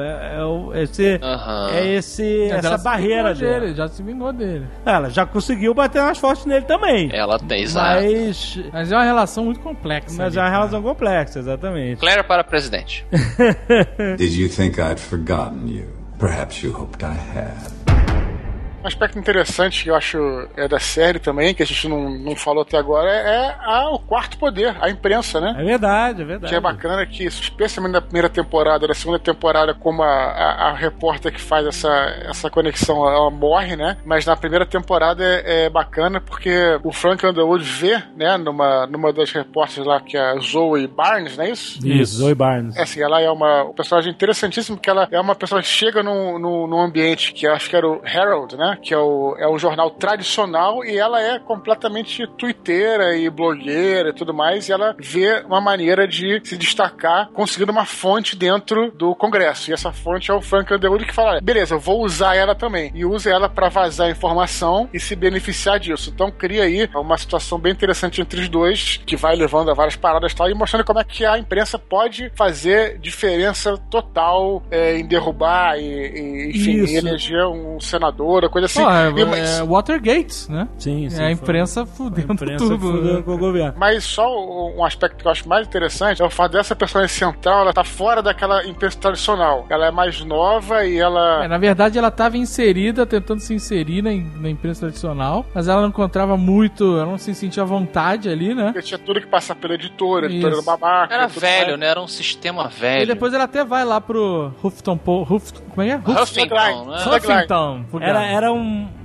Essa barreira dele. Já se vingou dele. Ela já conseguiu bater mais forte nele também. Ela tem, exato. Mas é uma relação muito complexa. Mas é uma relação complexa, exatamente. Claire para presidente. Did you think I'd forgotten you? Perhaps you hoped I had. Um aspecto interessante que eu acho da série também, que a gente não falou até agora, é o quarto poder, a imprensa, né? É verdade. Que é bacana que, especialmente na primeira temporada, na segunda temporada, como a repórter que faz essa conexão, ela morre, né? Mas na primeira temporada é bacana porque o Frank Underwood vê, né, numa das repórteres lá, que é a Zoe Barnes, não é isso? Isso, Zoe Barnes. Assim, ela é um personagem interessantíssimo, porque ela é uma pessoa que chega num ambiente que acho que era o Herald, né? Que é um jornal tradicional, e ela é completamente twitteira e blogueira e tudo mais, e ela vê uma maneira de se destacar conseguindo uma fonte dentro do Congresso, e essa fonte é o Frank Underwood, que fala, beleza, eu vou usar ela também, e usa ela pra vazar informação e se beneficiar disso. Então cria aí uma situação bem interessante entre os dois, que vai levando a várias paradas e tal, e mostrando como é que a imprensa pode fazer diferença total em derrubar enfim, eleger um senador, coisa assim. Watergate, né? Sim. A imprensa fudendo tudo. Com o governo. Mas só um aspecto que eu acho mais interessante é o fato dessa personagem central, ela tá fora daquela imprensa tradicional. Ela é mais nova e ela... na verdade, ela tava inserida, tentando se inserir na imprensa tradicional, mas ela não encontrava muito, ela não se sentia à vontade ali, né? Porque tinha tudo que passar pela editora era babaca. Era velho, né? Era um sistema velho. E depois ela até vai lá pro Huffington Post. Como é que é? Huffington. Huffington.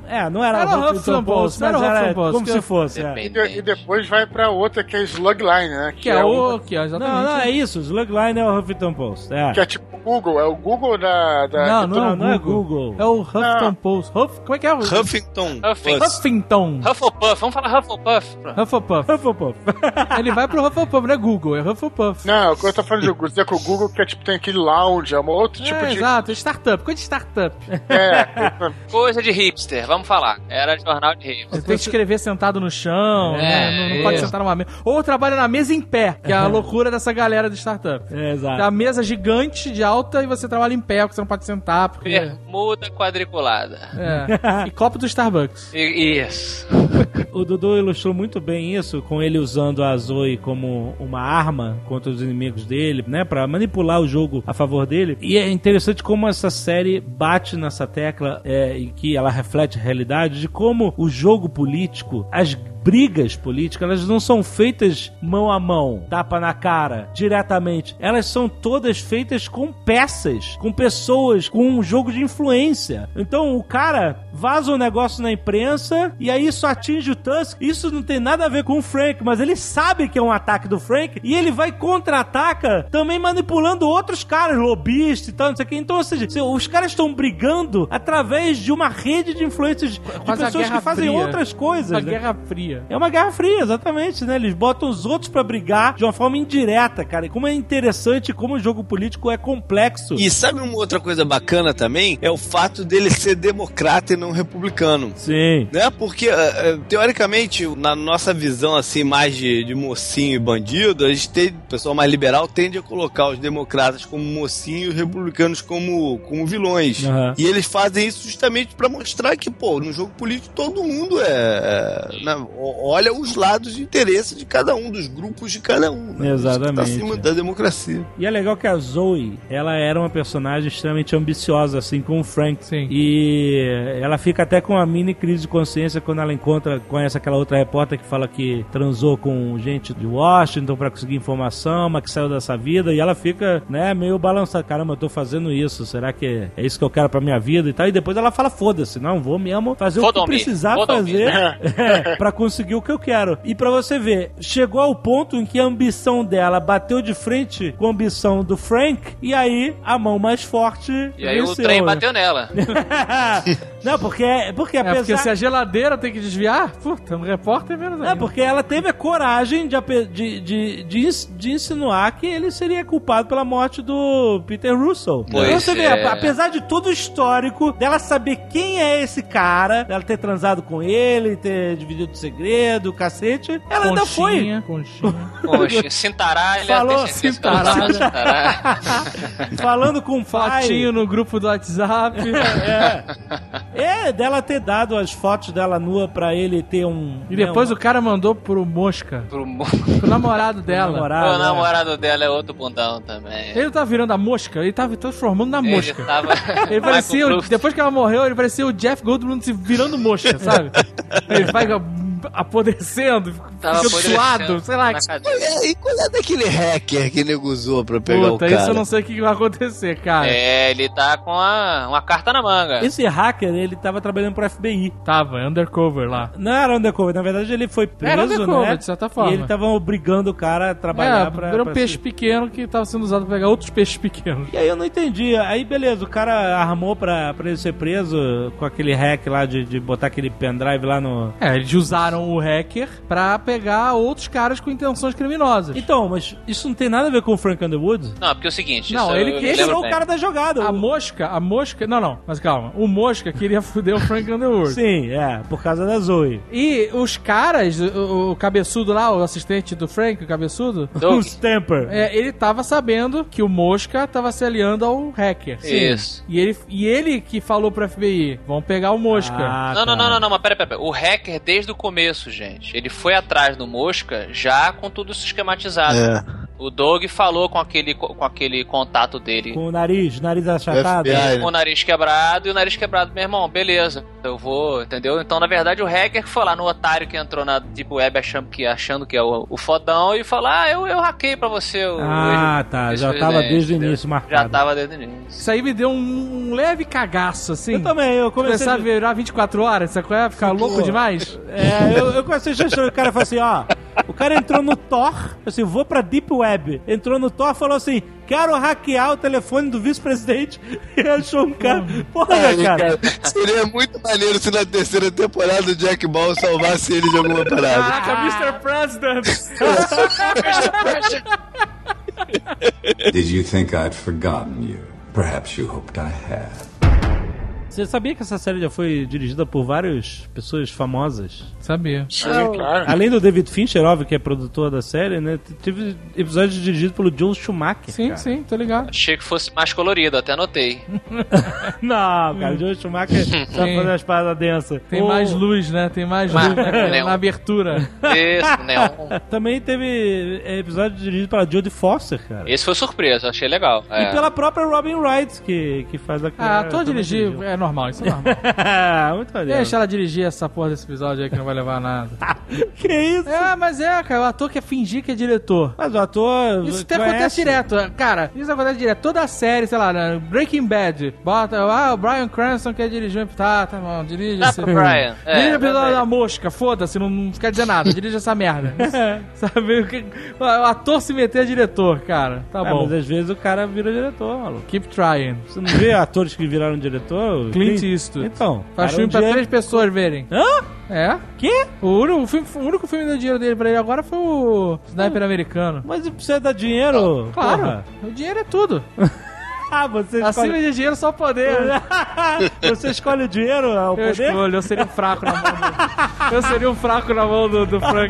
não era o Huffington Post, mas era como se fosse. E depois vai pra outra, que é Slugline, né? Que é o... Não, é isso. Slugline é o Huffington Post. Que é tipo Google. É o Google da... Não é Google. É o Huffington Post. Como é que é? Huffington. Hufflepuff. Vamos falar Hufflepuff. Ele vai pro Hufflepuff, não é Google, é Hufflepuff. Não, o que eu tô falando de Google, dizer que o Google que é tipo, tem aquele lounge, é um outro tipo de... Exato, startup, coisa de startup. Coisa de hipster, vamos falar. Era de jornal de hipster. Você tem que escrever sentado no chão, não pode sentar numa mesa. Ou trabalha na mesa em pé, que é a loucura dessa galera de startup. Exato. Tem a mesa gigante de alta e você trabalha em pé, porque você não pode sentar. Porque... Bermuda quadriculada. E copo do Starbucks. Isso. O Dudu ilustrou muito bem isso, com ele usando a Zoe como uma arma contra os inimigos dele, né, pra manipular o jogo a favor dele. E é interessante como essa série bate nessa tecla e que ela reflete a realidade de como o jogo político, as brigas políticas, elas não são feitas mão a mão, tapa na cara, diretamente. Elas são todas feitas com peças, com pessoas, com um jogo de influência. Então o cara vaza um negócio na imprensa e aí isso atinge o Tusk. Isso não tem nada a ver com o Frank, mas ele sabe que é um ataque do Frank e ele vai contra-ataca também manipulando outros caras, lobistas e tal, não sei o que. Então, ou seja, os caras estão brigando através de uma rede de influências de pessoas que fazem outras coisas. Uma Guerra Fria. É uma Guerra Fria, exatamente, né? Eles botam os outros pra brigar de uma forma indireta, cara. E como é interessante, como o jogo político é complexo. E sabe uma outra coisa bacana também? É o fato dele ser democrata e não republicano. Sim. Né? Porque, teoricamente, na nossa visão, assim, mais de mocinho e bandido, a gente tem, o pessoal mais liberal tende a colocar os democratas como mocinho e os republicanos como vilões. Uhum. E eles fazem isso justamente pra mostrar que, pô, no jogo político todo mundo olha os lados de interesse de cada um, dos grupos de cada um. Né? Exatamente. Tá acima da democracia. E é legal que a Zoe, ela era uma personagem extremamente ambiciosa, assim, com o Frank. Sim. E ela fica até com uma mini crise de consciência quando ela conhece aquela outra repórter que fala que transou com gente de Washington pra conseguir informação, mas que saiu dessa vida, e ela fica, né, meio balançada. Caramba, eu tô fazendo isso, será que é isso que eu quero pra minha vida e tal? E depois ela fala, foda-se, não, vou mesmo fazer o que precisar fazer pra conseguir o que eu quero. E pra você ver, chegou ao ponto em que a ambição dela bateu de frente com a ambição do Frank, e aí a mão mais forte e aí venceu, o trem bateu nela. Não, porque apesar... Porque se a geladeira tem que desviar, puta, um repórter é menos ainda. Porque ela teve a coragem de insinuar que ele seria culpado pela morte do Peter Russell. Pois então você vê, apesar de todo o histórico dela saber quem é esse cara, dela ter transado com ele, ter dividido o segredo, o cacete, ela ainda foi. Conchinha. Cintaralha. Falou falando com o pai. Fotinho no grupo do WhatsApp. Dela ter dado as fotos dela nua pra ele ter um... E depois o cara mandou pro Mosca. Pro namorado dela. O namorado dela é outro bundão também. Ele tava virando a mosca, ele tava transformando na mosca. Ele parecia, depois que ela morreu, ele parecia o Jeff Goldblum se virando mosca, sabe? Ele vai apodrecendo, ficando suado, sei lá. E qual é daquele hacker que nego usou pra pegar o cara? Isso eu não sei o que vai acontecer, cara. Ele tá com uma carta na manga. Esse hacker, ele tava trabalhando pro FBI. Tava, undercover lá. Não era undercover, na verdade ele foi preso, era undercover, né? De certa forma. E ele tava obrigando o cara a trabalhar era um peixe pequeno que tava sendo usado pra pegar outros peixes pequenos. E aí eu não entendi. Aí beleza, o cara armou pra ele ser preso com aquele hack lá de botar aquele pendrive lá no... Eles usaram o hacker pra pegar outros caras com intenções criminosas. Então, mas isso não tem nada a ver com o Frank Underwood? Não, porque é o seguinte... Não, ele tirou o cara da jogada. A mosca... Não, mas calma. O Mosca queria foder o Frank Underwood. Sim, por causa da Zoe. E os caras, o cabeçudo lá, o assistente do Frank, o cabeçudo... O Stamper. Ele tava sabendo que o Mosca tava se aliando ao hacker. Sim. Isso. E ele que falou pro FBI, vão pegar o Mosca. Não, mas pera. O hacker, desde o começo, gente, ele foi atrás do Mosca já com tudo esquematizado. O Doug falou com aquele contato dele. Com o nariz achatado. Com o nariz quebrado, e o nariz quebrado, meu irmão, beleza, eu vou, entendeu? Então, na verdade, o hacker foi lá no otário que entrou na Deep Web achando que é o fodão e falou, eu hackei pra você. Tá, já tava desde o início marcado. Já tava desde o início. Isso aí me deu um leve cagaço, assim. Eu também, eu comecei... Começar a virar 24 horas, sabe qual é? Ficar louco demais. Eu comecei a achar, o cara falou assim, o cara entrou no Tor, assim, vou pra Deep Web. Entrou no Tor e falou assim, quero hackear o telefone do vice-presidente. E achou um cara... Porra, cara. Seria muito maneiro se na terceira temporada o Jack Ball salvasse ele de alguma parada. Caraca, Mr. President! Did you think I'd forgotten you? Perhaps you hoped I had. Você sabia que essa série já foi dirigida por várias pessoas famosas? Sabia. Sim, claro. Além do David Fincher, óbvio, que é produtor da série, né? Teve episódios dirigidos pelo Joel Schumacher. Sim, cara. sim, tô ligado. Achei que fosse mais colorido, até anotei. Não, cara, o Joel Schumacher sabe fazer as paradas densas. Tem mais luz, né? Tem mais luz na abertura. Isso, neon. Também teve episódio dirigido pela Jodie Foster, cara. Esse foi surpresa, achei legal. E pela própria Robin Wright, que faz a... ator dirigir é normal, isso é normal. Muito maneiro. Deixa ela dirigir essa porra desse episódio aí que não vai levar a nada. Que isso? Mas cara, o ator quer fingir que é diretor. Mas o ator... Isso até acontece direto. Cara, isso acontece direto. Toda a série, sei lá, Breaking Bad, bota, o Bryan Cranston quer dirigir um... Tá bom, dirige esse... Brian. Dirige o episódio da mosca, foda-se, não quer dizer nada. Dirige essa merda. Sabe? O ator se meter é diretor, cara. Tá bom. Mas às vezes o cara vira diretor, maluco. Keep trying. Você não vê atores que viraram diretor? Clint Eastwood. Então. Faz filme pra 3 pessoas verem. Hã? É? Quê? O único filme que deu dinheiro dele pra ele agora foi o Sniper Americano. Mas precisa dar dinheiro? Claro. Porra. O dinheiro é tudo. Você acima de dinheiro, só poder. Você escolhe o dinheiro, o poder? Eu escolho, eu seria um fraco na mão do... Eu seria um fraco na mão do Frank.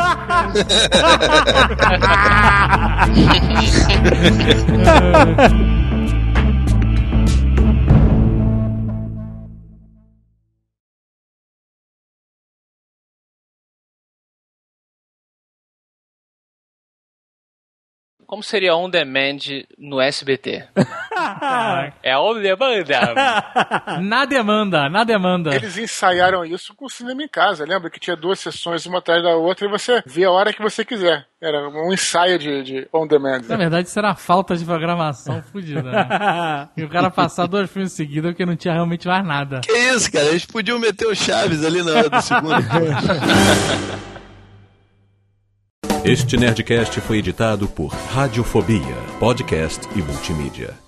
Como seria on demand no SBT? É on demanda. Na demanda. Eles ensaiaram isso com o cinema em casa. Lembra que tinha 2 sessões, uma atrás da outra, e você via a hora que você quiser. Era um ensaio de on demand. Na verdade, isso era uma falta de programação fodida, né? E o cara passar 2 filmes seguidos porque não tinha realmente mais nada. Que isso, cara? Eles podiam meter o Chaves ali na hora do segundo. Este Nerdcast foi editado por Radiofobia, podcast e multimídia.